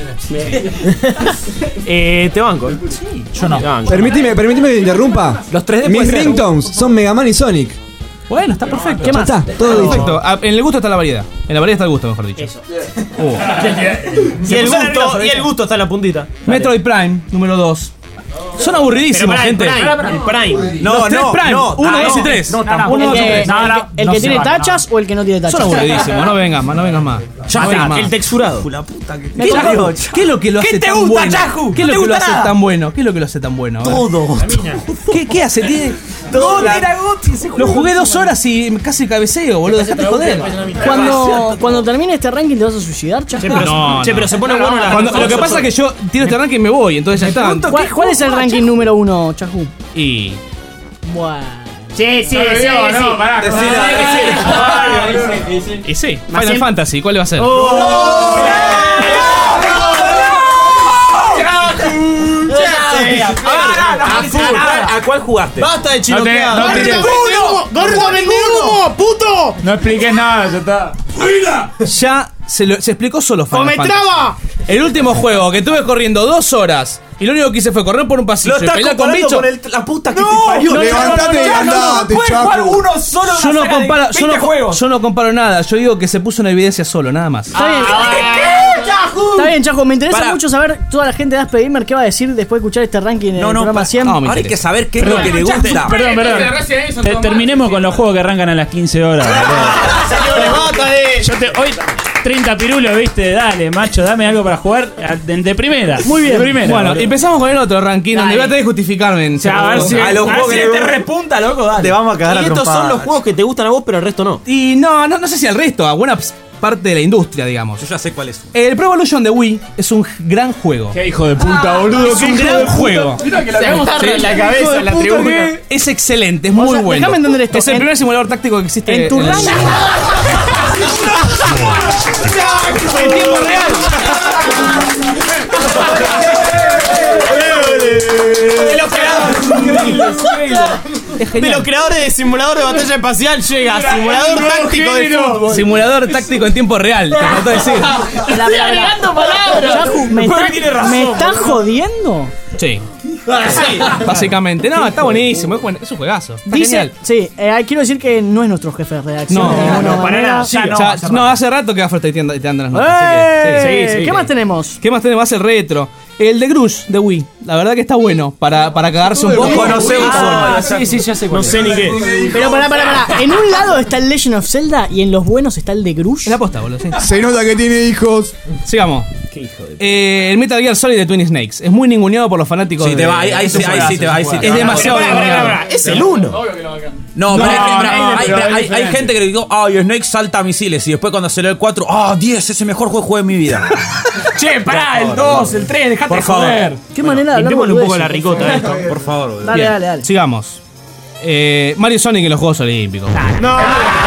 Eh, te banco. Yo no. Te banco. Permíteme, permíteme que te interrumpa. Los tres D Mis puede ser. ringtones son Mega Man y Sonic. Bueno, está perfecto. ¿Qué más? Ya está, todo dicho. Perfecto. Ah, En el gusto está la variedad. En la variedad está el gusto, mejor dicho. Eso. Uh. Y el gusto, y el gusto está en la puntita. Metroid Prime, número dos. Son aburridísimos, Pero gente. pará, el Prime, el Prime. No, Los tres no, Prime. no. Uno, ah, dos y no. tres. No, Uno, tampoco. dos y El que, tres. No, el no, que- el no que se tiene vale, tachas o el que no tiene tachas. Son aburridísimos. No vengas más, no vengas más. Ya No vengas está, más. el texturado. ¿Qué, Chajo, ¿Qué es lo que lo ¿Qué hace te tan gusta, bueno? Chajo? ¿Qué es ¿No lo te que lo gusta hace nada? tan bueno? ¿Qué es lo que lo hace tan bueno? A ver. Todo. ¿Qué, qué hace? Tiene Goti, era Goti. Lo jugué dos horas y casi cabeceo, boludo. Dejate joder. Cuando, cuando termine este ranking, ¿te vas a suicidar, Chaco? Che, pero, no, che, pero se pone bueno la cuando, lo que pasa es que yo tiro este ranking y me voy, entonces ya está. ¿Cuál, ¿Cuál es el ranking número uno, Chacu? Y. Bueno. Sí, sí, sí, sí. No, pará. Y sí, Final Fantasy, ¿cuál va a ser? ¿A cuál jugaste? Basta de chilotear. No te- no te- ¡Gordo! ¡Gordo, vende humo! ¡Puto! No expliques nada, ya está. Ya se, lo, se explicó solo Final ¡O me Fantasy. traba! El último juego que estuve corriendo dos horas y lo único que hice fue correr por un pasillo Lo y estás pelear con comparando bichos. con el- la puta que No, te parió. no, Levantate y andate, puedes jugar Chaco. uno solo en Yo una no, saga de comparo, yo, veinte no, juegos. yo no comparo nada, yo digo que se puso en evidencia solo, nada más. Está bien. ¡Chacu! Está bien, Chaco. Me interesa Pará. mucho saber toda la gente de Aspe Gamer qué va a decir después de escuchar este ranking en No, el no, programa pa- cien. no, me Ahora hay interesa. que saber qué es Perdón, lo que le gusta. Perdón, perdón. Te- terminemos con los juegos que arrancan a las quince horas. Señores, basta de. Yo te, hoy treinta pirulos, viste, dale, macho, dame algo para jugar de, de primera. Muy bien. De primera. Bueno, boludo. empezamos con el otro ranking donde voy a tener que justificarme. En sea, a ver si- A los Ah, juegos si que te te repunta, loco, dale. Te vamos a cagar Y a estos son trompadas. los juegos que te gustan a vos, pero el resto no. Y no, no, no sé si al resto, a buena parte de la industria, digamos. Yo ya sé cuál es. El Pro Evolution de Wii es un gran juego. Qué hijo de puta, boludo. Es qué un hijo gran de puta. juego. Mira que la tenemos Sí. en la cabeza, en la tribuna. Es excelente, es O muy sea, bueno. déjame entender esto. Es el En- primer simulador táctico que existe En tu el- ranking. en tiempo real. De los creadores. De los creadores de simulador de batalla espacial llega simulador táctico de fútbol. Simulador táctico en tiempo real, te faltó decir. Estoy agregando palabras. Chacu, ¿me Porque está- tiene razón, ¿me estás boludo. jodiendo? Sí, Sí. básicamente. No, está buenísimo, es, buen- es un juegazo. Está Dice, genial. sí, eh, quiero decir que no es nuestro jefe de redacción. No, de ninguna no, para manera. nada. Sí, ya- no, hace rato que Afro está tirando tirando las notas. así ¡Eh! que- sí, sí, ¿Qué sí. más tenemos? ¿Qué más tenemos? El retro. El de Grush de Wii. La verdad que está bueno para, para cagarse un poco. Conocemos Ah, sí, sí, ya sé cuál No es. sé ni qué. Pero pará, pará, pará. En un lado está el Legend of Zelda y en los buenos está el de Grush. Es la posta, boludo. Sí. Se nota que tiene hijos. Sigamos. Eh, el Metal Gear Solid de Twin Snakes. Es muy ninguneado por los fanáticos. Sí, de, te va, ahí, ahí, sí, ahí sí te va, ahí sí te Es va. demasiado Pará, pará, ninguneado. pará, Es el uno. No, No, pero, hay- pero no, hay, pero hay- es hay diferente. gente que le digo, ay, Snake salta misiles. Y después cuando salió el cuatro, ah, diez, es el mejor juego que jugué en mi vida. Che, pará, el dos, el tres, dejate Por de favor. joder. Qué manera de hablar Limpiémosle un poco boludeces, la ricota a esto. Por favor, boludo. Dale, Bien, dale, dale. Sigamos. Eh, Mario Sonic en los Juegos Olímpicos. No.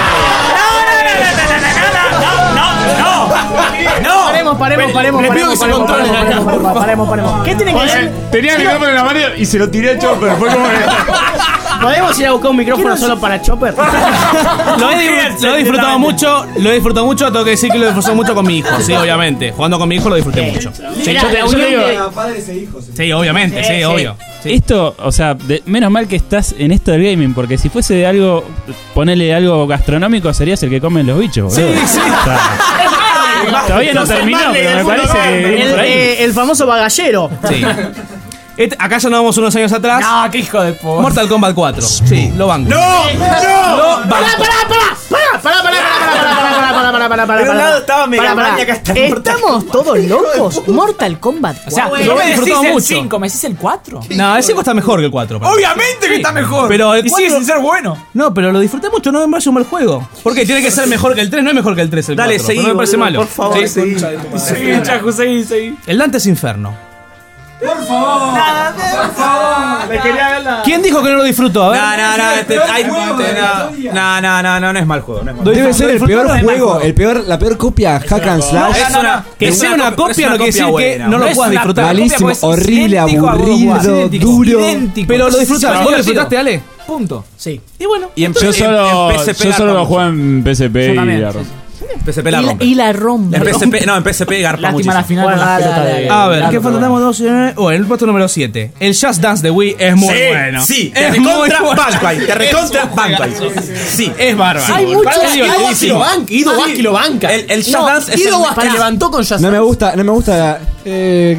¡No! Paremos, paremos, paremos, Le pido paremos, que se paremos, controlen paremos, acá, paremos, paremos, paremos. ¿Qué tiene que decir? Tenía el micrófono en la mano y se lo tiré a Chopper. Fue como que. ¿Podemos ir a buscar un micrófono solo para Chopper? Lo he, lo he disfrutado mucho, lo he disfrutado mucho, tengo que decir que lo he disfrutado mucho con mi hijo, sí, obviamente. Jugando con mi hijo lo disfruté mucho. Sí, Mirá, yo te- la yo te unión digo- de- Padres e hijos. sí, obviamente, sí, Sí, sí. obvio. Sí. Esto, o sea, de- menos mal que estás en esto del gaming, porque si fuese de algo, ponerle algo gastronómico, serías el que comen los bichos, boludo. Sí, sí. O sea, todavía no terminó, pero me parece que viene El, por ahí. eh, el famoso bagallero. Sí. Este- acá ya nos vamos unos años atrás. No, qué hijo de puta. Mortal Kombat cuatro. Sí, lo banco. ¡No! Lo Pará, banco. pará, pará, pará, pará, pará, pará, pará, pará, pará, pará, pará, pará, De un pará. lado estaba Mega Pará, pará. Man y acá está Mortal ¿Estamos todos locos? Mortal Kombat. O sea, Bueno, no lo he me decís disfrutado el mucho. cinco, me decís el cuatro. No, el cinco está mejor que el cuatro. para mí. Obviamente que está mejor. Pero el y sigue cuatro- sin ser bueno. No, pero lo disfruté mucho, no me parece un mal juego. Porque tiene que ser mejor que el tres, no es mejor que el tres el Dale, cuatro, seguí, pero no me parece boludo, malo. por favor, Sí. seguí. Seguí, Chaco, seguí, seguí. El Dante's Inferno. Por favor. Por favor. Me quería verla. ¿Quién dijo que no lo disfrutó? A ver. No, no, no, este- hay- no, no, no, no, no es mal juego. No es mal juego. Debe ser el peor disfrutaron? juego, el peor, la peor copia hack and slash. Es una- Que es sea una copia- copia es no quiere decir que buena. no lo es puedas una disfrutar. copia, Malísimo, pues, es horrible, idéntico a God of War. aburrido, Idéntico, duro. idéntico. Pero lo Entonces, disfrutaste. es ¿Vos lo divertido. disfrutaste, Ale? Punto. Sí. Y bueno. Y en, Yo en- solo, en P S P yo solo garpa lo mucho. juego en P S P Yo y también, la sí. rompe. P S P la Y la, rompe. y la rompe. En P S P, no, en P S P garpa Lástima la muchísimo. final con las Bueno, pelotas dale, de. A ver, de- ¿qué faltamos dos? Eh, Oh, en el puesto número siete. El Just Dance de Wii es muy Sí, bueno. sí, te es recontra muy bueno. banco ahí, te recontra banco ahí. Sí, Es bárbaro. Hay muchos- Es Guido Vázquez divertidísimo. lo banca. Guido Vázquez lo banca. El, el Just No, Dance es Guido el Vázquez levantó con Just No me Dance. gusta, no me gusta. Eh,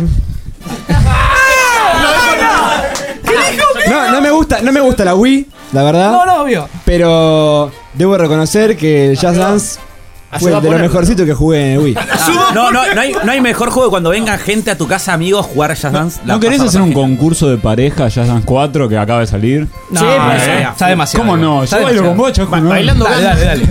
no, no me gusta, no me gusta la Wii, la verdad. No, no, obvio. Pero debo reconocer que el Just Dance Fue de lo mejorcito que jugué en el Wii. Ah, no, no, no hay, no hay mejor juego que cuando venga gente a tu casa, amigos, jugar Just Dance. ¿No querés hacer un concurso de pareja Just Dance cuatro que acaba de salir? No, sí, pues, eh, está demasiado. ¿Cómo no? Yo bailo con vos, Chaco. Bailando, dale, dale, dale.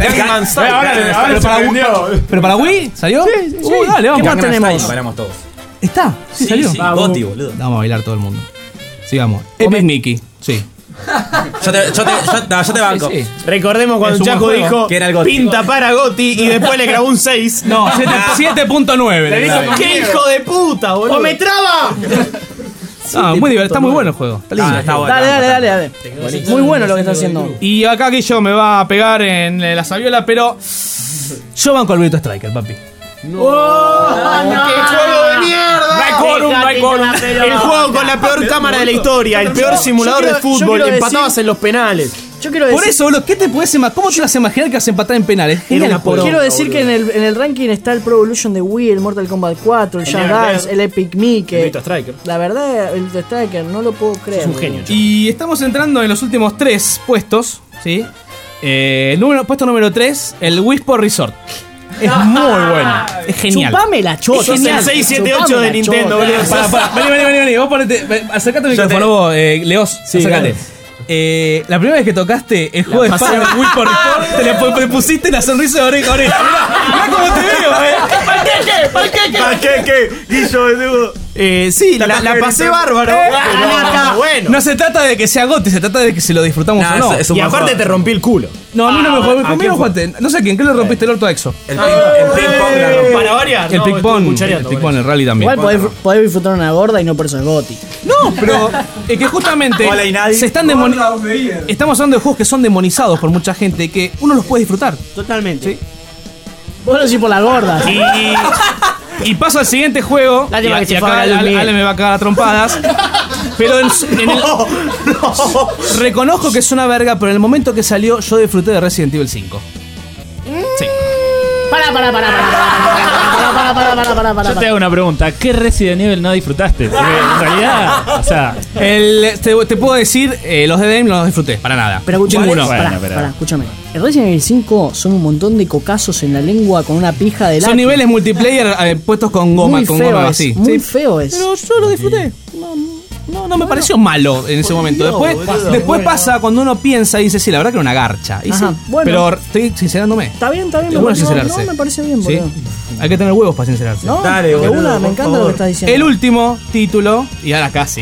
Pero para Wii, ¿pero para Wii salió? Sí, sí, sí. Uh, dale, vamos. ¿Qué más tenemos? Bailamos todos. ¿Está? Sí, Sí, salió. sí, Goti, boludo. Vamos a bailar todo el mundo. Sigamos. Epic Mickey. Sí. Yo te, yo te, yo, no, yo te banco. Sí, sí. Recordemos cuando Es un Chaco buen juego. dijo Que era el Goti. pinta para Goti y después le grabó un seis. No, siete punto nueve. Le dijo, ¡qué hijo de puta, boludo! ¡O me traba! No, muy divertido, está muy bueno el juego. Está lindo. Ah, está bueno. Dale, dale, dale, dale. Muy bueno lo que está haciendo. Y acá que yo me va a pegar en la sabiola, pero yo banco al Virtua Striker, papi. ¡No! ¡Qué juego de mierda! No hay quórum, no hay quórum. El juego con la peor cámara de la historia, el peor simulador quiero- de yo fútbol, quiero empatabas decir- en los penales. Yo quiero decir, Por eso, boludo, ¿qué te puedes imaginar? ¿Cómo te vas a imaginar que vas a empatar en penales? Era una Genial. poronga, quiero decir boludo. que en el, en el ranking está el Pro Evolution de Wii, el Mortal Kombat cuatro, el El Just Never Dance, Dead. el Epic Mickey. El Virtua Striker. La verdad, el Virtua Striker, no lo puedo creer. Es un boludo. genio, Chaco. Y estamos entrando en los últimos tres puestos, ¿sí? Eh, el número, puesto número tres, el Wii Sport Resort. Es muy bueno. Es genial. Chupame la chota. Sos el genial. seis siete Chupame ocho de la Nintendo, chota. boludo. Para, para, vení, vení, vení, vení. Vos ponete. ven, Acercate al Yo micrófono, te- vos, eh, Leos. Sí, acercate. dale. Eh, la primera vez que tocaste el juego de Spider-Man Wii por Report, te le pu- te pusiste la sonrisa de oreja a oreja. Mirá, mirá cómo te veo, eh. ¿Para qué qué? ¿Para qué qué? ¿Para qué qué? Guillo, boludo. Eh, sí, la, la pasé bárbaro. Eh, pero bueno. No se trata de que sea Gotti, se trata de que si lo disfrutamos Nah, o no. es- es un Y buen aparte juego. te rompí el culo. No, a mí no me jugó. ¿a Conmigo quién no fue? jugaste. No sé a quién, ¿qué le rompiste el orto a Exo? El ping, el ping pong la rompe. Para variar. El no, ping estuve pong, el cuchareando, ping boludo. pong, el rally también. Igual podés, podés disfrutar una gorda y no por eso es Goti. No, pero es que justamente Hola, y nadie. se están demoni- estamos hablando de juegos que son demonizados por mucha gente que uno los puede disfrutar. Totalmente. Vos lo decís por la gorda. Y, y paso al siguiente juego. Lástima y, que se y fue acá a Luis Ale, Miguel. Ale me va a cagar a trompadas. Pero en, su- en el, reconozco que es una verga, pero en el momento que salió yo disfruté de Resident Evil cinco. Sí. Para, para, para, para, para, para, para, para, para, para, para, Yo te para. hago una pregunta. ¿Qué Resident Evil no disfrutaste? Porque en realidad, o sea, El, te, te puedo decir, eh, los de Dame no los disfruté, para nada. Pero escúchame, Ninguno. pará, Bueno, pero- pará, escúchame. El Resident Evil cinco son un montón de cocazos en la lengua con una pija de Son lápiz. niveles multiplayer eh, puestos con goma, Muy con feo goma es, así. muy Sí. feo es. Pero yo lo disfruté. No, no, no me pareció malo en ese momento. Después, después pasa cuando uno piensa y dice, sí, la verdad que era una garcha. Y Ajá, sí, bueno. pero estoy sincerándome. Está bien, está bien. Es me bueno parece- sincerarse. No, me parece bien, ¿Sí? boludo. Hay que tener huevos para sincerarse. No, Dale, de boludo, una, me por encanta favor. lo que estás diciendo. El último título, y ahora casi.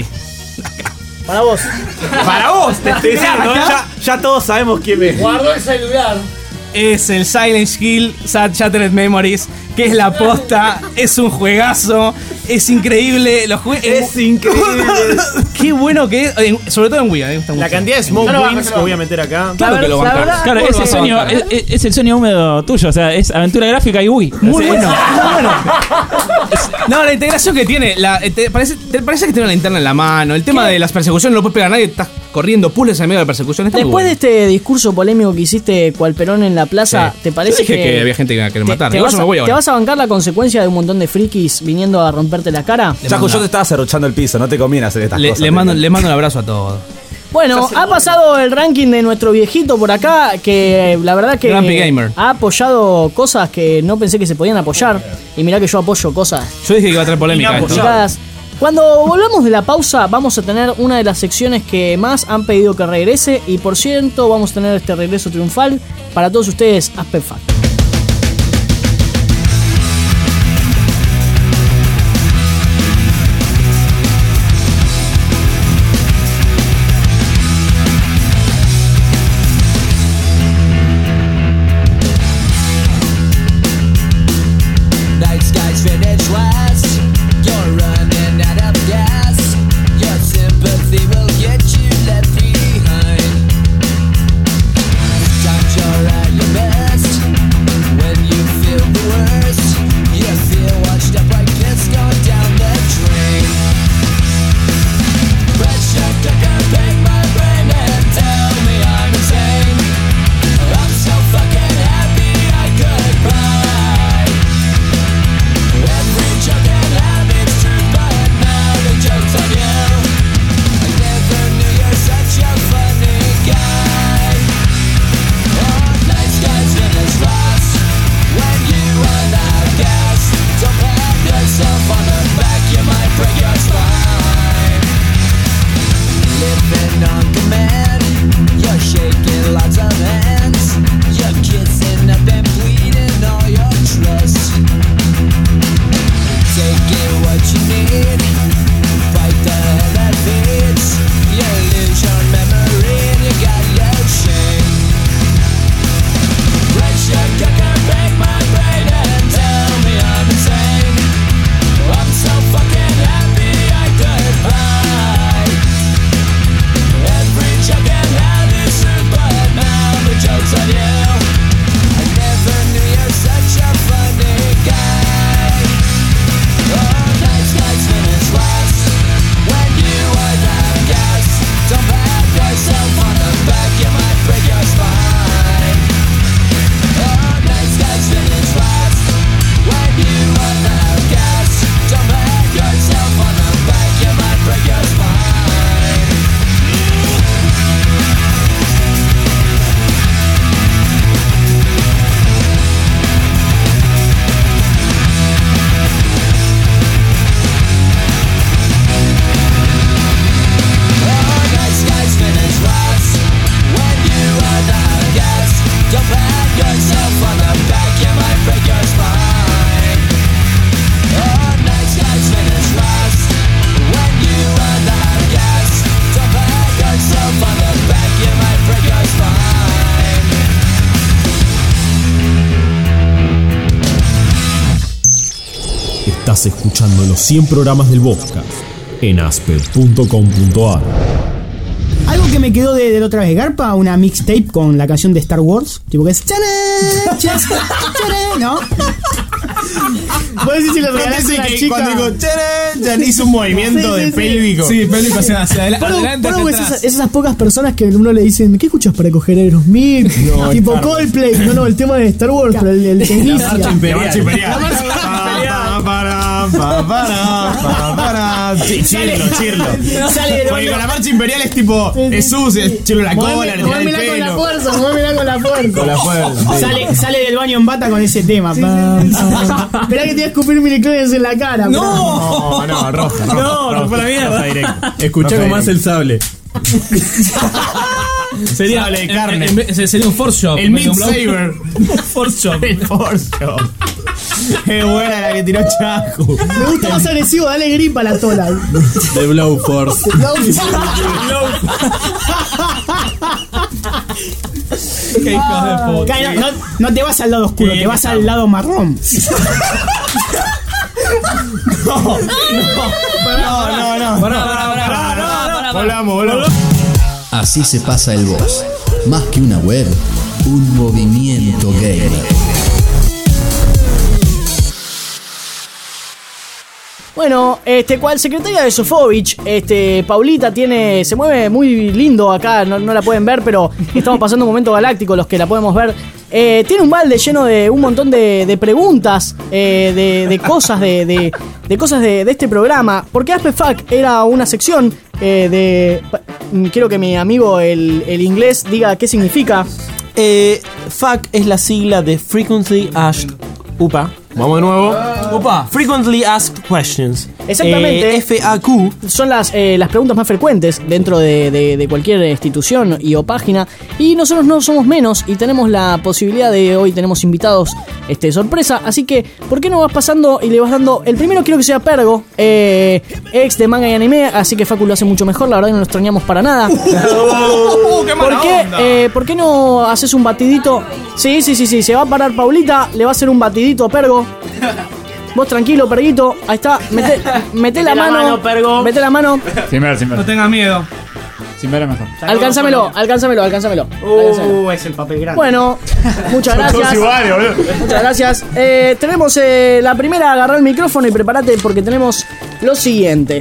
Para vos. Para vos, te estoy diciendo, ¿eh? Ya, ya todos sabemos quién es. Guardó el celular. Es el Silent Hill Sad Shattered Memories, que es la posta, es un juegazo, es increíble. Lo jugué Es increíble. Qué bueno que es, en- sobre todo en Wii, me gusta mucho. La cantidad de smoke No lo wins bajes, que voy a meter acá. Claro La que lo ver- la bancás. verdad- claro, ¿Cómo es lo el, vas a sueño, bancar? es, es- es el sueño húmedo tuyo. O sea, es aventura gráfica y Wii. Muy Es- bueno, es- muy bueno. No, la integración que tiene, la, te, parece, te parece que tiene una linterna en la mano. El tema de las persecuciones no lo puedes pegar a nadie, estás corriendo pules en medio de la persecución. Está muy Después de bueno. este discurso polémico que hiciste cual Perón en la plaza, Sí. ¿te parece Yo dije que, que, había gente que iba a querer te, matar? te Igual vas yo a, me voy te ahora. vas a bancar la consecuencia de un montón de frikis viniendo a romperte la cara? Chaco, yo te estaba cerruchando el piso, no te conviene hacer estas Le, cosas. le mando, le mando un abrazo a todos. Bueno, ha pasado el ranking de nuestro viejito por acá, que la verdad que Grumpy Gamer. ha apoyado cosas que no pensé que se podían apoyar. Y mirá que yo apoyo cosas Yo dije que iba a traer polémica esto. complicadas. Cuando volvamos de la pausa vamos a tener una de las secciones que más han pedido que regrese y por cierto vamos a tener este regreso triunfal para todos ustedes, Aspect Factor. Night skies finish last. You're running out of gas. Your sympathy will get you left behind. This time you're at your best. Estás escuchando los cien programas del Vodcast en asper punto com punto ar. Algo que me quedó de, de la otra vez, Garpa, una mixtape con la canción de Star Wars, tipo que es ¡Charán! ¡Charán! ¿No? Puedes decir si lo regalaste que chica. Cuando digo ¡Charán! Ya hizo un movimiento sí, sí, de pélvico. Sí, pélvico hacia, hacia adela- Pero, adelante. pero hacia es atrás. esas, esas pocas personas que uno le dicen, ¿qué escuchas para coger Aerosmith? No, tipo Star Wars. Coldplay. No, no, el tema de Star Wars, pero el, el que La inicia. marcha imperial. La marcha imperial. La marcha imperial. Para, para, para, para. Sí, chirlo, chirlo. Porque con la marcha imperial es tipo Jesús, es chirlo la cola, le tira el Muévela con la pelo. fuerza, muévela con la fuerza. Con la fuerza, sí. Sale, sale del baño en bata con ese tema. Sí, sí, sí. Esperá que te voy a escupir miliclones en la cara. No, no, no, roja. No, no fue la mierda. Escuchá con más el sable. Sería sable de carne. En- en- en- sería un force shop. El Meat Un blow- Saber. Force shop. El Force Shop. Qué buena la que tiró Chaco. Me gusta más agresivo, dale gripa a la tola. The Blow Force. Qué hijos de puta. Claro, no, no te vas al lado oscuro, te vas al lado marrón. No, no, no, no. Pará, pará, pará, pará. Volamos, volamos. Así se pasa el boss. Más que una web, un movimiento gamer. Bueno, este, cual secretaria de Sofovich, este, Paulita tiene, se mueve muy lindo acá, no, no la pueden ver, pero estamos pasando un momento galáctico, los que la podemos ver. Eh, tiene un balde lleno de un montón de, de preguntas, eh, de, de cosas, de, de, de cosas de, de este programa, porque Aspe Fuck era una sección eh, de... Quiero que mi amigo el, el inglés diga qué significa. Eh, F A Q es la sigla de Frequently Asked. Upa. Vamos de nuevo. Opa. Frequently Asked Questions. Exactamente. Eh, F A Q. Son las, eh, las preguntas más frecuentes dentro de, de- de cualquier institución y o página. Y nosotros no somos menos y tenemos la posibilidad de hoy tenemos invitados este, sorpresa. Así que, ¿por qué no vas pasando y le vas dando? El primero quiero que sea Pergo, eh, ex de manga y anime. Así que Facu lo hace mucho mejor. La verdad que no lo extrañamos para nada. Uh, qué mala ¿Por qué, onda. eh, ¿Por qué no haces un batidito? Sí, sí, sí, sí. Se va a parar Paulita. Le va a hacer un batidito a Pergo. Vos tranquilo, Perguito. Ahí está. Mete, mete la, la mano. mano, Pergo. Mete la mano. Sin ver, sin ver. No tengas miedo. Sin ver es mejor. Alcánzamelo, alcánzamelo, alcánzamelo. Alcánzamelo. Uh, es el papel grande. Bueno, muchas Son todos gracias. iguales, boludo. Muchas gracias. Eh, tenemos eh, la primera, agarrar el micrófono y prepárate porque tenemos lo siguiente.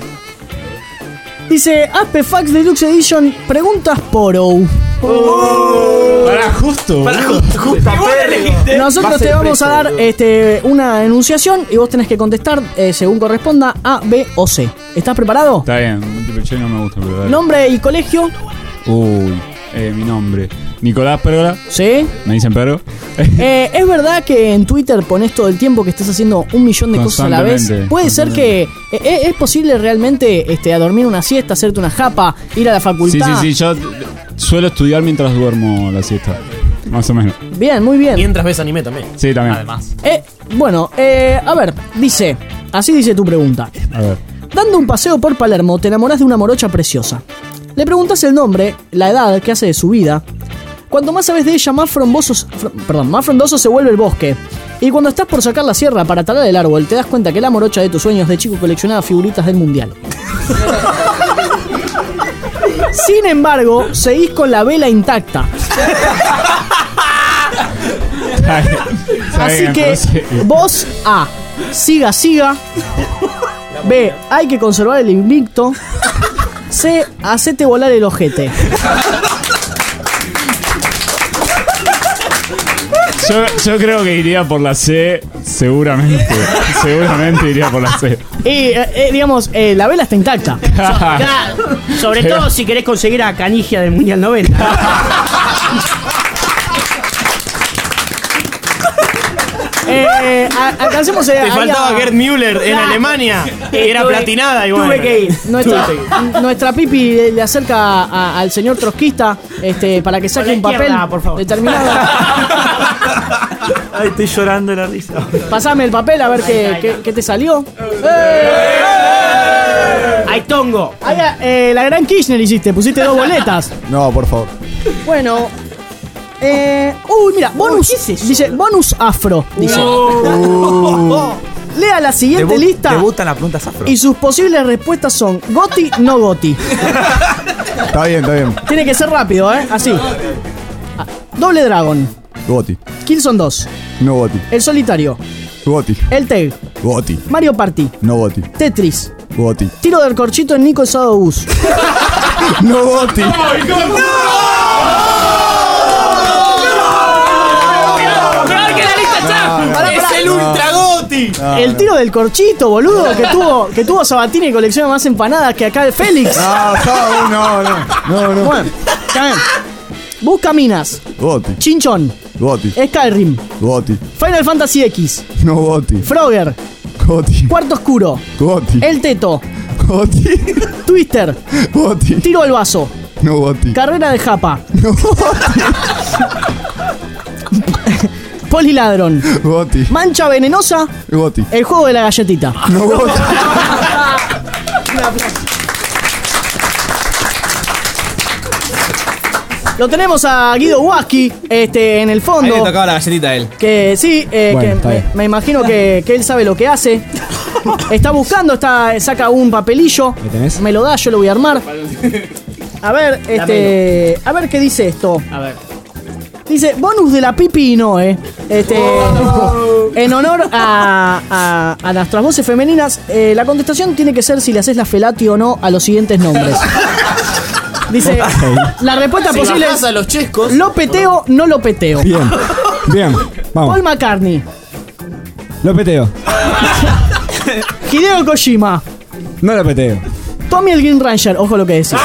Dice Aspe Fax Deluxe Edition, preguntas Poro. Para justo. Para justo, justo. Nosotros te vamos a dar este, una enunciación y vos tenés que contestar eh, según corresponda A, B o C. ¿Estás preparado? Está bien, múltiple choice no me gusta, pero dale. Nombre y colegio. Uy, eh, mi nombre. Nicolás Pérgola. Sí. Me dicen Pergo. Eh, ¿Es verdad que en Twitter pones todo el tiempo que estás haciendo un millón de cosas a la vez? Constantemente, ¿Puede ser que eh, es posible realmente este, a dormir una siesta, hacerte una japa, ir a la Sí, facultad? sí, sí, yo suelo estudiar mientras duermo la siesta. Más o menos. Bien, muy bien. Mientras ves anime también. Sí, también. Además. Eh, bueno, eh, a ver, dice, así dice tu pregunta. A ver. Dando un paseo por Palermo, te enamorás de una morocha preciosa. Le preguntas el nombre, la edad, qué hace de su vida. Cuanto más sabes de ella, más frondoso, fr- perdón, más frondoso se vuelve el bosque. Y cuando estás por sacar la sierra para talar el árbol, te das cuenta que la morocha de tus sueños de chico coleccionaba figuritas del mundial. Sin embargo, seguís con la vela intacta. Así que vos A, siga, siga. B, hay que conservar el invicto. C, hacete volar el ojete. Yo, yo creo que iría por la C, seguramente. Seguramente iría por la C. Y, eh, eh, digamos, eh, la vela está intacta. Claro, sobre Pero- todo si querés conseguir a Canigia del Mundial noventa. Eh, a- alcancemos. Eh, Te ahí faltaba a- Gerd Müller en Claro. Alemania. Era Tuve- platinada y Tuve bueno. que ir. Nuestra, Tuve que ir. nuestra pipi le, le acerca a- al señor trotskista este, para que saque Por la un papel izquierda, por favor. determinado. Ay, estoy llorando de la risa. Pasame el papel a ver qué, qué- qué te salió. ¡Ay, tongo! Ahí, eh, la gran Kirchner hiciste, pusiste dos boletas. No, por favor. Bueno. Eh, uy, mira, bonus. Dice bonus afro. Dice. Uh. Lea la siguiente Debut- lista. Debutan las preguntas afro. Y sus posibles respuestas son Goti, no Goti. Está bien, está bien. Tiene que ser rápido, ¿eh? Así. Ah, Doble Dragon. Goti. Killzone dos. No Goti. El Solitario. Goti. El Teg. Goti. Mario Party. No Goti. Tetris. Goti. Tiro del corchito en Nico Sado Bus. No Goti. ¡Es el Ultra Goti! El tiro del corchito, boludo, que tuvo, que tuvo Sabatini y colecciona más empanadas que acá el Félix. No, no, no, no, no, no. Bueno, está bien. Busca minas. Goti. Chinchón. Goti. Skyrim. Goti. Final Fantasy X. No Goti. Frogger. Goti. Cuarto Oscuro. Goti. El Teto. Goti. Twister. Goti. Tiro al vaso. No Goti. Carrera de japa. No Goti. Poliladron. Goti. Mancha venenosa. Goti. El juego de la galletita. No Goti. Lo tenemos a Guido Waski este, en el Ahí le fondo. tocaba la galletita a él. Que sí, eh, Bueno, que está me, bien. me imagino que, que él sabe lo que hace. Está buscando, está, saca un papelillo. ¿Me tenés? Me lo da, yo lo voy a armar. A ver, este. A ver qué dice esto. A ver. Dice, bonus de la pipi y no, eh. Este. En honor a, a, a nuestras voces femeninas, eh, la contestación tiene que ser si le haces la felati o no a los siguientes nombres. Dice, la respuesta Si posible bajás es a los chescos. lo peteo, no lo peteo. Bien. Bien. Vamos. Paul McCartney, Lo peteo. Hideo Kojima, No lo peteo. Tommy el Green Ranger, ojo lo que decís.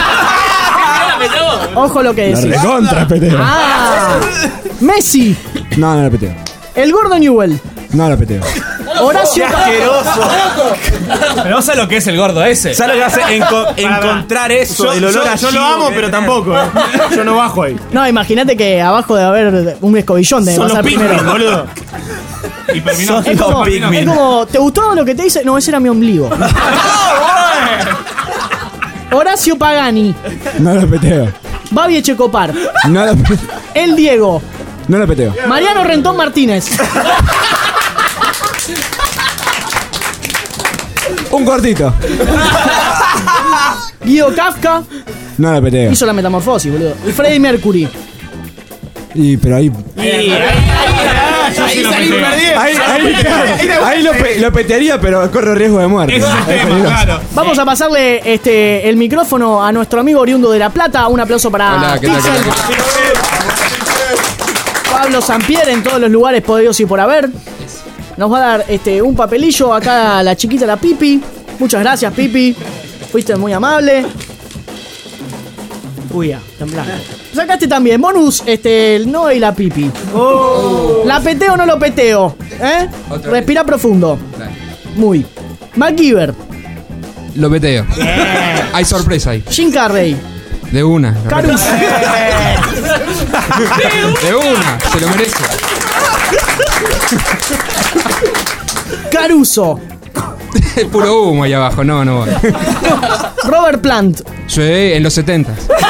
Ojo lo que Lo decís. recontra peteo. Ah, Messi, No, no lo peteo. el gordo Newell, No lo peteo. Horacio. ¡Qué asqueroso! Pero vos sabés lo que es el gordo ese. ¿Sabes lo que hace? Enco- encontrar eso, Yo, el olor yo- a yo lo chivo amo, que pero tenés. tampoco. eh. Yo no bajo ahí. No, imagínate que abajo debe haber un escobillón de Son los pasar Pikmin, primero. boludo. Son Es los como, Pikmin. es como, ¿te gustó lo que te dice? No, ese era mi ombligo. Horacio Pagani, No lo peteo. Babi Echecopar, No lo peteo. El Diego, No lo peteo. Mariano Rentón Martínez, Un cortito. Guido Kafka, No lo peteo. hizo la metamorfosis, boludo. Y Freddie Mercury. Y pero ahí. Ahí salí perdiendo. Ahí, ahí, claro, ahí lo, pe- lo petearía, pero corro riesgo de muerte. Ese es el tema, claro. Vamos a pasarle este, el micrófono a nuestro amigo oriundo de La Plata. Un aplauso para Hola, ¿qué tal, Pixel. qué tal? Pablo Sampier en todos los lugares podidos y por haber. Nos va a dar este, un papelillo acá la chiquita, la Pipi. Muchas gracias, Pipi. Fuiste muy amable. Uy, ya, temblando. Sacaste también bonus, este, el no y la Pipi. ¿La peteo o no lo peteo? ¿Eh? Otra Respira profundo. Dale. Muy. MacGyver. Lo peteo. Hay sorpresa ahí. Jim Carrey. De una. Caruso. De una. Se lo merece. Caruso. Es puro humo ahí abajo. No, no va. Robert Plant. Sí, en los setenta.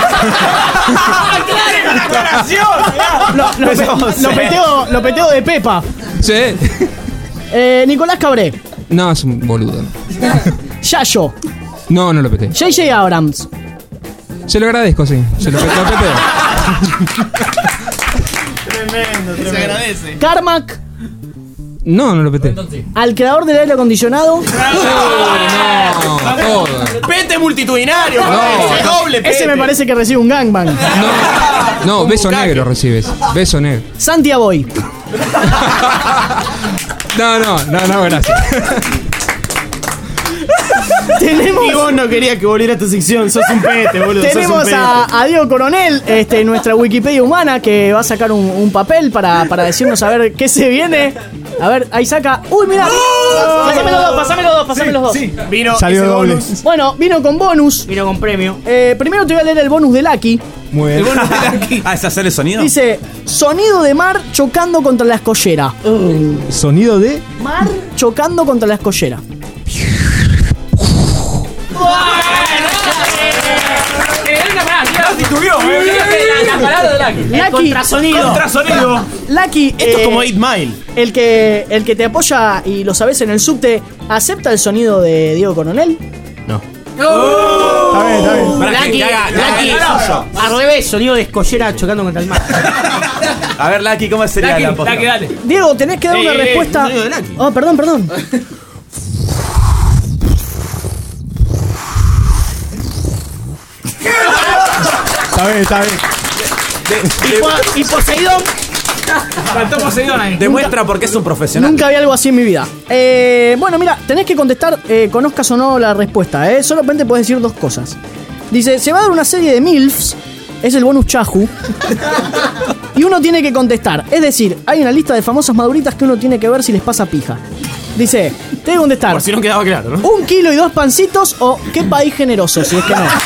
Lo, lo pe- lo peteo, lo peteo de Pepa. Sí. Eh, Nicolás Cabré. No, es un boludo. Yayo. No, no lo peteo. J J Abrams. Se lo agradezco, sí. Se lo, pe- lo peteo. Tremendo, tremendo. Se agradece. Carmack. No, no lo peteo. Al creador del aire acondicionado. No, todo. Pete multitudinario. No. Ese doble pete. Ese me parece que recibe un gangbang. No, beso negro recibes. Beso negro. Santia Boy. No, no, no, no, gracias. Tenemos. Y vos no querías que volviera a esta sección. Sos un pete, boludo. sos un Tenemos pete. a, a Diego Coronel, este, nuestra Wikipedia humana, que va a sacar un, un papel para, para decirnos a ver qué se viene. A ver, ahí saca. ¡Uy, mira! Pásame los dos, pásame los dos, pásame los dos. Vino Salió ese doble. bonus. Bueno, vino con bonus. Vino con premio. Eh, primero te voy a leer el bonus de Lucky. Muy bien. Ah, ¿es hacer el sonido? Dice: sonido de mar chocando contra la escollera. Sonido de. Mar chocando contra la escollera. La titubeó, eh. La, la palabra de Lucky. El contrasonido. Contrasonido. Lucky, Esto eh, es como eight Mile. El que, el que te apoya y lo sabes en el subte, ¿acepta el sonido de Diego Coronel? No. Está bien, está bien. Lucky, Lucky, al revés, sonido de escollera chocando contra el mar. A ver, Lucky, ¿cómo sería Lucky, la posta? Lucky, dale. Diego, tenés que dar una Eh, eh, respuesta. el sonido de Lucky. Oh, perdón, perdón. Está bien, está bien. Y, Po- y Poseidón. Faltó Poseidón ahí. Demuestra por qué es un profesional. Nunca vi algo así en mi vida. Eh, bueno, mira, tenés que contestar, eh, conozcas o no la respuesta, ¿eh? Solamente podés decir dos cosas. Dice, se va a dar una serie de MILFs, es el bonus Chahu, y uno tiene que contestar. Es decir, hay una lista de famosas maduritas que uno tiene que ver si les pasa pija. Dice, tengo que contestar. Por si no quedaba claro, ¿no? Un kilo y dos pancitos o qué país generoso, si es que no.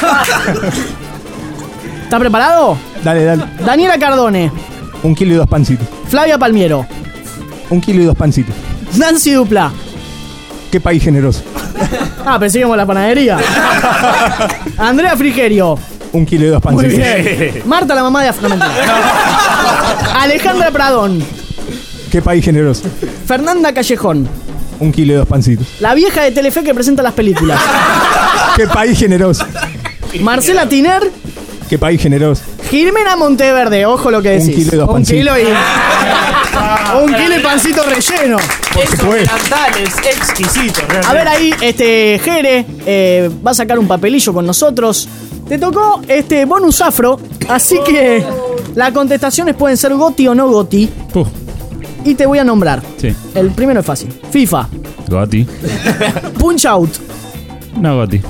¿Está preparado? Dale, dale. Daniela Cardone, Un kilo y dos pancitos. Flavia Palmiero, Un kilo y dos pancitos. Nancy Dupla. Qué país generoso. Ah, pensé que íbamos a la panadería. Andrea Frigerio. Un kilo y dos Muy pancitos. bien. Marta, la mamá de Af- no, mentira. Alejandra Pradón. Qué país generoso. Fernanda Callejón. Un kilo y dos pancitos. La vieja de Telefe que presenta las películas. Qué país generoso. Marcela Tiner. Qué país generoso. Jimena Monteverde. Ojo lo que decís. Un kilo y dos Un pancitos. kilo y... Un kilo y pancito relleno. Esos delantales exquisitos, realmente. A ver ahí, este Jere eh, va a sacar un papelillo con nosotros. Te tocó este bonus afro, así que las contestaciones pueden ser Goti o no Goti. Puf, Y te voy a nombrar. sí. El primero es fácil. FIFA. Goti. Punch Out. No Goti.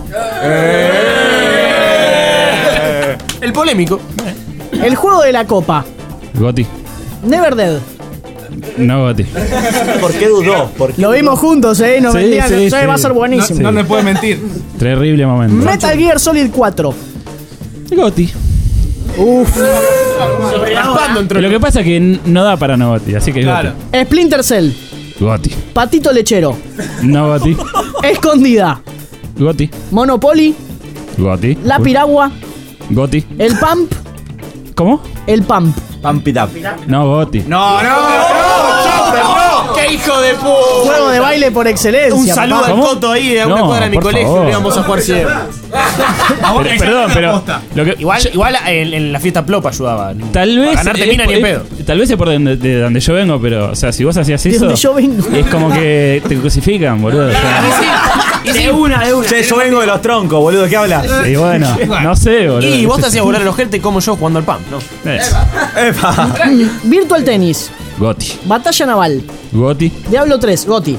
El polémico. El juego de la copa. Goti. Never Dead. No Goti. ¿Por qué dudó? ¿Por qué Lo vimos juntos, eh. Nos Sí, vendían. sí, eh, sí. Va a ser buenísimo. No me puede mentir. Terrible momento. Metal Gear Solid cuatro. Goti. Uf. Raspando entre Lo que pasa es que n- no da para no Goti, así que Claro. Splinter Cell. Goti. Patito Lechero. No Goti. Escondida. Goti. Monopoly. Goti. La Piragua. Goti. El Pump. ¿Cómo? El Pump. Pump it up. No Goti. No, no, no, Chopper, no. ¡Qué hijo de puta! Juego de baile por excelencia. Un saludo papá. al Coto ahí de una No, cuadra de mi por colegio favor. que íbamos a jugar siempre. Pero- perdón, pero lo que, Igual, igual en, en la fiesta Plopa ayudaba. tal vez A ganarte es mina por- ni en es- pedo. tal vez es por donde, de donde yo vengo, pero o sea, si vos hacías De eso, donde yo vengo. es como que te crucifican, boludo. o sea. De una, de una. Che, yo vengo de los troncos, boludo, ¿qué hablas? Y bueno, no sé, boludo. Y vos te hacías volar el ojete como yo jugando al Pump, ¿no? Eh, Epa. Virtual Tennis. Goti. Batalla Naval. Goti. Diablo tres. Goti.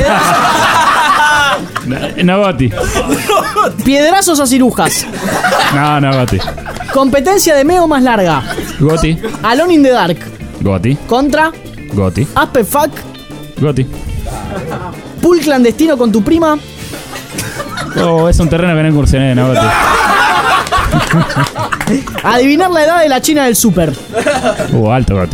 No, no Goti. Piedrazos a cirujas. No, no Goti. Competencia de meo más larga. Goti. Alone in the Dark. Goti. Contra. Goti. Aspe Fuck. Goti. Pool clandestino con tu prima. Oh, es un terreno que no incursioné, no Goti. Adivinar la edad de la China del Super. Uh, alto Goti.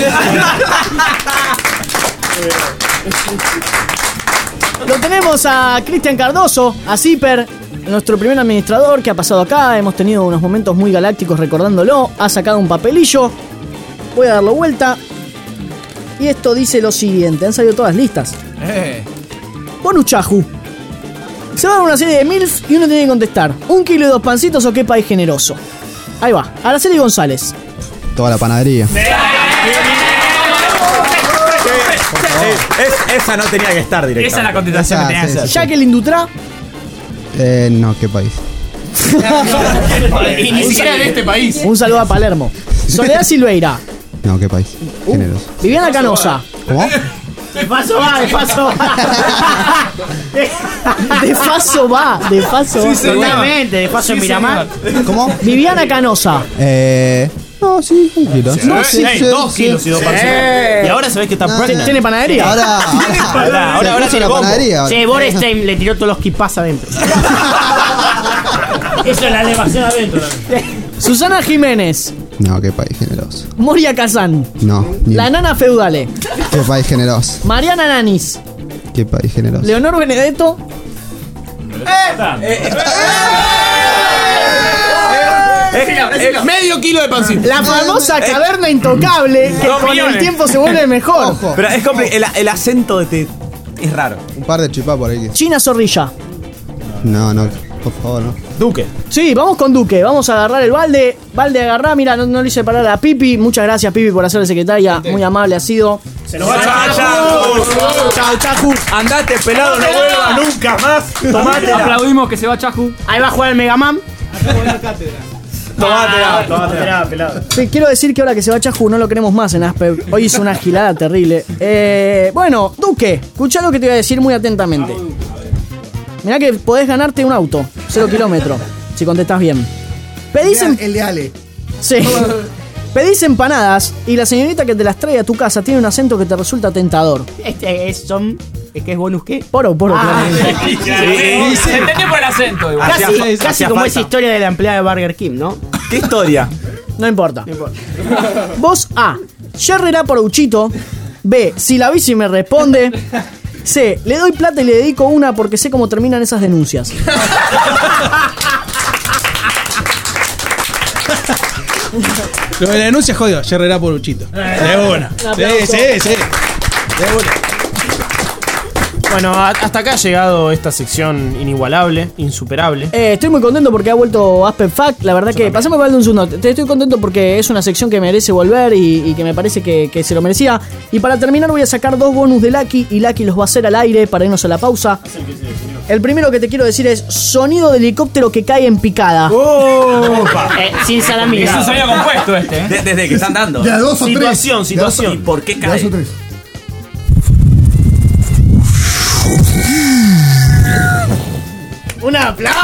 Lo tenemos a Cristian Cardoso, a Zipper, nuestro primer administrador que ha pasado acá. Hemos tenido unos momentos muy galácticos recordándolo. Ha sacado un papelillo. Voy a darlo vuelta. Y esto dice lo siguiente. Han salido todas listas. Eh. Bonus Chahu. Se va a dar una serie de MILF y uno tiene que contestar. ¿Un kilo y dos pancitos o qué país generoso? Ahí va. Araceli González. Toda la panadería. Es- esa no tenía que estar directamente. Esa es la contestación Esa, que tenía que sí, hacer. sí. Jacqueline Dutra. Eh, no, ¿qué país? Y ni siquiera de este país. Un saludo a Palermo. Soledad Silveira. No, ¿qué país? Generoso. Viviana Canosa. ¿Cómo? De paso va, de paso va. De paso va, de paso va. Totalmente, de paso en Miramar. ¿Cómo? Viviana Canosa. Eh. No, sí, un kilo. No, sí, sí, sí, dos sí. kilos y dos pancitos. Y ahora sabés que está No, pregnant. ¿Tiene panadería? Ahora. Ahora, ahora, ahora se tiene la bombo. panadería. ahora. Che, Borestein le tiró todos los kipas adentro. Eso es la elevación adentro. Susana Jiménez. No, ¿qué país generoso? Moria Kazán. No, ni La nana feudale. ¿Qué país generoso? Mariana Nanis. ¿Qué país generoso? Leonor Benedetto. Es medio kilo de pancito. La famosa caverna intocable que Dos con millones. el tiempo se vuelve mejor. Pero es compli- el, el acento de te, es raro. Un par de chipá por ahí. China Zorrilla. No, no, por favor, no. Duque. Sí, vamos con Duque. Vamos a agarrar el balde. Balde agarrá. Mira, no, no le hice parar a Pipi. Muchas gracias, Pipi, por hacerle secretaria. Muy amable ha sido. Se nos va a Chacu. Chao, Chacu. Andate, pelado, no vuelvas nunca más. Tomátela. Aplaudimos que se va Chacu. Ahí va a jugar el Megaman. Tomátela, tomátela, pelado. Sí, quiero decir que ahora que se va Chacu no lo queremos más en Asper. Hoy hizo una gilada terrible. Eh, bueno, Duque, escuchá lo que te voy a decir muy atentamente. Mirá que podés ganarte un auto, cero kilómetros, si contestás bien. Pedís em- El de Ale. Sí. Pedís empanadas y la señorita que te las trae a tu casa tiene un acento que te resulta tentador. Este es, son. ¿Es que es bonus qué? Poro, poro, Ah, claramente. Se entendió por el acento igual. Casi, Hacía- casi hacía como falta. esa historia de la empleada de Burger King, ¿no? ¿Qué historia? No importa. Vos A. Yerrera por Uchito. B. Si la bici me responde. C. Le doy plata y le dedico una porque sé cómo terminan esas denuncias. Lo de la denuncia es jodido. Yerrera por Uchito. De una. Sí, sí, sí. De una. Bueno, a- hasta acá ha llegado esta sección inigualable, insuperable. Eh, estoy muy contento porque ha vuelto Aspen Fact. La verdad que, pasame por un segundo. Te estoy contento porque es una sección que merece volver y, y que me parece que, que se lo merecía. Y para terminar voy a sacar dos bonus de Lucky y Lucky los va a hacer al aire para irnos a la pausa. El primero que te quiero decir es sonido de helicóptero que cae en picada. Eh, sin salamina. Es un sonido compuesto este, ¿eh? De- desde que están dando. De a dos o tres. Situación, situación. ¿Y por qué De a dos o cae? tres. ¡Un aplauso!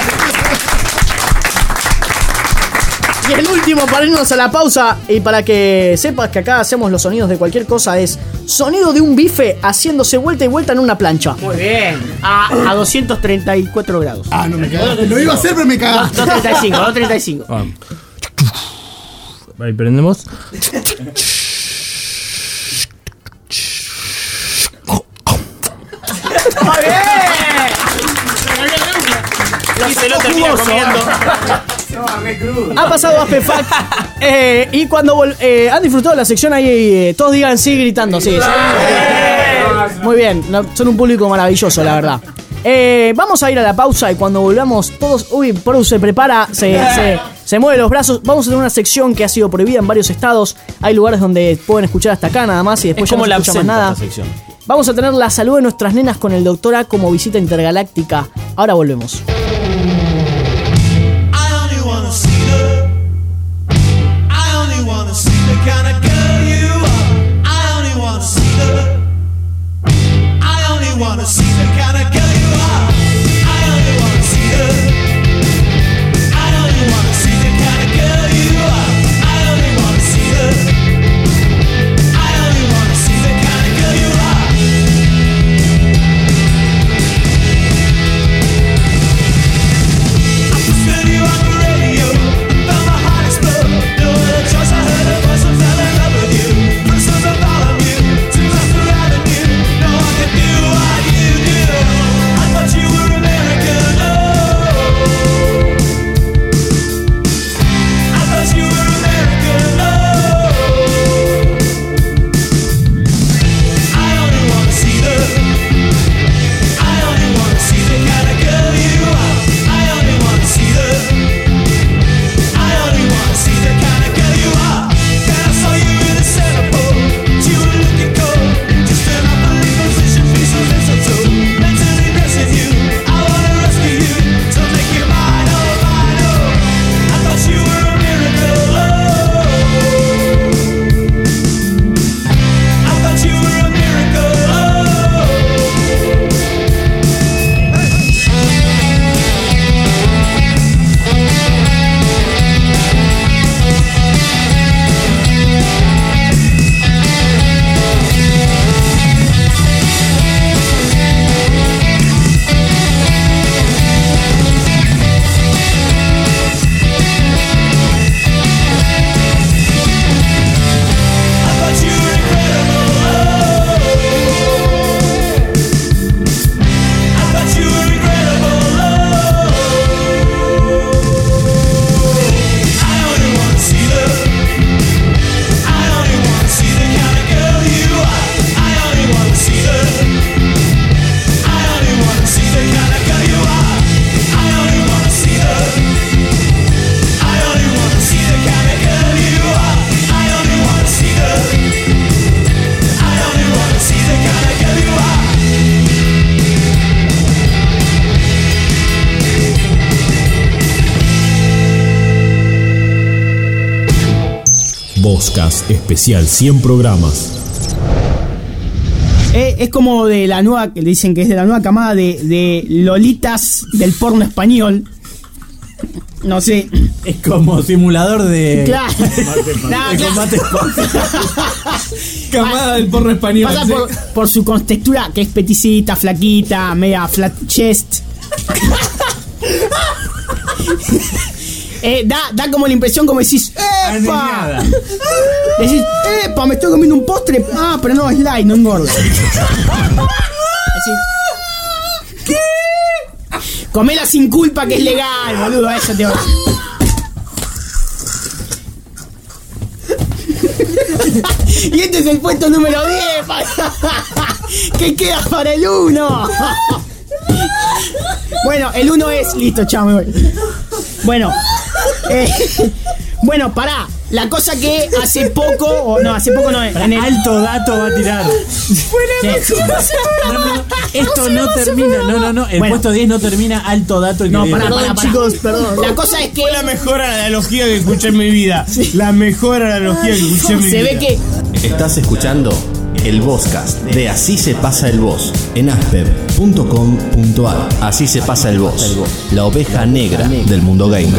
Y el último para irnos a la pausa y para que sepas que acá hacemos los sonidos de cualquier cosa es sonido de un bife haciéndose vuelta y vuelta en una plancha. Muy bien. A, a doscientos treinta y cuatro grados. Ah, no me cagaste. Lo iba a hacer, pero me cagaste. doscientos treinta y cinco, doscientos treinta y cinco. Ahí prendemos. ¡Muy bien! Y se lo termina comiendo. Ha pasado Aspen Fact. Eh, y cuando vol- eh, han disfrutado de la sección ahí, eh, todos digan sí gritando, sí. sí. Muy bien, no, son un público maravilloso, la verdad. Eh, vamos a ir a la pausa y cuando volvamos todos... Uy, Poru se prepara, se, se, se mueve los brazos. Vamos a tener una sección que ha sido prohibida en varios estados. Hay lugares donde pueden escuchar hasta acá nada más y después Es ya como no la se escucha más absenta nada. esta sección. Vamos a tener la salud de nuestras nenas con el doctor A como visita intergaláctica. Ahora volvemos. I only wanna see the I only wanna see the kind of girl you are. I only wanna see the I only wanna see the kind of girl you are. I only wanna see the I only wanna see the kind of girl you are. I only wanna see the I only wanna see the kind of girl you are. Vozcast especial cien programas. Eh, es como de la nueva, que dicen que es de la nueva camada de, de lolitas del porno español. No sé. Es como simulador de. Claro. No, de combate. Camada del porno español. Pasa por, por su contextura, que es peticita, flaquita, media flat chest. eh, da, da como la impresión como decís, ¡epa! Decís, ¡epa! Me estoy comiendo un postre. Ah, pero no es light, no engorda. Decís, ¿qué? Comela sin culpa, que es legal, boludo. Eso te va a decir. Y este es el puesto número diez. ¿Qué queda para el uno? Bueno, el uno es. Listo, chao, me voy. Bueno, eh, bueno, pará. La cosa que hace poco, o no, hace poco no, en el alto dato va a tirar. Bueno, sí. no, no, no, esto no termina, no, no, no, el bueno. puesto diez no termina, alto dato. No, pará, pará, pará, chicos, perdón. La cosa es que fue la mejor analogía que escuché en mi vida. Sí. La mejor analogía que escuché en mi Se vida. Se ve que estás escuchando el Vozcast de Así se pasa el voz en asper punto com punto ar. Así se pasa el voz, la oveja negra del mundo gamer.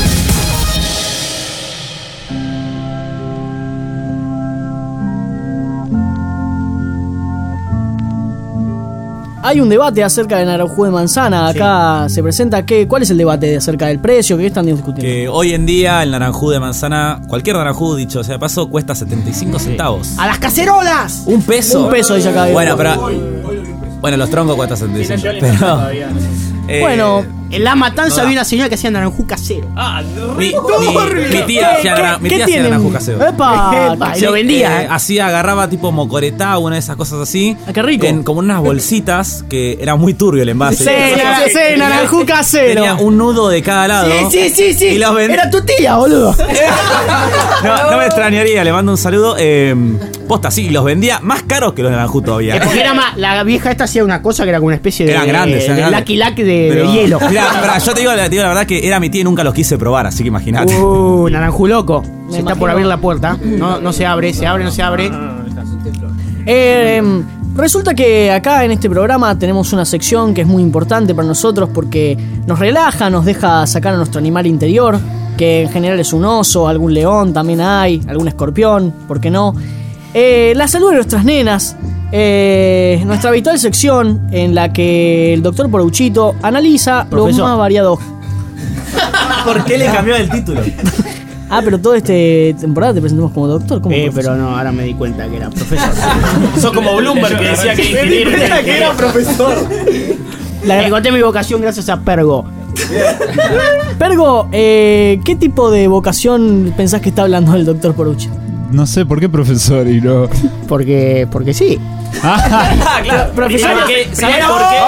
Hay un debate acerca del naranjú de manzana. Acá sí. se presenta que, ¿cuál es el debate acerca del precio? ¿Qué están discutiendo? Que hoy en día el naranjú de manzana, cualquier naranjú, dicho sea de paso, cuesta setenta y cinco centavos. ¡A las cacerolas! ¿Un peso? Un peso, dice acá. Bueno, pero... Bueno, los troncos cuestan setenta y cinco. Pero... Eh, bueno, en La Matanza no había una señora que hacía naranjú casero. Ah, no. Mi, mi, mi tía hacía, gran, mi tía hacía naranjú casero. ¡Epa! Epa sí, y lo vendía. Eh, hacía, agarraba tipo mocoretá o una de esas cosas así. Ah, qué rico. En, como unas bolsitas que era muy turbio el envase. Sí, sí, sí, naranjú casero. Tenía un nudo de cada lado. Sí, sí, sí, sí. Y los vend... Era tu tía, boludo. no, no me extrañaría, le mando un saludo. Eh, posta, sí, y los vendía más caros que los naranjú todavía. Es porque era más, la vieja esta hacía una cosa que era como una especie de. Eran grandes, de, eran de Lucky Luck de, Pero, de hielo. Mira, mira, yo te digo, te digo la verdad que era mi tía y nunca los quise probar, así que imagínate. Uh, naranjú loco. Me se está imagino. Por abrir la puerta. No, no se abre, se abre, no se abre. Eh, resulta que acá en este programa tenemos una sección que es muy importante para nosotros porque nos relaja, nos deja sacar a nuestro animal interior, que en general es un oso, algún león también hay, algún escorpión, ¿por qué no? Eh, la salud de nuestras nenas. Eh, nuestra habitual sección en la que el doctor Poruchito analiza Profesor. Los más variados. ¿Por qué le cambió el título? Ah, pero toda esta temporada te presentamos como doctor. ¿Cómo eh, pero no, ahora me di cuenta que era profesor. Sos como Bloomberg que decía que ingeniero que era profesor. La encontré mi vocación gracias a Pergo. Pergo, eh, ¿qué tipo de vocación pensás que está hablando el doctor Poruchito? No sé, ¿por qué profesor y no? Porque, porque sí. Ah, claro. Profesor, porque, ¿sabes por qué?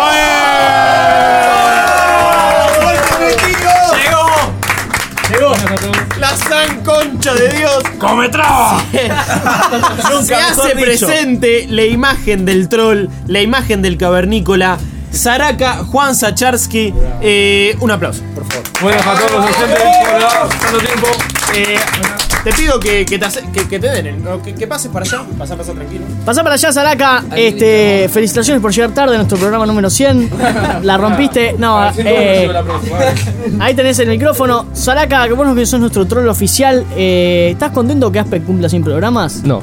¡Llegó! ¡Llegó! ¡La san concha de Dios! ¡Come traba! Se hace presente la imagen del troll, la imagen del cavernícola, Saraka Juan Sacharsky. Eh, un aplauso, por favor. Buenas a todos los docentes, tanto tiempo. Eh, te pido que, que, te, hace, que, que te den, el, que, que pases para allá. Pasá, pasá tranquilo. Pasá para allá, Saraka. Este, felicitaciones por llegar tarde a nuestro programa número cien. La rompiste. No, eh, ahí tenés el micrófono. Saraka, que bueno que sos nuestro troll oficial. Eh, ¿Estás contento que Aspe cumpla cien programas? No.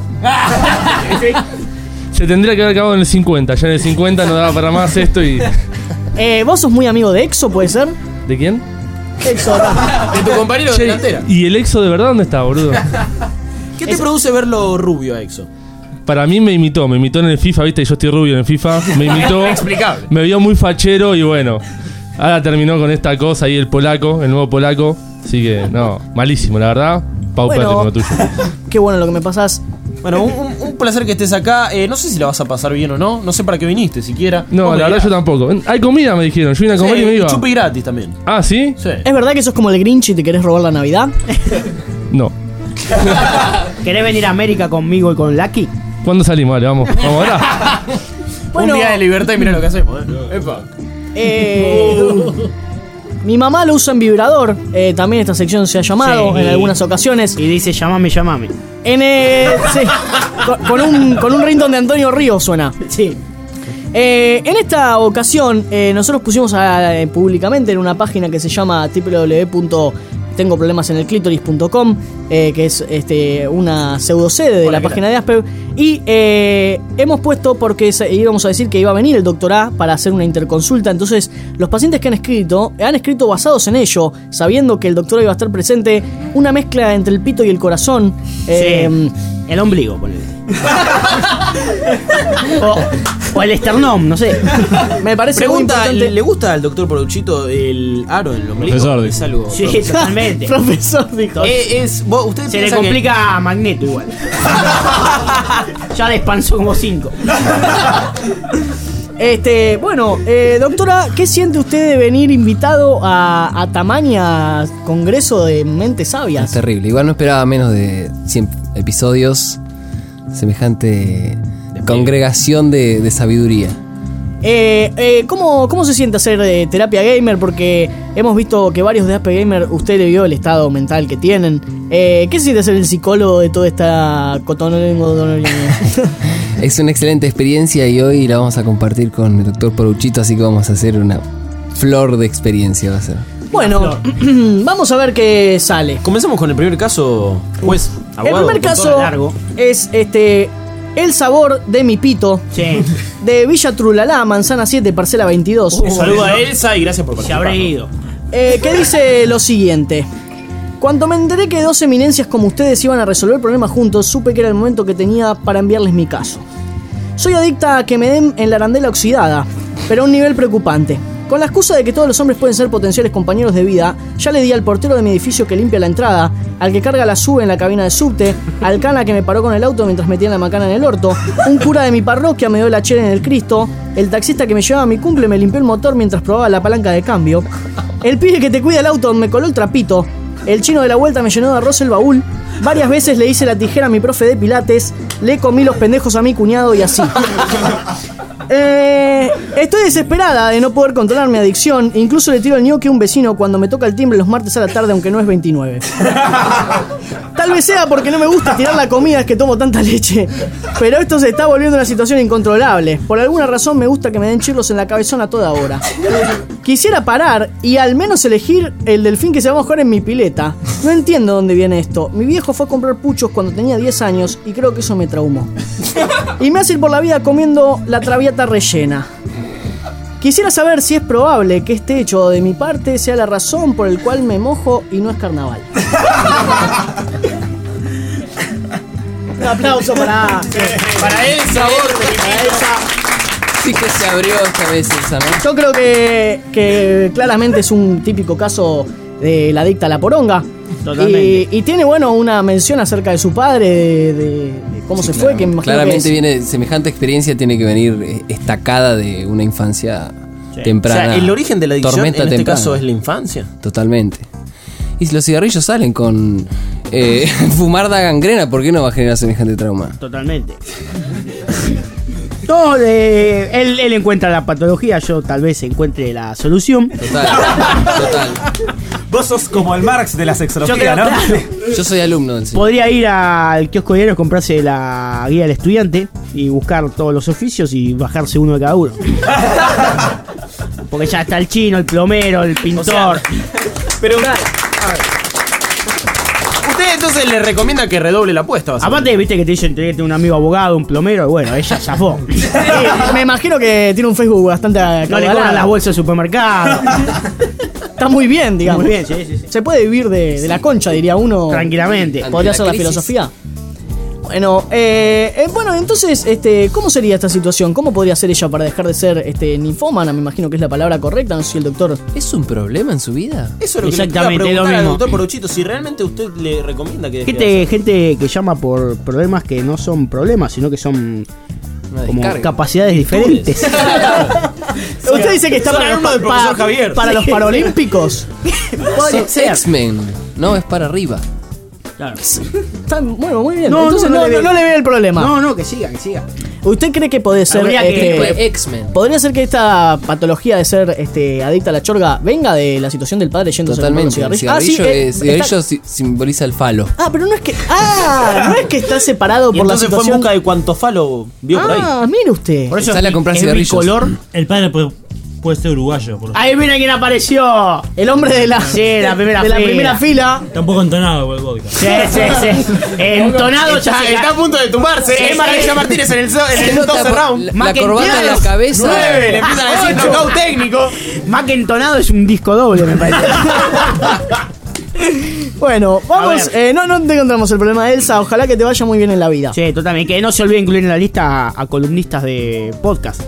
Se tendría que haber acabado en el cincuenta. Ya en el cincuenta no daba para más esto y. Eh, ¿Vos sos muy amigo de Exo, puede ser? ¿De quién? Exo, de tu compañero de delantera. ¿Y el Exo de verdad dónde está, boludo? ¿Qué te Eso. produce verlo rubio a Exo? Para mí me imitó, me imitó en el FIFA, viste, yo estoy rubio en el FIFA, me imitó. Inexplicable. Me vio muy fachero y bueno, ahora terminó con esta cosa ahí el polaco, el nuevo polaco. Así que, no, malísimo, la verdad. Paupérrimo bueno, lo tuyo. Qué bueno lo que me pasás. Bueno, un, un placer que estés acá. Eh, no sé si la vas a pasar bien o no. No sé para qué viniste siquiera. No, la verdad yo tampoco. Hay comida, me dijeron. Yo vine a comer sí, y me iba. Chupi gratis también. Ah, ¿sí? Sí. ¿Es verdad que sos como el Grinch y te querés robar la Navidad? No. ¿Querés venir a América conmigo y con Lucky? ¿Cuándo salimos? Vale, vamos. Vamos ahora. Bueno, un día de libertad y mira lo que hacemos. ¿eh? Epa. Eh, mi mamá lo usa en vibrador. Eh, también esta sección se ha llamado sí, en algunas ocasiones. Y dice llamame, llamame. En el, sí, con, con un, con un ringtone de Antonio Ríos suena. Sí. Eh, en esta ocasión, eh, nosotros pusimos a, eh, públicamente en una página que se llama doble u doble u doble u punto tengo problemas en el clítoris punto com, eh, que es este, una pseudo sede de la página de Aspev. Y eh, hemos puesto porque íbamos a decir que iba a venir el doctor A para hacer una interconsulta. Entonces, los pacientes que han escrito, han escrito basados en ello, sabiendo que el doctor A iba a estar presente, una mezcla entre el pito y el corazón. Eh, sí, el ombligo, ponele. o, o el esternón, no sé. Me parece Pregunta, muy importante. ¿le gusta al doctor Poruchito el aro en el ombligo? Profesor, es algo. Sí, totalmente. Profesor, dijo. Eh, es, vos, usted Se le piensa complica que- a Magneto igual. Ya despansó como cinco. Este, bueno, eh, doctora, ¿qué siente usted de venir invitado a, a Tamaña Congreso de Mentes Sabias? Terrible. Igual no esperaba menos de cien episodios. Semejante congregación de, de sabiduría. Eh, eh, ¿cómo, ¿Cómo se siente hacer eh, terapia gamer? Porque hemos visto que varios de Aspe Gamer, usted le vio el estado mental que tienen. Eh, ¿Qué se siente ser el psicólogo de toda esta cotonongo? Es una excelente experiencia y hoy la vamos a compartir con el doctor Poruchito, así que vamos a hacer una flor de experiencia. Va a ser. Bueno, vamos a ver qué sale. Comencemos con el primer caso, juez, abogado. El primer caso es este el sabor de mi pito. Sí. De Villa Trulalá, Manzana siete, Parcela veintidós. Un saludo a Elsa y gracias por participar. Se habrá ido. Eh, que dice lo siguiente. Cuando me enteré que dos eminencias como ustedes iban a resolver problemas juntos, supe que era el momento que tenía para enviarles mi caso. Soy adicta a que me den en la arandela oxidada, pero a un nivel preocupante. Con la excusa de que todos los hombres pueden ser potenciales compañeros de vida, ya le di al portero de mi edificio que limpia la entrada, al que carga la sube en la cabina de subte, al cana que me paró con el auto mientras metía la macana en el orto, un cura de mi parroquia me dio la chela en el Cristo, el taxista que me llevaba a mi cumple me limpió el motor mientras probaba la palanca de cambio, el pibe que te cuida el auto me coló el trapito, el chino de la vuelta me llenó de arroz el baúl, varias veces le hice la tijera a mi profe de pilates, le comí los pendejos a mi cuñado y así. Eh, estoy desesperada de no poder controlar mi adicción. Incluso le tiro el ñoque a un vecino cuando me toca el timbre los martes a la tarde, aunque no es veintinueve. Tal vez sea porque no me gusta tirar la comida, es que tomo tanta leche. Pero esto se está volviendo una situación incontrolable. Por alguna razón me gusta que me den chirlos en la cabezona a toda hora. Quisiera parar y al menos elegir el delfín que se va a mojar en mi pileta. No entiendo dónde viene esto. Mi viejo fue a comprar puchos cuando tenía diez años y creo que eso me traumó. Y me hace ir por la vida comiendo la traviata rellena. Quisiera saber si es probable que este hecho de mi parte sea la razón por el cual me mojo y no es carnaval. Un aplauso para, para el sabor de mi para Elsa. Sí que se abrió esta vez Elsa, ¿no? Yo creo que, que claramente es un típico caso de la adicta a la poronga. Totalmente. Y, y tiene, bueno, una mención acerca de su padre, de, de, de cómo Sí, se claro. fue, que me imagino Claramente que es- viene, semejante experiencia tiene que venir eh, estacada de una infancia temprana. O sea, el origen de la adicción tormenta en este temprana. caso es la infancia. Totalmente. Y si los cigarrillos salen con eh, fumar da gangrena, ¿por qué no va a generar semejante trauma? Totalmente. No, eh, él, él encuentra la patología, yo tal vez encuentre la solución. Total, total. Vos sos como el Marx de la Yo sexología, creo, ¿no? claro. Yo soy alumno del cine. Podría ir al kiosco diario, comprarse la guía del estudiante y buscar todos los oficios y bajarse uno de cada uno. Porque ya está el chino, el plomero, el pintor. Pero, a ver. Usted entonces le recomienda que redoble la apuesta. básicamente. Aparte, viste que te dicen que tiene un amigo abogado, un plomero, y bueno, ella zafó. Sí, me imagino que tiene un Facebook bastante No le acaudalado. cobran las bolsas del supermercado. Está muy bien, digamos. Muy bien, sí, sí, sí. Se puede vivir de, de la concha, diría uno. Tranquilamente. Podría Ante ser la la crisis. filosofía. Bueno, eh, eh, bueno, entonces, este, ¿cómo sería esta situación? ¿Cómo podría ser ella para dejar de ser este, ninfómana? Me imagino que es la palabra correcta, no sé si el doctor... ¿Es un problema en su vida? Eso es lo que Exactamente, le iba a lo preguntar al mismo. doctor Poruchito, si realmente usted le recomienda que deje de Gente, gente que llama por problemas que no son problemas, sino que son como descarga. capacidades diferentes. Usted dice que está Son para, alumnos del para- profesor Javier. para los Sí. paralímpicos. Podría Son ser. X-Men. No, es para arriba. Claro. Está, bueno, muy bien. No, Entonces no, no, no le no- ve- no le ve el problema. No, no, que siga, que siga. ¿Usted cree que puede ser Habría que- este, X-Men. podría ser que esta patología de ser este, adicta a la chorga venga de la situación del padre yéndose a Totalmente. fumar El un cigarrillo? cigarrillo, Ah, sí, eh, es- cigarrillo está- si- simboliza el falo. Ah, pero no es que ah, no es que está separado Y por la entonces fue en situación. busca de cuánto falo vio por ahí. Ah, mire usted. Por eso Sale a comprar es cigarrillos. bicolor. El padre puede, puede ser uruguayo. Por Ahí mira quién apareció. El hombre de la, Sí, la primera de la fila. primera fila. Está un poco entonado por el vodka. Sí, sí, sí. Entonado Está, ya se- está a punto de tumbarse. Sí, Es Maravilla sí. Martínez en el, so- en Se el nota doce por round. la- Más la que corbata en la entiendas. cabeza. nueve, le empiezan a decir knockout técnico. Más que entonado es un disco doble, me parece. Bueno, vamos. A ver. eh, no, no te encontramos el problema de Elsa. Ojalá que te vaya muy bien en la vida. Sí, totalmente. Que no se olvide incluir en la lista a, a columnistas de podcast.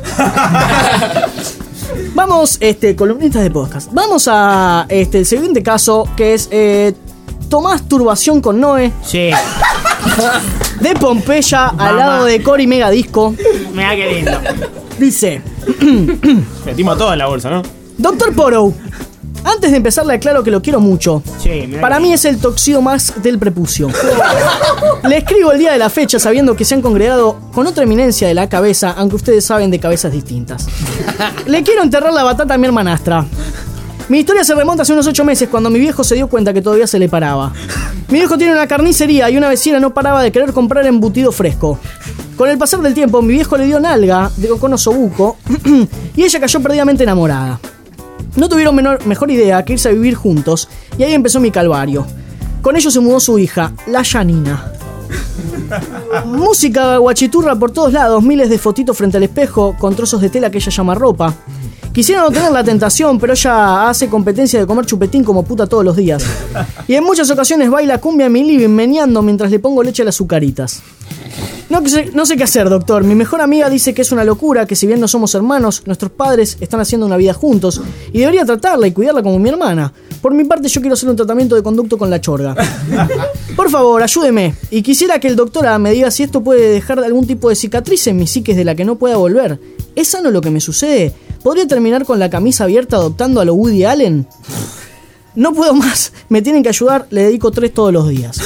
Vamos, este, columnistas de podcast. Vamos a este, el siguiente caso, que es eh, Tomás Turbación con Noé. Sí. De Pompeya, al Mamá. lado de Cori Megadisco. Mira qué lindo. Dice: Metimos todo en la bolsa, ¿no? Doctor Poro, antes de empezar le aclaro que lo quiero mucho. Sí, mirá Para que- mí es el toxido más del prepucio. Le escribo el día de la fecha sabiendo que se han congregado con otra eminencia de la cabeza, aunque ustedes saben de cabezas distintas. Le quiero enterrar la batata a mi hermanastra. Mi historia se remonta hace unos ocho meses cuando mi viejo se dio cuenta que todavía se le paraba. Mi viejo tiene una carnicería y una vecina no paraba de querer comprar embutido fresco. Con el pasar del tiempo, mi viejo le dio nalga de con osobuco y ella cayó perdidamente enamorada. No tuvieron menor- mejor idea que irse a vivir juntos y ahí empezó mi calvario. Con ello se mudó su hija, la Janina. Música guachiturra por todos lados, miles de fotitos frente al espejo con trozos de tela que ella llama ropa. Quisiera no tener la tentación, pero ella hace competencia de comer chupetín como puta todos los días. Y en muchas ocasiones baila cumbia en mi living meneando mientras le pongo leche a las azucaritas. No sé, no sé qué hacer, doctor. Mi mejor amiga dice que es una locura, que si bien no somos hermanos, nuestros padres están haciendo una vida juntos y debería tratarla y cuidarla como mi hermana. Por mi parte, yo quiero hacer un tratamiento de conducto con la chorga. Por favor, ayúdeme. Y quisiera que el doctor me diga si esto puede dejar algún tipo de cicatriz en mi psiquis de la que no pueda volver. ¿Es sano lo que me sucede? ¿Podría terminar con la camisa abierta adoptando a lo Woody Allen? No puedo más. Me tienen que ayudar. Le dedico tres todos los días.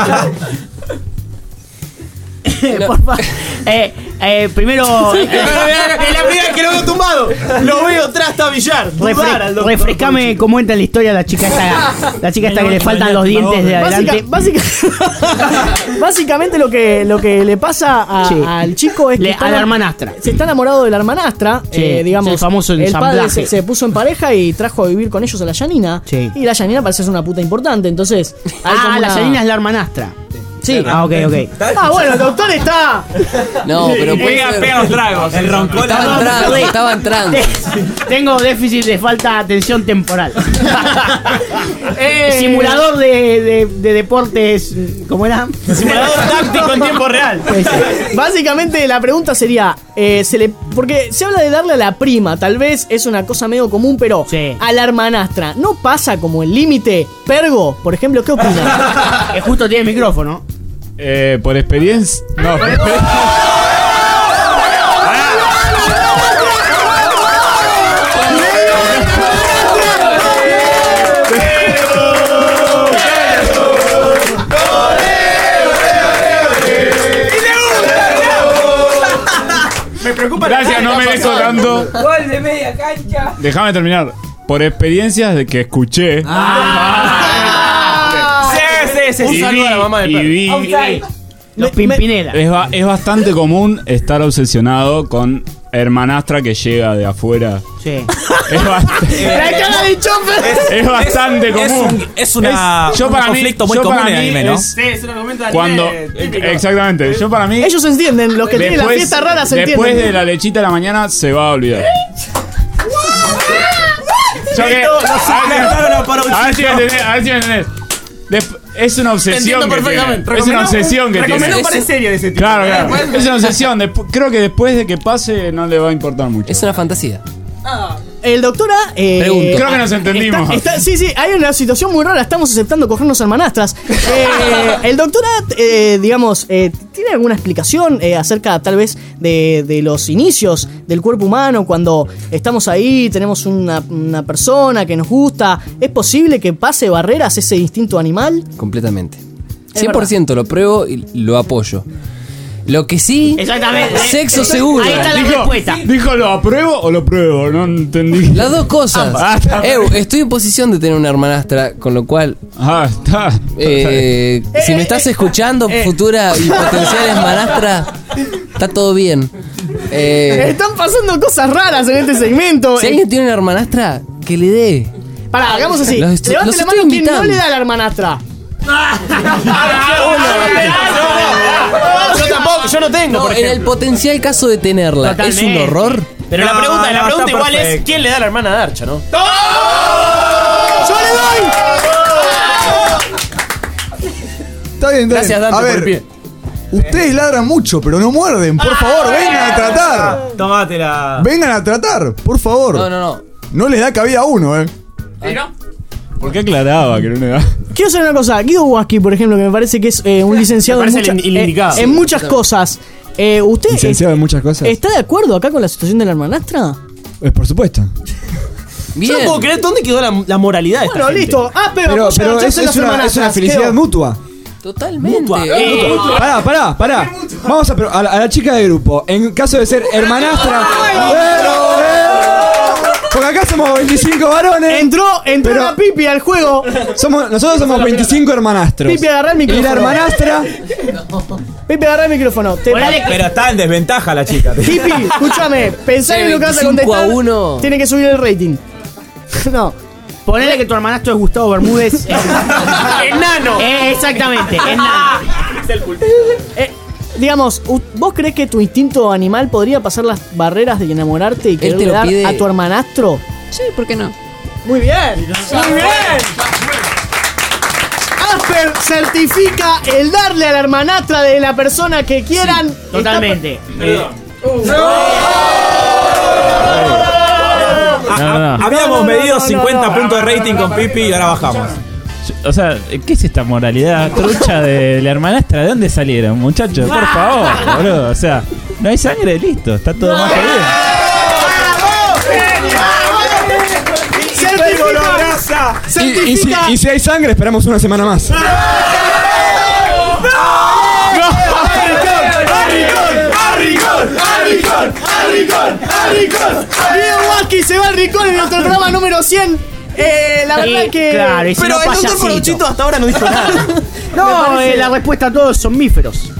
Porfa. Eh, eh, primero. Es la primera vez que lo veo tumbado. Lo veo trastabillar. Dudar al doctor. Refrescame cómo entra en la historia la chica esta. La chica esta que le faltan los dientes de adelante. Básica- básica- básicamente lo que, lo que le pasa a- Sí. al chico es que Le- está- a la hermanastra. se está enamorado de la hermanastra. Sí, eh, digamos, es el famoso el padre ensamblaje. se, se puso en pareja y trajo a vivir con ellos a la Yanina. Sí. Y la Yanina parece ser una puta importante. Entonces, hay Ah, como la una- Yanina es la hermanastra. Sí. Ah, ok, ok. Ah, bueno, el doctor está. No, pero puede Pega- ser- pega los tragos. El roncón. Estaba en trance, estaba en trance. Tengo déficit de falta de atención temporal. Eh, Simulador de, de- de deportes. ¿Cómo era? Simulador táctico en tiempo real. Básicamente la pregunta sería, eh, se le, porque se habla de darle a la prima, tal vez es una cosa medio común, pero a la hermanastra, ¿no pasa como el límite? Pergo, por ejemplo, ¿qué opina? Que justo tiene micrófono. Eh, por experiencia. No, por experiencia. Me preocupa. Gracias, no merezco tanto. Gol de media cancha. Déjame terminar. Por experiencias de que escuché. Sí, sí, sí. Y Un saludo vi- a la mamá de y vi- Outside. Los Pimpinela. Es, ba- es bastante común estar obsesionado con hermanastra que llega de afuera. Sí. Es, bastante, La cara de Chopper. es bastante es común. un- es una- yo un para mí- conflicto muy yo común para en mí anime, ¿no? es Sí, es una comenta de cuando anime típico. exactamente. Yo para mí Ellos entienden, los que tienen la fiesta rara se después entienden. de la lechita de la mañana se va a olvidar. Yo que- Listo, lo sacaron a Paro a ver si me Chico. entendés, a ver si me entendés. Desp- es una obsesión Entiendo que tiene. perfectamente. Es una Recomendó- obsesión que recomendó tiene. para serie de ese tipo. Claro, claro. Eh, Es una obsesión. Despu- creo que después de que pase no le va a importar mucho. Es una fantasía. El doctora. Eh, Pregunto. Creo que nos entendimos. está- está- sí, sí, hay una situación muy rara. Estamos aceptando cogernos hermanastras. Eh, el doctora, eh, digamos, eh, ¿tiene alguna explicación eh, acerca tal vez de, de los inicios del cuerpo humano? Cuando estamos ahí, tenemos una, una persona que nos gusta. ¿Es posible que pase barreras ese instinto animal? Completamente. cien por ciento lo pruebo y lo apoyo. Lo que sí, Exactamente. sexo Eh, seguro. ahí está la Dijo- respuesta. Dijo, ¿lo apruebo o lo pruebo? No entendí. Las dos cosas. Ah, está Eh, estoy en posición de tener una hermanastra, con lo cual, Ah, está. eh, si me estás escuchando, futura y potencial hermanastra, está todo bien. Eh, Están pasando cosas raras en este segmento. si alguien tiene una hermanastra, que le dé. Pará, hagamos así. Los estoy- Levante los la estoy mano quien no invitando. le da a la hermanastra. Yo tampoco, yo no tengo, No, por en ejemplo. el potencial caso de tenerla, ¿es un Totalmente. horror? Pero la No, pregunta, la no, pregunta está igual es perfecto. ¿quién le da a la hermana de Archa, no? ¡Yo le doy! Está bien, está Gracias, bien. Dante, A por el ver, pie. ustedes ladran mucho, pero no muerden. Por favor, vengan a tratar. Tomátela. Vengan a tratar, por favor. No, no, no. No les da cabida a uno, eh. ¿Por qué aclaraba que no le da? Quiero saber una cosa. Guido Waski, por ejemplo, que me parece que es eh, un licenciado Me en, parece mucha- el in- el indicado. eh, en muchas cosas. Eh, ¿Usted Licenciado en muchas cosas. está de acuerdo acá con la situación de la hermanastra? Eh, por supuesto. Yo no puedo creer dónde quedó la, la moralidad de esta Bueno, gente. listo. Ah, pero, Pero, apoya pero a es, las es una, hermanastras. es una felicidad Quedó. mutua. Totalmente. Mutua. Eh, Pará, pará, pará. Vamos a, pro- a, la, a la chica de grupo. En caso de ser hermanastra. Pero, eh, porque acá somos veinticinco varones. Entró, entró Pero- la Pipi al juego. Somos, nosotros somos veinticinco hermanastros. Pipi, agarrá el Y micrófono. la hermanastra. Pipi, agarrá el micrófono. Te Pero está en desventaja la chica. Pipi, escúchame. Pensá en lo que vas a veinticinco a contestar. uno. Tiene que subir el rating. No. Ponele que tu hermanastro es Gustavo Bermúdez. ¡Enano! Eh, exactamente, enano. Eh, digamos, u- ¿vos crees que tu instinto animal podría pasar las barreras de enamorarte y te quererle lo dar pide. a tu hermanastro? Sí, ¿por qué no? Muy bien, muy bien. Asper certifica el darle a la hermanastra de la persona que quieran. Totalmente. Eh, No, no, no. Habíamos No, no, medido no, no, cincuenta no. puntos de rating con Pipi y ahora bajamos. O sea, ¿qué es esta moralidad trucha de la hermanastra? ¿De dónde salieron, muchachos? Por favor, boludo. O sea, no hay sangre, listo. Está todo más que bien. Certifica. Y, y si, Certifica. y si hay sangre, esperamos una semana más. Guido Waski se va al rincón en nuestro programa número cien. Eh, la verdad Sí, que. claro, y si Pero no, el doctor payasito. Corochito hasta ahora no dijo nada. No, eh, la respuesta a todos son somníferos.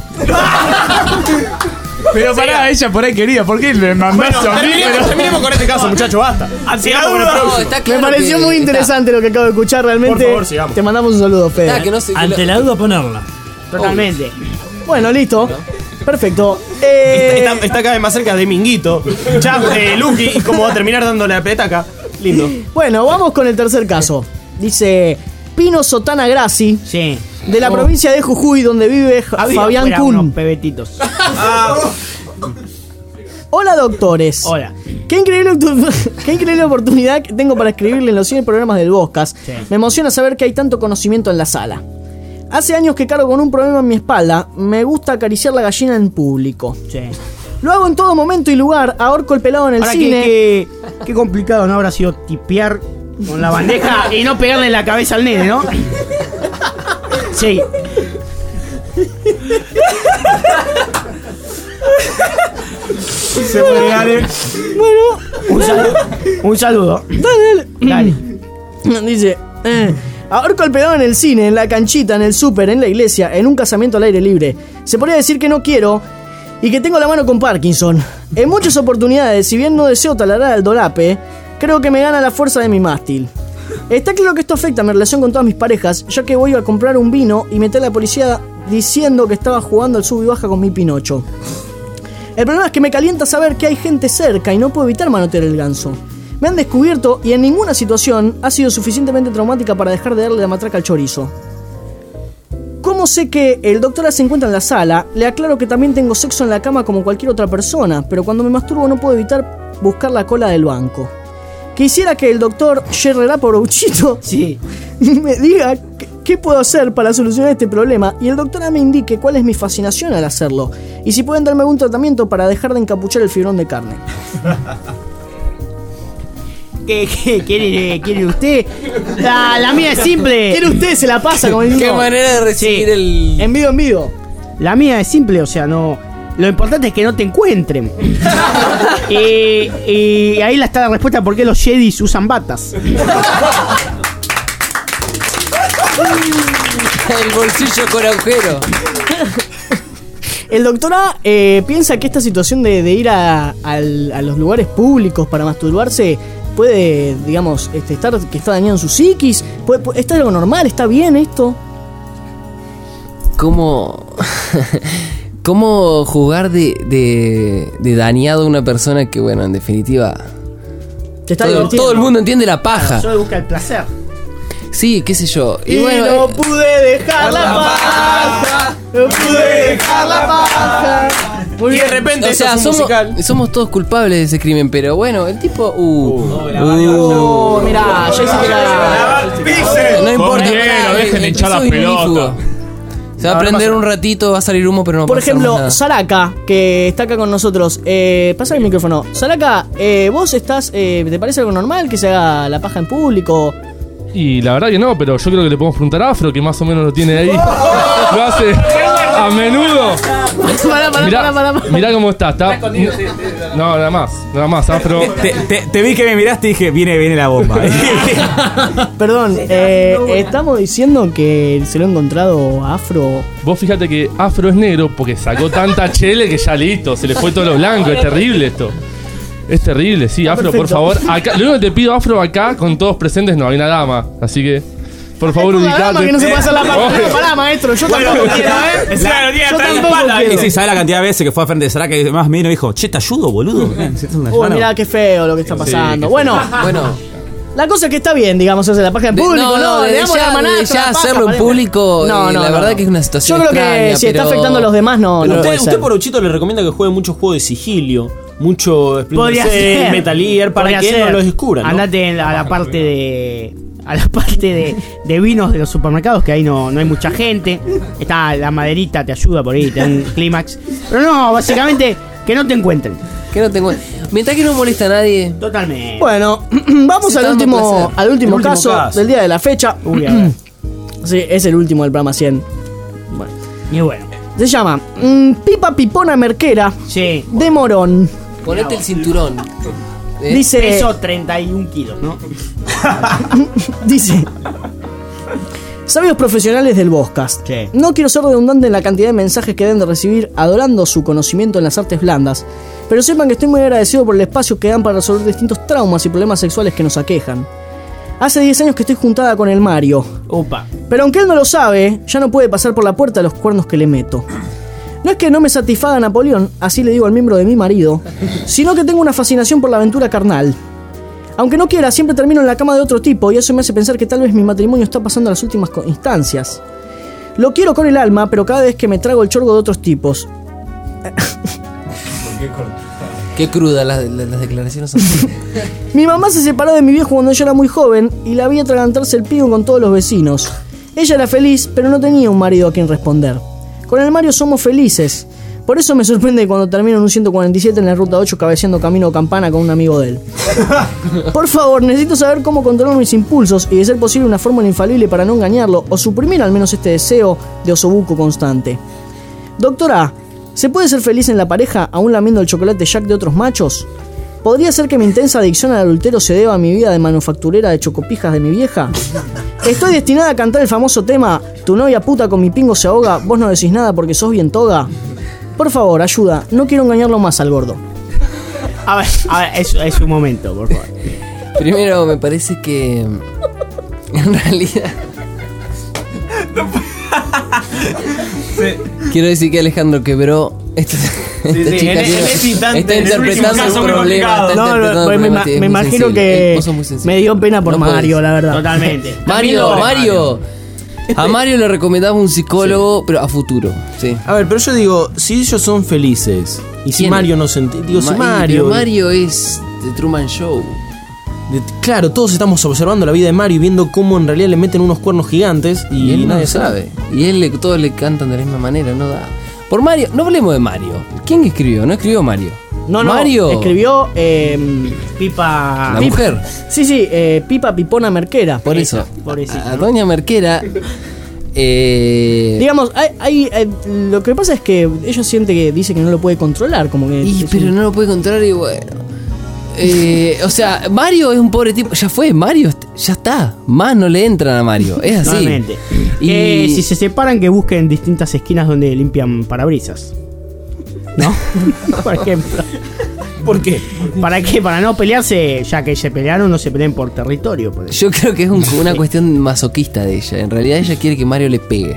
Pero pará, ella por ahí quería. ¿Por qué le mandás Bueno, terminemos, terminemos con este caso, muchachos, basta. Sigamos con el no, próximo. está Me claro pareció que muy interesante lo que acabo de escuchar, realmente. Por favor, sigamos. Te mandamos un saludo, Fede. está- está que no sé- que Ante lo- la duda ponerla. Totalmente. Bueno, listo. Perfecto. Eh, Está, está cada vez más cerca de Minguito. Ya, eh, Lucky, y cómo va a terminar dándole la petaca. Lindo. Bueno, vamos con el tercer caso. Dice Pino Sotana Grassi, Sí. de la provincia de Jujuy, donde vive Ja- Había Fabián fuera Kuhn. unos pebetitos. Hola, doctores. Hola. Qué increíble, octu- qué increíble oportunidad que tengo para escribirle en los cien programas del Boscas. Sí. Me emociona saber que hay tanto conocimiento en la sala. Hace años que cargo con un problema en mi espalda. Me gusta acariciar la gallina en público. Sí. Lo hago en todo momento y lugar. Ahorco el pelado en el Ahora, cine. qué, qué, qué complicado no habrá sido tipear con la bandeja y no pegarle en la cabeza al nene, ¿no? Sí. Se puede dar. Bueno, Un saludo. Un saludo. dale, dale. Dale. Dice, eh, ahorco el pelado en el cine, en la canchita, en el súper, en la iglesia, en un casamiento al aire libre. Se podría decir que no quiero y que tengo la mano con Parkinson. En muchas oportunidades, si bien no deseo taladrar al dolape, creo que me gana la fuerza de mi mástil. Está claro que esto afecta a mi relación con todas mis parejas, ya que voy a comprar un vino y meter a la policía diciendo que estaba jugando al sub y baja con mi Pinocho. El problema es que me calienta saber que hay gente cerca y no puedo evitar manotear el ganso. Me han descubierto y en ninguna situación ha sido suficientemente traumática para dejar de darle la matraca al chorizo. Como sé que el doctor se encuentra en la sala, le aclaro que también tengo sexo en la cama como cualquier otra persona, pero cuando me masturbo no puedo evitar buscar la cola del banco. Quisiera que el doctor Sherrera Porouchito Sí. me diga qué, qué puedo hacer para solucionar este problema y el doctor me indique cuál es mi fascinación al hacerlo y si pueden darme algún tratamiento para dejar de encapuchar el fibrón de carne. ¿Qué, qué quiere, quiere usted? La, la mía es simple. ¿Quiere usted? Se la pasa como el Qué manera de recibir Sí. el. En vivo, en vivo. La mía es simple, o sea, no. Lo importante es que no te encuentren. y, y ahí está la respuesta por qué los Jedis usan batas. El bolsillo con agujero. El doctor A eh, piensa que esta situación de, de ir a, al- a los lugares públicos para masturbarse puede, digamos, este, estar que está dañando su psiquis. Puede, puede- ¿Está algo normal? ¿Está bien esto? ¿Cómo. ¿Cómo jugar de, de, de dañado a una persona que, bueno, en definitiva. Te está todo, divirtiendo. todo el mundo entiende la paja. Solo busca el placer. Sí, qué sé yo. Y, bueno, no eh, pude dejar la paja. No pude dejar la paja. Muy bien. o sea, somos, somos todos culpables de ese crimen, pero bueno, el tipo. Uh, Oh, mirá, ya hiciste la. no importa. Con hielo, pará, dejen eh, hinchar la soy ignífugo. pelota. Se va a prender un ratito, va a salir humo, pero no Por pasa ejemplo, nada. Saraka, que está acá con nosotros. Eh, pasa el micrófono. Saraka, eh, vos estás. Eh, ¿Te parece algo normal que se haga la paja en público? Y la verdad que no, pero yo creo que le podemos preguntar a Afro, que más o menos lo tiene ahí. Lo hace a menudo. Pará, pará, Mirá, pará, pará, pará. mirá cómo está. está no, nada más, nada más, Afro. Te, te- te vi que me miraste y dije, viene, viene la bomba. Perdón, eh, estamos diciendo que se lo ha encontrado a Afro. Vos fíjate que Afro es negro porque sacó tanta chele que ya listo, se le fue todo lo blanco. Es terrible esto. Es terrible, sí, Afro, por perfecto. favor. Acá, lo único que te pido, Afro, acá, con todos presentes, no hay una dama. Así que, por favor, La ubicate. dama que no se pasa la paja. Oye. No, pará, maestro, yo tampoco quiero, ¿eh? Encima lo tiene Yo atrás de la tampoco espalda. quiero. Y sí, ¿sabes la cantidad de veces que fue a frente de Saraka y además vino y dijo, che, te ayudo, boludo? Uy, mirá qué feo lo que está pasando. qué bueno, Bueno, la cosa es que está bien, digamos, hacer la paja en De- público, no, ¿no? no, Le de damos ya- la manada de a la ya paja, hacerlo en parece. público, eh, la verdad que es una situación Yo creo que extraña, si está pero- afectando a los demás, no, Pero no usted, puede usted ser. por Uchito le recomienda que juegue muchos juegos de sigilio, mucho Podría Splinter Cell, ser. Metal Gear, para Podría que ser. no los descubran, ¿no? Andate en la- a la parte de. A la parte de, de vinos de los supermercados, que ahí no, no hay mucha gente. Está la maderita, te ayuda por ahí, te da un clímax. Pero no, básicamente, que no te encuentren. Que no tengo. Mientras que no molesta a nadie. Totalmente. Bueno, vamos Se al está dando último, placer. al último, El último caso, caso. del día de la fecha. Uy, a ver. Sí, es el último del programa cien. Bueno. Y bueno. Se llama mm, Pipa Pipona Merquera Sí. de Morón. Ponete el cinturón. ¿Eh? Dice, Peso treinta y un kilos, ¿no? dice, sabios profesionales del Boscast. Sí. No quiero ser redundante en la cantidad de mensajes que deben de recibir adorando su conocimiento en las artes blandas, pero sepan que estoy muy agradecido por el espacio que dan para resolver distintos traumas y problemas sexuales que nos aquejan. Hace diez años que estoy juntada con el Mario, Opa. pero aunque él no lo sabe, ya no puede pasar por la puerta los cuernos que le meto. No es que no me satisfaga Napoleón, así le digo al miembro de mi marido, sino que tengo una fascinación por la aventura carnal. Aunque no quiera, siempre termino en la cama de otro tipo y eso me hace pensar que tal vez mi matrimonio está pasando a las últimas co- instancias. Lo quiero con el alma, pero cada vez que me trago el chorgo de otros tipos. Qué cruda las, las- las declaraciones son. Mi mamá se separó de mi viejo cuando yo era muy joven y la vi atragantarse el pico con todos los vecinos. Ella era feliz, pero no tenía un marido a quien responder. Con el Mario somos felices. Por eso me sorprende cuando termino en un ciento cuarenta y siete en la ruta ocho cabeceando camino Campana con un amigo de él. Por favor, necesito saber cómo controlar mis impulsos y de ser posible una fórmula infalible para no engañarlo o suprimir al menos este deseo de osobuco constante. Doctora, ¿se puede ser feliz en la pareja aún lamiendo el chocolate Jack de otros machos? ¿Podría ser que mi intensa adicción al adulterio se deba a mi vida de manufacturera de chocopijas de mi vieja? ¿Estoy destinada a cantar el famoso tema Tu novia puta con mi pingo se ahoga, vos no decís nada porque sos bien toga? Por favor, ayuda, no quiero engañarlo más al gordo. A ver, a ver, es, es un momento, por favor. Primero, me parece que. En realidad. Quiero decir que Alejandro quebró. Esta, esta sí, chica en- tiene- en ese instante, está en el último interpretando caso un muy problema. complicado. Está No, no, interpretando pues un me, problema, ma- es me muy imagino sensible, que el pozo es muy sensible. me dio pena por No puede Mario, ser. la verdad. Totalmente. Mario, También lo- Mario. A Mario le recomendaba un psicólogo, pero a futuro. Sí. A ver, pero yo digo, si ellos son felices y si ¿Quién? Mario no se entiende. Digo, si Ma- Mario. pero Mario es The Truman Show. de- claro, todos estamos observando la vida de Mario y viendo cómo en realidad le meten unos cuernos gigantes y, Y él no nadie lo sabe. Y él le, todos le cantan de la misma manera, no da. Por Mario, no hablemos de Mario. ¿Quién escribió? No escribió Mario. No, no, Mario. escribió eh, Pipa. La Pipa- mujer. Sí, sí, eh, Pipa Pipona Merquera. Por eso. Pobrecito, A ¿no? Doña Merquera. Eh, Digamos, hay, hay, eh, lo que pasa es que ella siente que dice que no lo puede controlar, como que. y, es pero un- no lo puede controlar y bueno. Eh, o sea, Mario es un pobre tipo. Ya fue, Mario, ya está. Más no le entran a Mario. Es así. Totalmente. Y- Que si se separan, que busquen distintas esquinas donde limpian parabrisas. ¿No? Por ejemplo. ¿Por qué? ¿Para qué? Para no pelearse, ya que se pelearon, no se peleen por territorio. Por Yo creo que es un- una cuestión masoquista de ella. En realidad ella quiere que Mario le pegue.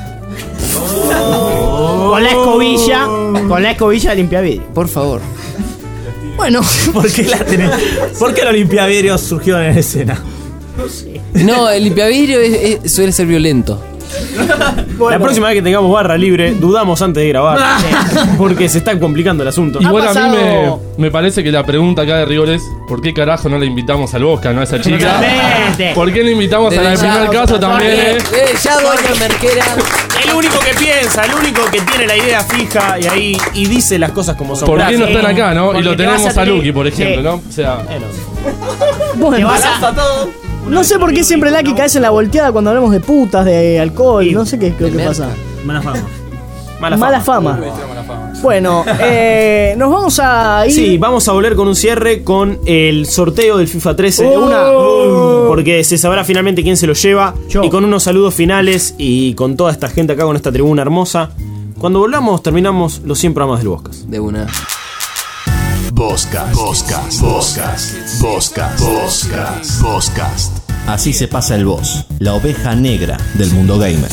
Con la escobilla, con la escobilla limpia vidrio. Por favor. Bueno, ¿Por qué, la tenés? ¿Por qué los limpiavidrios surgieron en escena? No, el limpiavidrio es- es- suele ser violento. La próxima vez que tengamos barra libre, dudamos antes de grabar. Porque se está complicando el asunto. Igual a mí me, me parece que la pregunta acá de rigor es ¿por qué carajo no la invitamos al Bosca, no a esa chica? Totalmente. ¿Por qué no invitamos a la del Desde ya, primer caso también? Eh, eh? ya Doña Merquera. El único que piensa, el único que tiene la idea fija y ahí y dice las cosas como son. ¿Por qué no Gracias. están acá, no? Y Porque lo te vas tenemos a a tener- Lucky, por ejemplo, Sí. ¿no? O sea, bueno, Te vas a- no sé por qué siempre Lucky caes en la volteada cuando hablamos de putas, de alcohol, no sé qué creo que pasa. Mala fama. Mala fama. Mala fama. Bueno, eh, nos vamos a ir. Sí, vamos a volver con un cierre con el sorteo del FIFA trece de Oh. una. Porque se sabrá finalmente quién se lo lleva. Y con unos saludos finales y con toda esta gente acá con esta tribuna hermosa. Cuando volvamos, terminamos los cien programas del Boscas. De una. Boscast, Boscast, Boscast, Boscast, Boscast, Boscast. Así se pasa el boss, la oveja negra del mundo gamer.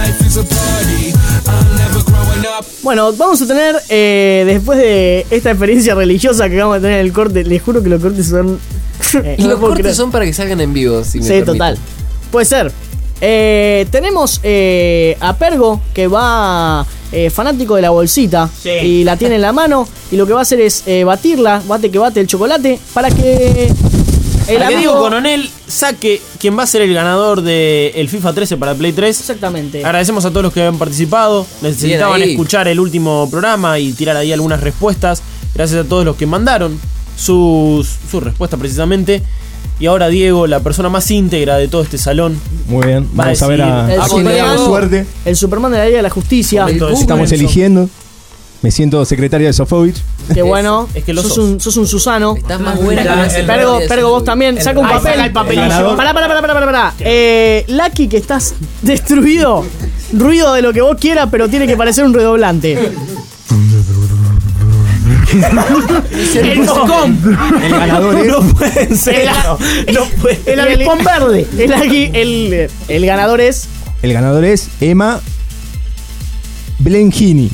Bueno, vamos a tener, eh, después de esta experiencia religiosa que vamos a tener en el corte, les juro que los cortes son. Y los cortes son para que salgan en vivo, si me Sí, permiten. total. Puede ser. Eh, tenemos eh, a Pergo, que va eh, fanático de la bolsita y la tiene en la mano. Y lo que va a hacer es eh, batirla, bate que bate el chocolate, para que el Para que amigo- Diego Coronel saque quién va a ser el ganador del FIFA trece para Play tres. Exactamente. Agradecemos a todos los que han participado. Necesitaban Bien ahí. escuchar el último programa y tirar ahí algunas respuestas. Gracias a todos los que mandaron sus, sus respuestas precisamente. Y ahora Diego, la persona más íntegra de todo este salón. Muy bien, va vamos a ver a, el a quién le Superman, damos suerte. el Superman de la Liga de la Justicia. Estamos eligiendo. Me siento secretaria de Sofovich. Qué bueno. Es que lo sos, sos. Un, sos un Susano. Estás más buena que la secretaria Pergo, de Pergo, vos Sofovich. también. Saca un Ahí papel. saca el papelillo. Pará, pará, pará, pará, pará, pará. Eh, Lucky, que estás destruido. Ruido de lo que vos quieras, pero tiene que parecer un redoblante. El Boscom. El ganador es. No pueden ser. El- No pueden. El avispón verde. El, aquí- el, el ganador es. El ganador es Emma Blengini.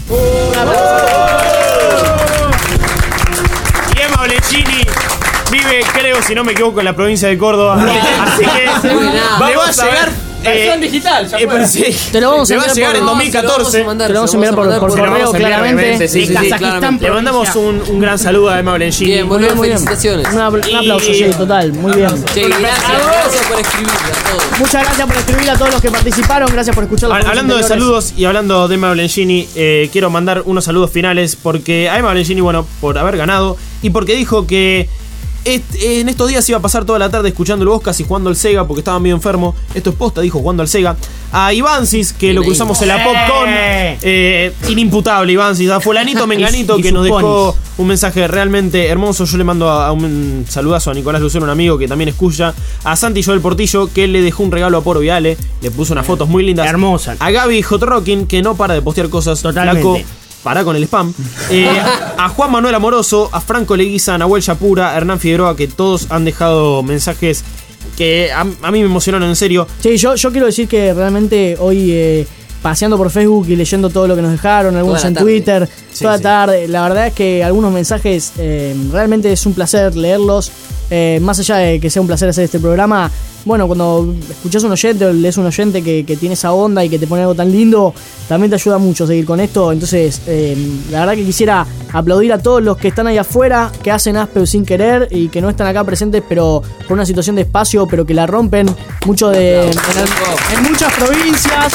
Y Emma Olecini vive, creo, si no me equivoco, en la provincia de Córdoba. Así que le va a llegar. Versión digital, ya eh, fue. sí. Te lo vamos a Le va a enviar llegar por- en dos mil catorce. Se lo vamos a mandar, Te lo vamos se a enviar por- por Se lo correo, vamos a enviar, claramente. obviamente, sí, De sí, sí, Kazajistán, claramente. Le mandamos un, un gran saludo a Emma Olecini. Bien, Muy muy bien, muy bien. felicitaciones. Un apl- un aplauso, Y- sí, total. Muy bien. Che, gracias, gracias por escribirle a todos. Muchas gracias por escribir a todos los que participaron. Gracias por escuchar los Hab- Hablando de programas anteriores. saludos y hablando de Emma Olecini, eh, quiero mandar unos saludos finales porque a Emma Olecini, bueno, por haber ganado y porque dijo que est- en estos días iba a pasar toda la tarde escuchando el Boscas y jugando al Sega porque estaba medio enfermo. Esto es posta, dijo jugando al Sega. A Ivancis, que lo cruzamos en la Popcon, eh, inimputable Ivancis. A fulanito Menganito Y- y que nos sus dejó un mensaje realmente hermoso. Yo le mando a, a un saludazo a Nicolás Lucero, un amigo que también escucha. A Santi Joel Portillo, que le dejó un regalo a Poro Viale. Le puso unas fotos muy lindas. Hermosa. A Gaby Hot Rockin, que no para de postear cosas. Totalmente. Flaco, para con el spam. Eh, a Juan Manuel Amoroso, a Franco Leguiza, a Nahuel Yapura, a Hernán Figueroa, que todos han dejado mensajes que a, a mí me emocionaron en serio. Sí, yo, yo quiero decir que realmente hoy, eh, paseando por Facebook y leyendo todo lo que nos dejaron, algunos Toda la en tarde. Twitter, Sí, toda sí. tarde, la verdad es que algunos mensajes eh, realmente es un placer leerlos. Eh, más allá de que sea un placer hacer este programa, bueno, cuando escuchás un oyente o lees un oyente que, que tiene esa onda y que te pone algo tan lindo, también te ayuda mucho a seguir con esto. Entonces, eh, la verdad que quisiera aplaudir a todos los que están ahí afuera, que hacen Asper sin querer y que no están acá presentes, pero por una situación de espacio, pero que la rompen mucho de, en, en muchas provincias.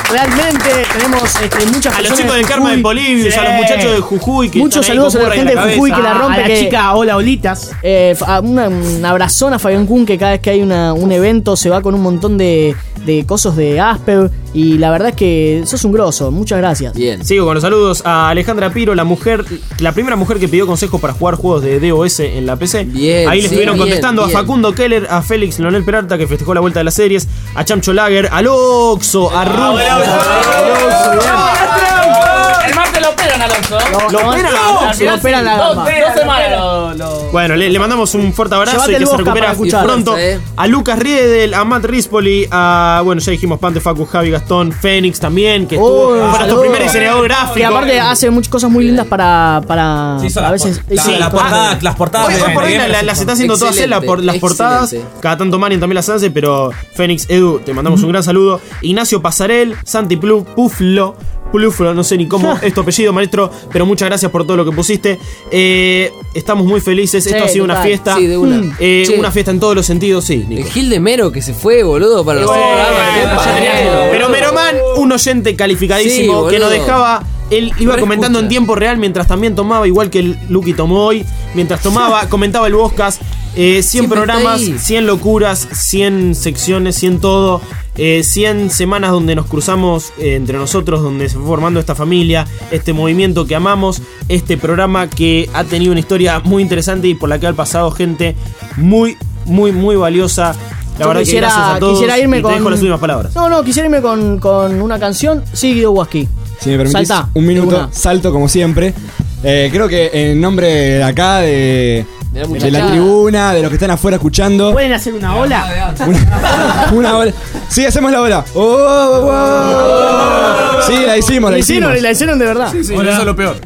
realmente tenemos este, muchas A los personas chicos de del Karma Jujuy. de Bolivia, Sí. a los muchachos de Jujuy. Que Muchos están ahí saludos a con la porra en gente de Jujuy que la A- rompe. a la que- chica Hola Olitas. Eh, a una, un abrazón a Fabián Kun, que cada vez que hay una, un evento se va con un montón de, de cosas de Asper. Y la verdad es que sos un grosso. Muchas gracias. Bien. Sigo con los saludos a Alejandra Piro, la mujer, la primera mujer que pidió consejos para jugar juegos de DOS en la P C. Bien, Ahí le sí, estuvieron bien, contestando bien. a Facundo Keller, a Félix Leonel Peralta, que festejó la vuelta de las series, a Chamcho Lager, al Oxo, a Ruth. El martes lo operan, Alonso. ¿Lo operan? No, Se lo operan la Dos, gamba. dos semanas lo- lo- Bueno, le, le mandamos un fuerte abrazo Llévate y el que se Bosca recupera para escuchar. pronto. Eh. A Lucas Riedel, a Matt Rispoli, a, bueno, ya dijimos Pante, Facu, Javi, Gastón, Fénix también, que estuvo, Oh, fue nuestro saludos. primer diseñador gráfico. Que aparte hace muchas cosas muy lindas para. para Sí, son a las veces. por- la- sí, la claro. portada- las portadas Hoy, de hoy por hoy Game la- la- Gamer las está haciendo todas él, la por- las Excelente, portadas. excelente. Cada tanto Marian también las hace, pero Fénix, Edu, te mandamos un gran saludo. Ignacio Pasarel, Santi Plu- Puflo. Puluflo, no sé ni cómo es tu apellido, maestro, pero muchas gracias por todo lo que pusiste. Eh, estamos muy felices. Esto Sí, ha sido una total. fiesta. Sí, de una. Mm. Eh, Che. una fiesta en todos los sentidos, sí. Nico. El Gil de Mero que se fue, boludo, para los Bueno, programas. pero Meroman, un oyente calificadísimo Sí, que nos boludo. dejaba. Él iba Re comentando escucha. en tiempo real mientras también tomaba, igual que el Lucky tomó hoy. Mientras tomaba, comentaba el Boscas. Eh, cien Siempre programas, está ahí. cien locuras, cien secciones, cien todo. Eh, cien semanas donde nos cruzamos eh, entre nosotros, donde se fue formando esta familia, este movimiento que amamos, este programa que ha tenido una historia muy interesante y por la que ha pasado gente muy, muy, muy valiosa. La Yo verdad quisiera- que gracias a todos. quisiera irme y te con- dejo las últimas palabras. No, no, quisiera irme con, con una canción. Sí, Guido Huasqui. Si me permitís Salta, un de minuto, una. salto como siempre. Eh, creo que en nombre de acá, de, De la de muchachada. la tribuna, de los que están afuera escuchando. ¿Pueden hacer una ola? Una ola. Sí, hacemos la ola. Oh, oh, oh. Sí, la hicimos, la La hicimos. hicieron, la hicieron de verdad. Eso es lo peor.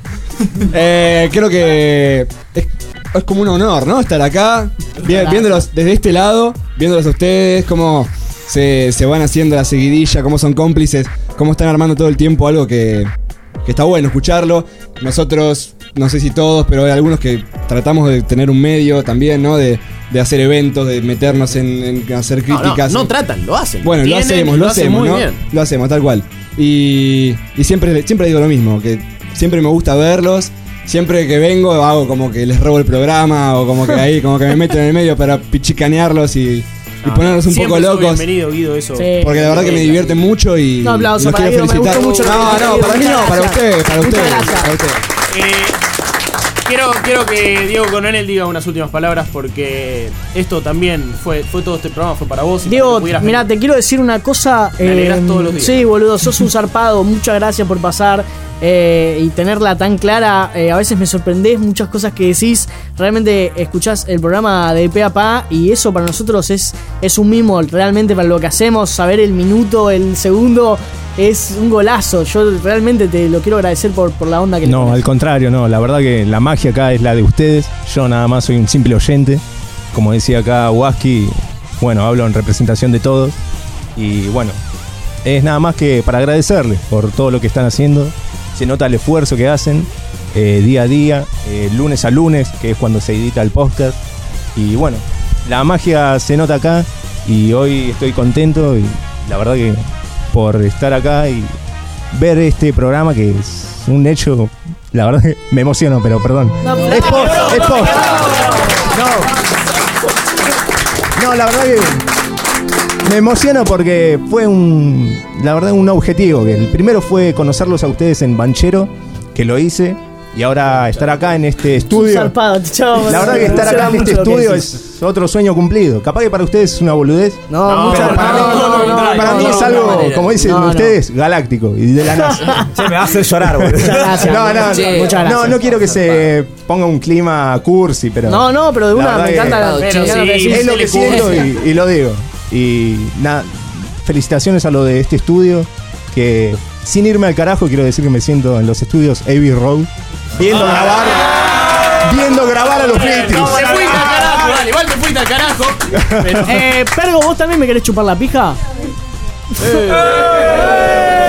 Eh, creo que es, es como un honor, ¿no? Estar acá, vi- viéndolos desde este lado, viéndolos a ustedes, cómo se, se van haciendo la seguidilla, cómo son cómplices, cómo están armando todo el tiempo algo que, que está bueno escucharlo. Nosotros, no sé si todos, pero hay algunos que tratamos de tener un medio también, ¿no? De, de hacer eventos, de meternos en, en hacer No, no, críticas. no tratan, lo hacen. Bueno, lo Tienen hacemos, y lo, hacen hacemos, muy ¿no? bien. Lo hacemos, tal cual. Y, y siempre, siempre digo lo mismo, que siempre me gusta verlos. Siempre que vengo hago como que les robo el programa o como que ahí, como que me meto en el medio para pichicanearlos y, y ponernos un Siempre poco sos locos. Bienvenido, Guido, eso. Sí. Porque la verdad que me divierte mucho y, Un aplauso y los para quiero Guido, me felicitar. gustó mucho lo que No, dijiste, no, Guido, para mí no, muchas para gracias. ustedes, para Muchas ustedes, gracias. para ustedes. Eh, quiero, quiero que Diego Coronel diga unas últimas palabras porque esto también fue, fue todo este programa, fue para vos. y Diego, para que pudieras mira, venir. te quiero decir una cosa. Me alegrás todos los días. Sí, boludo, sos un zarpado. Muchas gracias por pasar eh, y tenerla tan clara. Eh, a veces me sorprendés muchas cosas que decís. Realmente escuchás el programa de pe a pa y eso para nosotros es, es un mimo realmente para lo que hacemos. Saber el minuto, el segundo es un golazo. Yo realmente te lo quiero agradecer por, por la onda que le No, pones. al contrario, no. La verdad que la magia acá es la de ustedes. Yo nada más soy un simple oyente. Como decía acá Waski, bueno, hablo en representación de todos. Y bueno, es nada más que para agradecerles por todo lo que están haciendo. Se nota el esfuerzo que hacen eh, día a día, eh, lunes a lunes, que es cuando se edita el podcast. Y bueno, la magia se nota acá y hoy estoy contento y la verdad que por estar acá y ver este programa que es un hecho, la verdad que me emociono, pero perdón. Es post, es post. No, la verdad que me emociono porque fue un, la verdad, un objetivo. Que el primero fue conocerlos a ustedes en Banchero, que lo hice, y ahora estar acá en este Un estudio. zarpado, chavo. La verdad que estar acá en este Mucho lo que estudio decís. es otro sueño cumplido. Capaz que para ustedes es una boludez. No, pero muchas para mí, no, no, no, para no, mí no, es no, algo, no, manera. como dicen No, no. ustedes, galáctico y de la NASA. Che, me va a hacer llorar, boludo. Muchas gracias. No, no, Che, no, muchas gracias. no, no quiero que se ponga un clima cursi, pero. No, no, pero de la una verdad me que- encanta la Pero me encanta sí, lo que decís. Es lo que le siento y, y lo digo. Y nada, felicitaciones a lo de este estudio. Que sin irme al carajo, quiero decir que me siento en los estudios Abbey Road, viendo grabar, viendo grabar a los Beatles. Te fuiste al carajo, dale, igual te fuiste al carajo. Pero, Eh, Pergo, ¿vos también me querés chupar la pija?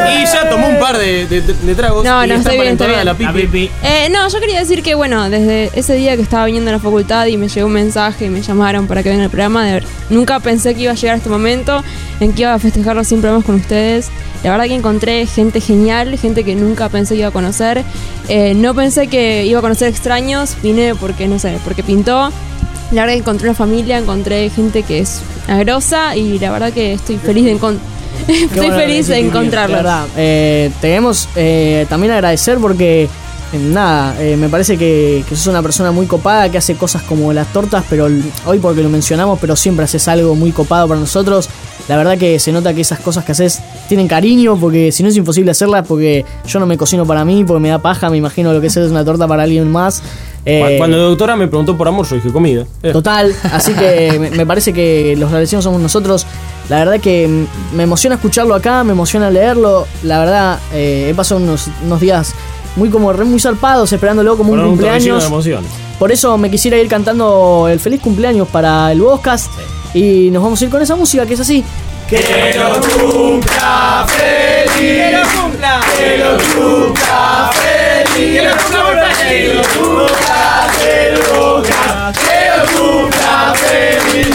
Y ya tomó un par de, de, de tragos. No, y no, está estoy para bien, entrar estoy a bien. la pipi. Eh, no, yo quería decir que, bueno, desde ese día que estaba viniendo a la facultad y me llegó un mensaje y me llamaron para que venga al programa, de ver, nunca pensé que iba a llegar a este momento en que iba a festejarlo sin problemas con ustedes. La verdad que encontré gente genial, gente que nunca pensé que iba a conocer. Eh, no pensé que iba a conocer extraños, vine porque, no sé, porque pintó. La verdad que encontré una familia, encontré gente que es agrosa y la verdad que estoy feliz de encontrar. Estoy bueno, feliz de de encontrarlos. verdad, eh, te queremos eh, también agradecer porque, eh, nada, eh, me parece que, que sos una persona muy copada, que hace cosas como las tortas, pero l- hoy porque lo mencionamos, pero siempre haces algo muy copado para nosotros. La verdad que se nota que esas cosas que haces tienen cariño, porque si no es imposible hacerlas, porque yo no me cocino para mí, porque me da paja, me imagino lo que es hacer una torta para alguien más. Eh, Cuando la doctora me preguntó por amor, yo dije comida. Eh. Total, así que me, me parece que los agradecidos somos nosotros. La verdad que mm, me emociona escucharlo acá, me emociona leerlo. La verdad, eh, he pasado unos, unos días muy como re muy zarpados, esperándolo como un Fueron un torbellino cumpleaños. de emociones. Por eso me quisiera ir cantando el feliz cumpleaños para el Boscast. Y nos vamos a ir con esa música que es así. Que lo cumpla feliz. Que lo cumpla. Que lo cumpla feliz. Que lo cumpla feliz. Que lo cumpla feliz. Que lo cumpla feliz.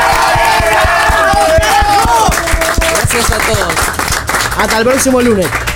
Gracias a todos. Hasta el próximo lunes.